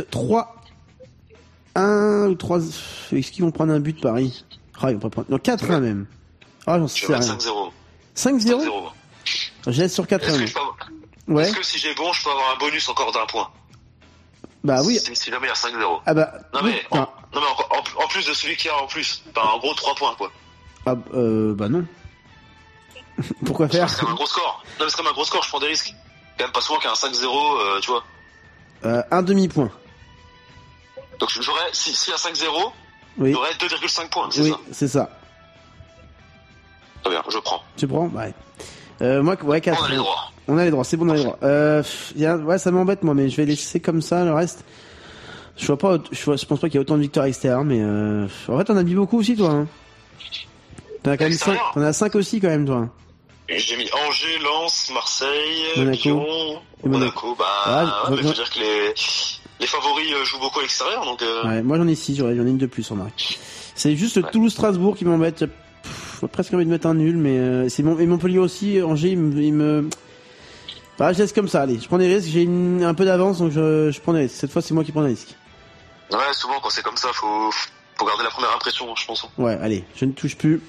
1 ou 3. Est-ce qu'ils vont prendre un but Paris? Ah, ils vont pas prendre. Non, 4-1 même. Ah, j'en sais rien. 5-0. 5-0. Je laisse sur 4-1. Ouais. Est-ce que si j'ai bon, je peux avoir un bonus encore d'un point? Bah oui. Si jamais il y a 5-0. Ah bah. Non mais, en plus de celui qui a en plus. Enfin, en gros 3 points quoi. Ah bah non. Pourquoi faire? C'est comme un gros score. Non mais c'est comme un gros score, je prends des risques. Quand même pas souvent qu'un 5-0, tu vois. Un demi-point. Donc j'aurais, s'il y a 5-0, oui. j'aurais 2,5 points, c'est oui, ça? Oui, c'est ça. Très bien, je prends. Tu prends? Ouais. Moi, ouais, 4. On a les droits. On a les droits, c'est bon, on a les droits. Ouais, ça m'embête, moi, mais je vais laisser comme ça, le reste. Je pense pas qu'il y a autant de victoires extérieures, mais en fait, t'en as mis beaucoup aussi, toi, hein. T'en as quand même 5. T'en as 5 aussi, quand même, toi. J'ai mis Angers, Lens, Marseille, Monaco. Lyon, Monaco. Bah, ouais, mais faut dire que les favoris jouent beaucoup à l'extérieur, donc. Ouais, moi j'en ai 6, j'en ai une de plus, remarque. C'est juste Toulouse-Strasbourg qui m'embête. J'ai presque envie de mettre un nul, mais c'est et Montpellier aussi. Angers, il me. Bah, je laisse comme ça. Allez, je prends des risques. J'ai un peu d'avance, donc je prends des risques. Cette fois, c'est moi qui prends des risques. Ouais, souvent quand c'est comme ça, faut garder la première impression, je pense. Ouais, allez, je ne touche plus.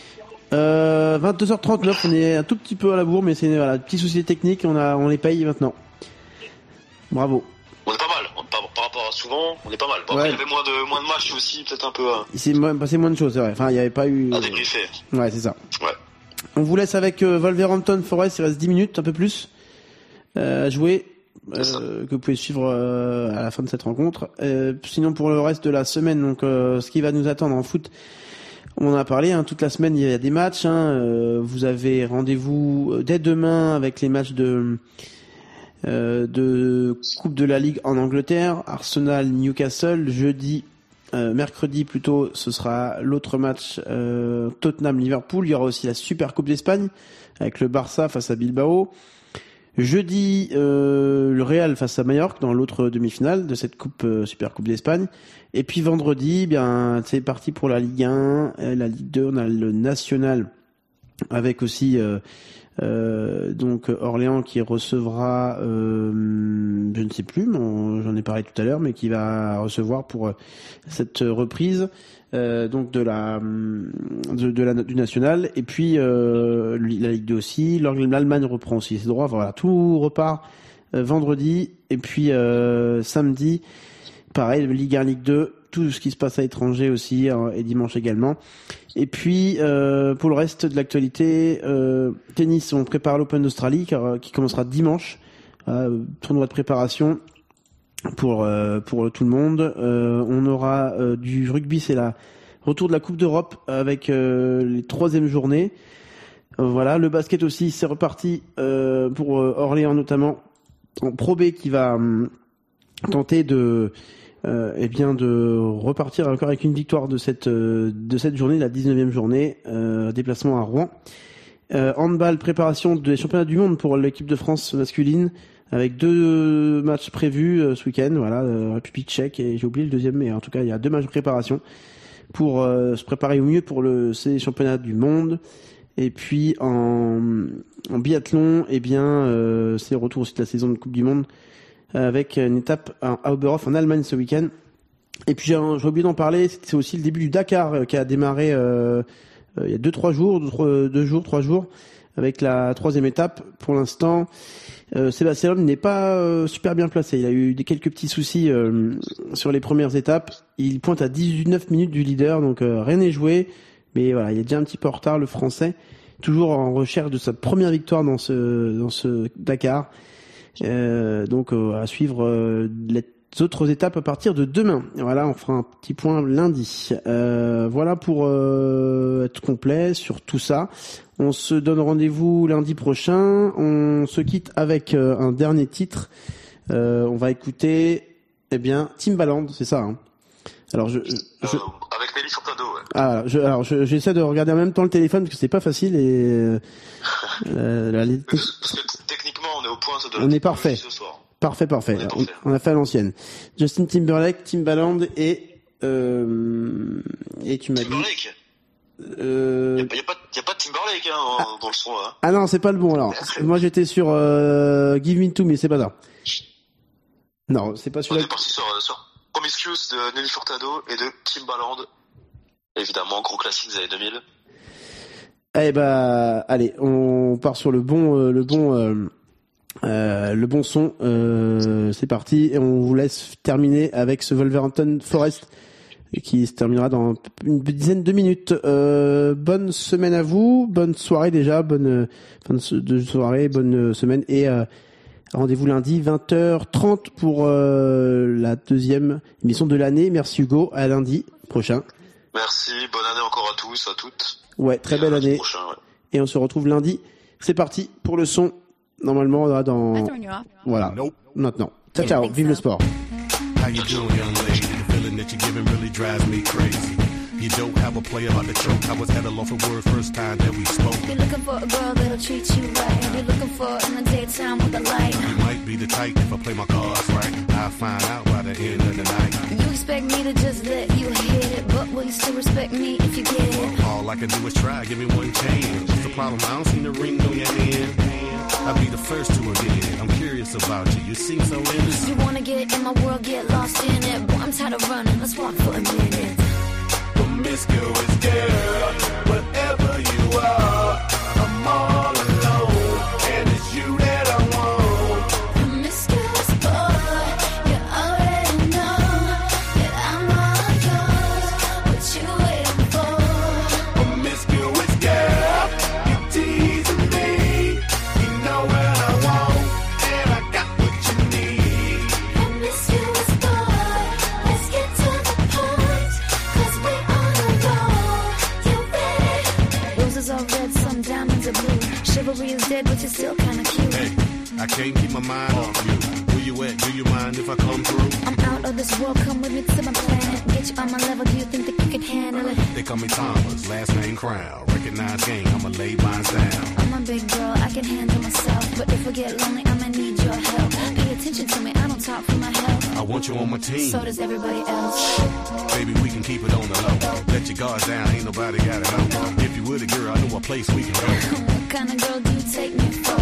22h39, on est un tout petit peu à la bourre, mais c'est voilà, petit souci technique, on les paye maintenant. Bravo. On est pas mal, par rapport à souvent, on est pas mal. Bon, Ouais. après, il y avait moins de matchs aussi, peut-être un peu Il s'est passé moins de choses, c'est vrai. Enfin, il n'y avait pas eu. à débriefer. Ouais, c'est ça. Ouais. On vous laisse avec Wolverhampton Forest. Il reste 10 minutes, un peu plus, à jouer. Que vous pouvez suivre à la fin de cette rencontre. Sinon, pour le reste de la semaine, donc ce qui va nous attendre en foot, on en a parlé. Toute la semaine, il y a des matchs. Vous avez rendez-vous dès demain avec les matchs de Coupe de la Ligue en Angleterre. Arsenal, Newcastle. Mercredi plutôt, ce sera l'autre match Tottenham-Liverpool. Il y aura aussi la Super Coupe d'Espagne avec le Barça face à Bilbao. Jeudi, le Real face à Mallorca dans l'autre demi-finale de cette Super Coupe d'Espagne. Et puis vendredi, c'est parti pour la Ligue 1, la Ligue 2, on a le National avec aussi donc Orléans qui recevra, je ne sais plus, j'en ai parlé tout à l'heure, mais qui va recevoir pour cette reprise. Donc du national, et puis la Ligue 2 aussi, l'Allemagne reprend aussi ses droits. Voilà, tout repart vendredi, et puis samedi pareil, Ligue 1, Ligue 2, tout ce qui se passe à l'étranger aussi, et dimanche également. Et puis pour le reste de l'actualité, tennis, on prépare l'Open d'Australie qui commencera dimanche, tournoi de préparation pour tout le monde. On aura du rugby, c'est la retour de la Coupe d'Europe avec les 3e journées. Voilà, le basket aussi, c'est reparti pour Orléans notamment en Pro B qui va tenter de repartir encore avec une victoire de cette journée, la 19e journée, déplacement à Rouen. Handball, préparation des championnats du monde pour l'équipe de France masculine, avec 2 matchs prévus ce week-end, voilà, République tchèque, et j'ai oublié le deuxième, mais en tout cas il y a 2 matchs de préparation pour se préparer au mieux pour ces championnats du monde. Et puis en biathlon, c'est le retour aussi de la saison de Coupe du Monde avec une étape à Oberhof en Allemagne ce week-end. Et puis j'ai oublié d'en parler, c'est aussi le début du Dakar qui a démarré il y a 3 jours, avec la 3e étape. Pour l'instant, Sébastien Loeb n'est pas super bien placé. Il a eu quelques petits soucis sur les premières étapes. Il pointe à 19 minutes du leader, donc rien n'est joué. Mais voilà, il est déjà un petit peu en retard, le Français, toujours en recherche de sa première victoire dans ce Dakar. Donc à suivre les autres étapes à partir de demain. Voilà, on fera un petit point lundi. Voilà pour être complet sur tout ça. On se donne rendez-vous lundi prochain. On se quitte avec un dernier titre. On va écouter, Timbaland, c'est ça. Alors avec Nelly Furtado, ouais. J'essaie de regarder en même temps le téléphone parce que c'est pas facile et parce que techniquement on est au point de on est parfait. Ce soir. Parfait. On a fait à l'ancienne. Justin Timberlake, Timbaland et tu m'as dit. Timberlake. Y a pas de Timberlake dans le son là. Ah non, c'est pas le bon alors. Moi j'étais sur Give Me Two, mais c'est pas ça. Non, c'est pas celui-là. On est parti sur Promiscuous de Nelly Furtado et de Timbaland. Évidemment, gros classique des années 2000. Allez, on part sur le bon son. C'est parti et on vous laisse terminer avec ce Wolverhampton Forest qui se terminera dans une dizaine de minutes. Bonne semaine à vous, bonne soirée déjà, bonne fin de soirée, bonne semaine et rendez-vous lundi 20h30 pour la 2e émission de l'année. Merci Hugo, à lundi prochain. Merci, bonne année encore à tous, à toutes. Ouais, très belle année. Prochain, ouais. Et on se retrouve lundi. C'est parti pour le son. Normalement, on va dans... Voilà, maintenant. Ciao, vive le sport. How you doing, young lady? The feeling that you're giving really drives me crazy. You don't have a player about to choke. I was at a loss for words first time that we spoke. You're looking for a girl that'll treat you right. You're looking for in the daytime with a light. You might be the type if I play my cards right. I'll find out by the end of the night. You expect me to just let you hit it, but will you still respect me if you get it? All I can do is try, give me one chance. What's the problem? I don't see the ring on your hand. I'll be the first to admit it. I'm curious about you. You seem so innocent. You wanna get in my world, get lost in it. Boy, I'm tired of running. Let's walk for a minute. Promiscuous girl, whatever you are, I'm all alone, and it's you that I want. Promiscuous boy, you already know. chivalry is dead, but you're still kinda cute. Hey, I can't keep my mind off you. Where you at? Do you mind if I come through? I'm out of this world, come with me to my planet. Get you on my level, do you think that you can handle it? They call me Thomas, last name Crown. Recognize game, I'ma lay mine down. I'm a big girl, I can handle myself. But if I get lonely, I'ma need your help. Pay attention to me, I don't talk for my health. I want you on my team. So does everybody else. Baby, we can keep it on the low. Let your guards down, ain't nobody got it know. If you were the girl, I know a place we can go. What kind of girl do you take me for?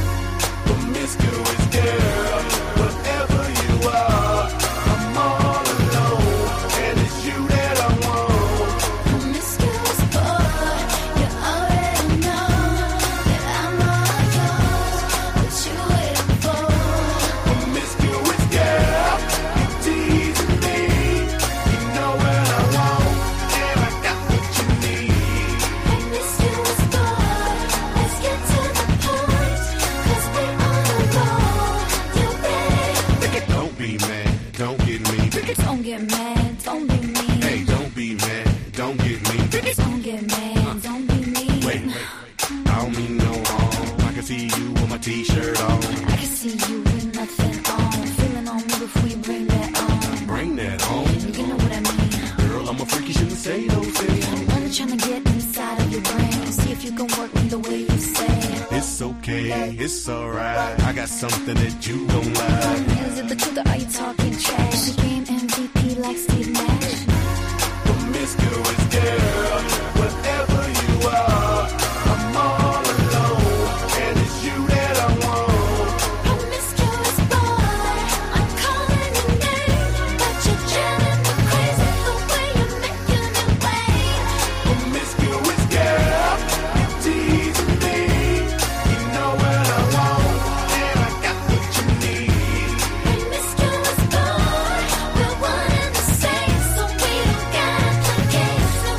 Promiscuous girl, whatever you are, I'm all alone, and it's you that I want. Promiscuous boy, you already know that I'm all yours. What you waiting for? Promiscuous girl, you teasing me. You know what I want, and I got what you need. Promiscuous boy, let's get to the point. 'Cause we all know you're ready. Don't be mad, don't get me. Don't get mad, don't be mean. Hey, don't be mad, don't get me. Don't get mad, don't be mean. Wait, I don't mean no harm. I can see you with my t-shirt on. I can see you with nothing on. Feeling on me before you bring that on. Bring that on. You know what I mean. Girl, I'm a freak, you shouldn't say those things. I'm only trying to get inside of your brain. See if you can work me the way you say. It's okay, it's alright. I got something that you don't like. Is it the truth or are you talking trash? The game MVP like Steve Nash. Promiscuous girl, whatever you are, I'm all alone, and it's you that I want. Promiscuous boy, I'm calling your name, but you're driving me crazy the way you're making it rain. Promiscuous girl, you teasing me. You know what I want, and I got what you need. Promiscuous boy, we're one and the same, so we don't gotta play games no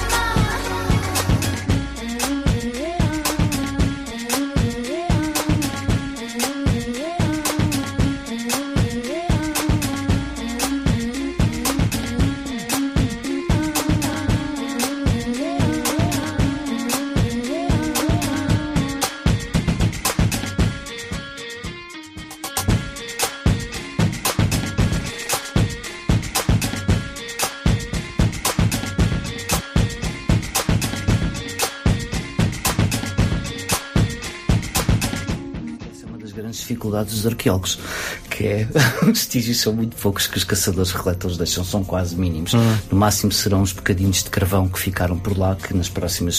Essa é uma das grandes dificuldades dos arqueólogos, que é os vestígios são muito poucos que os caçadores-recoletores deixam, são quase mínimos. No máximo serão os bocadinhos de carvão que ficaram por lá, que nas próximas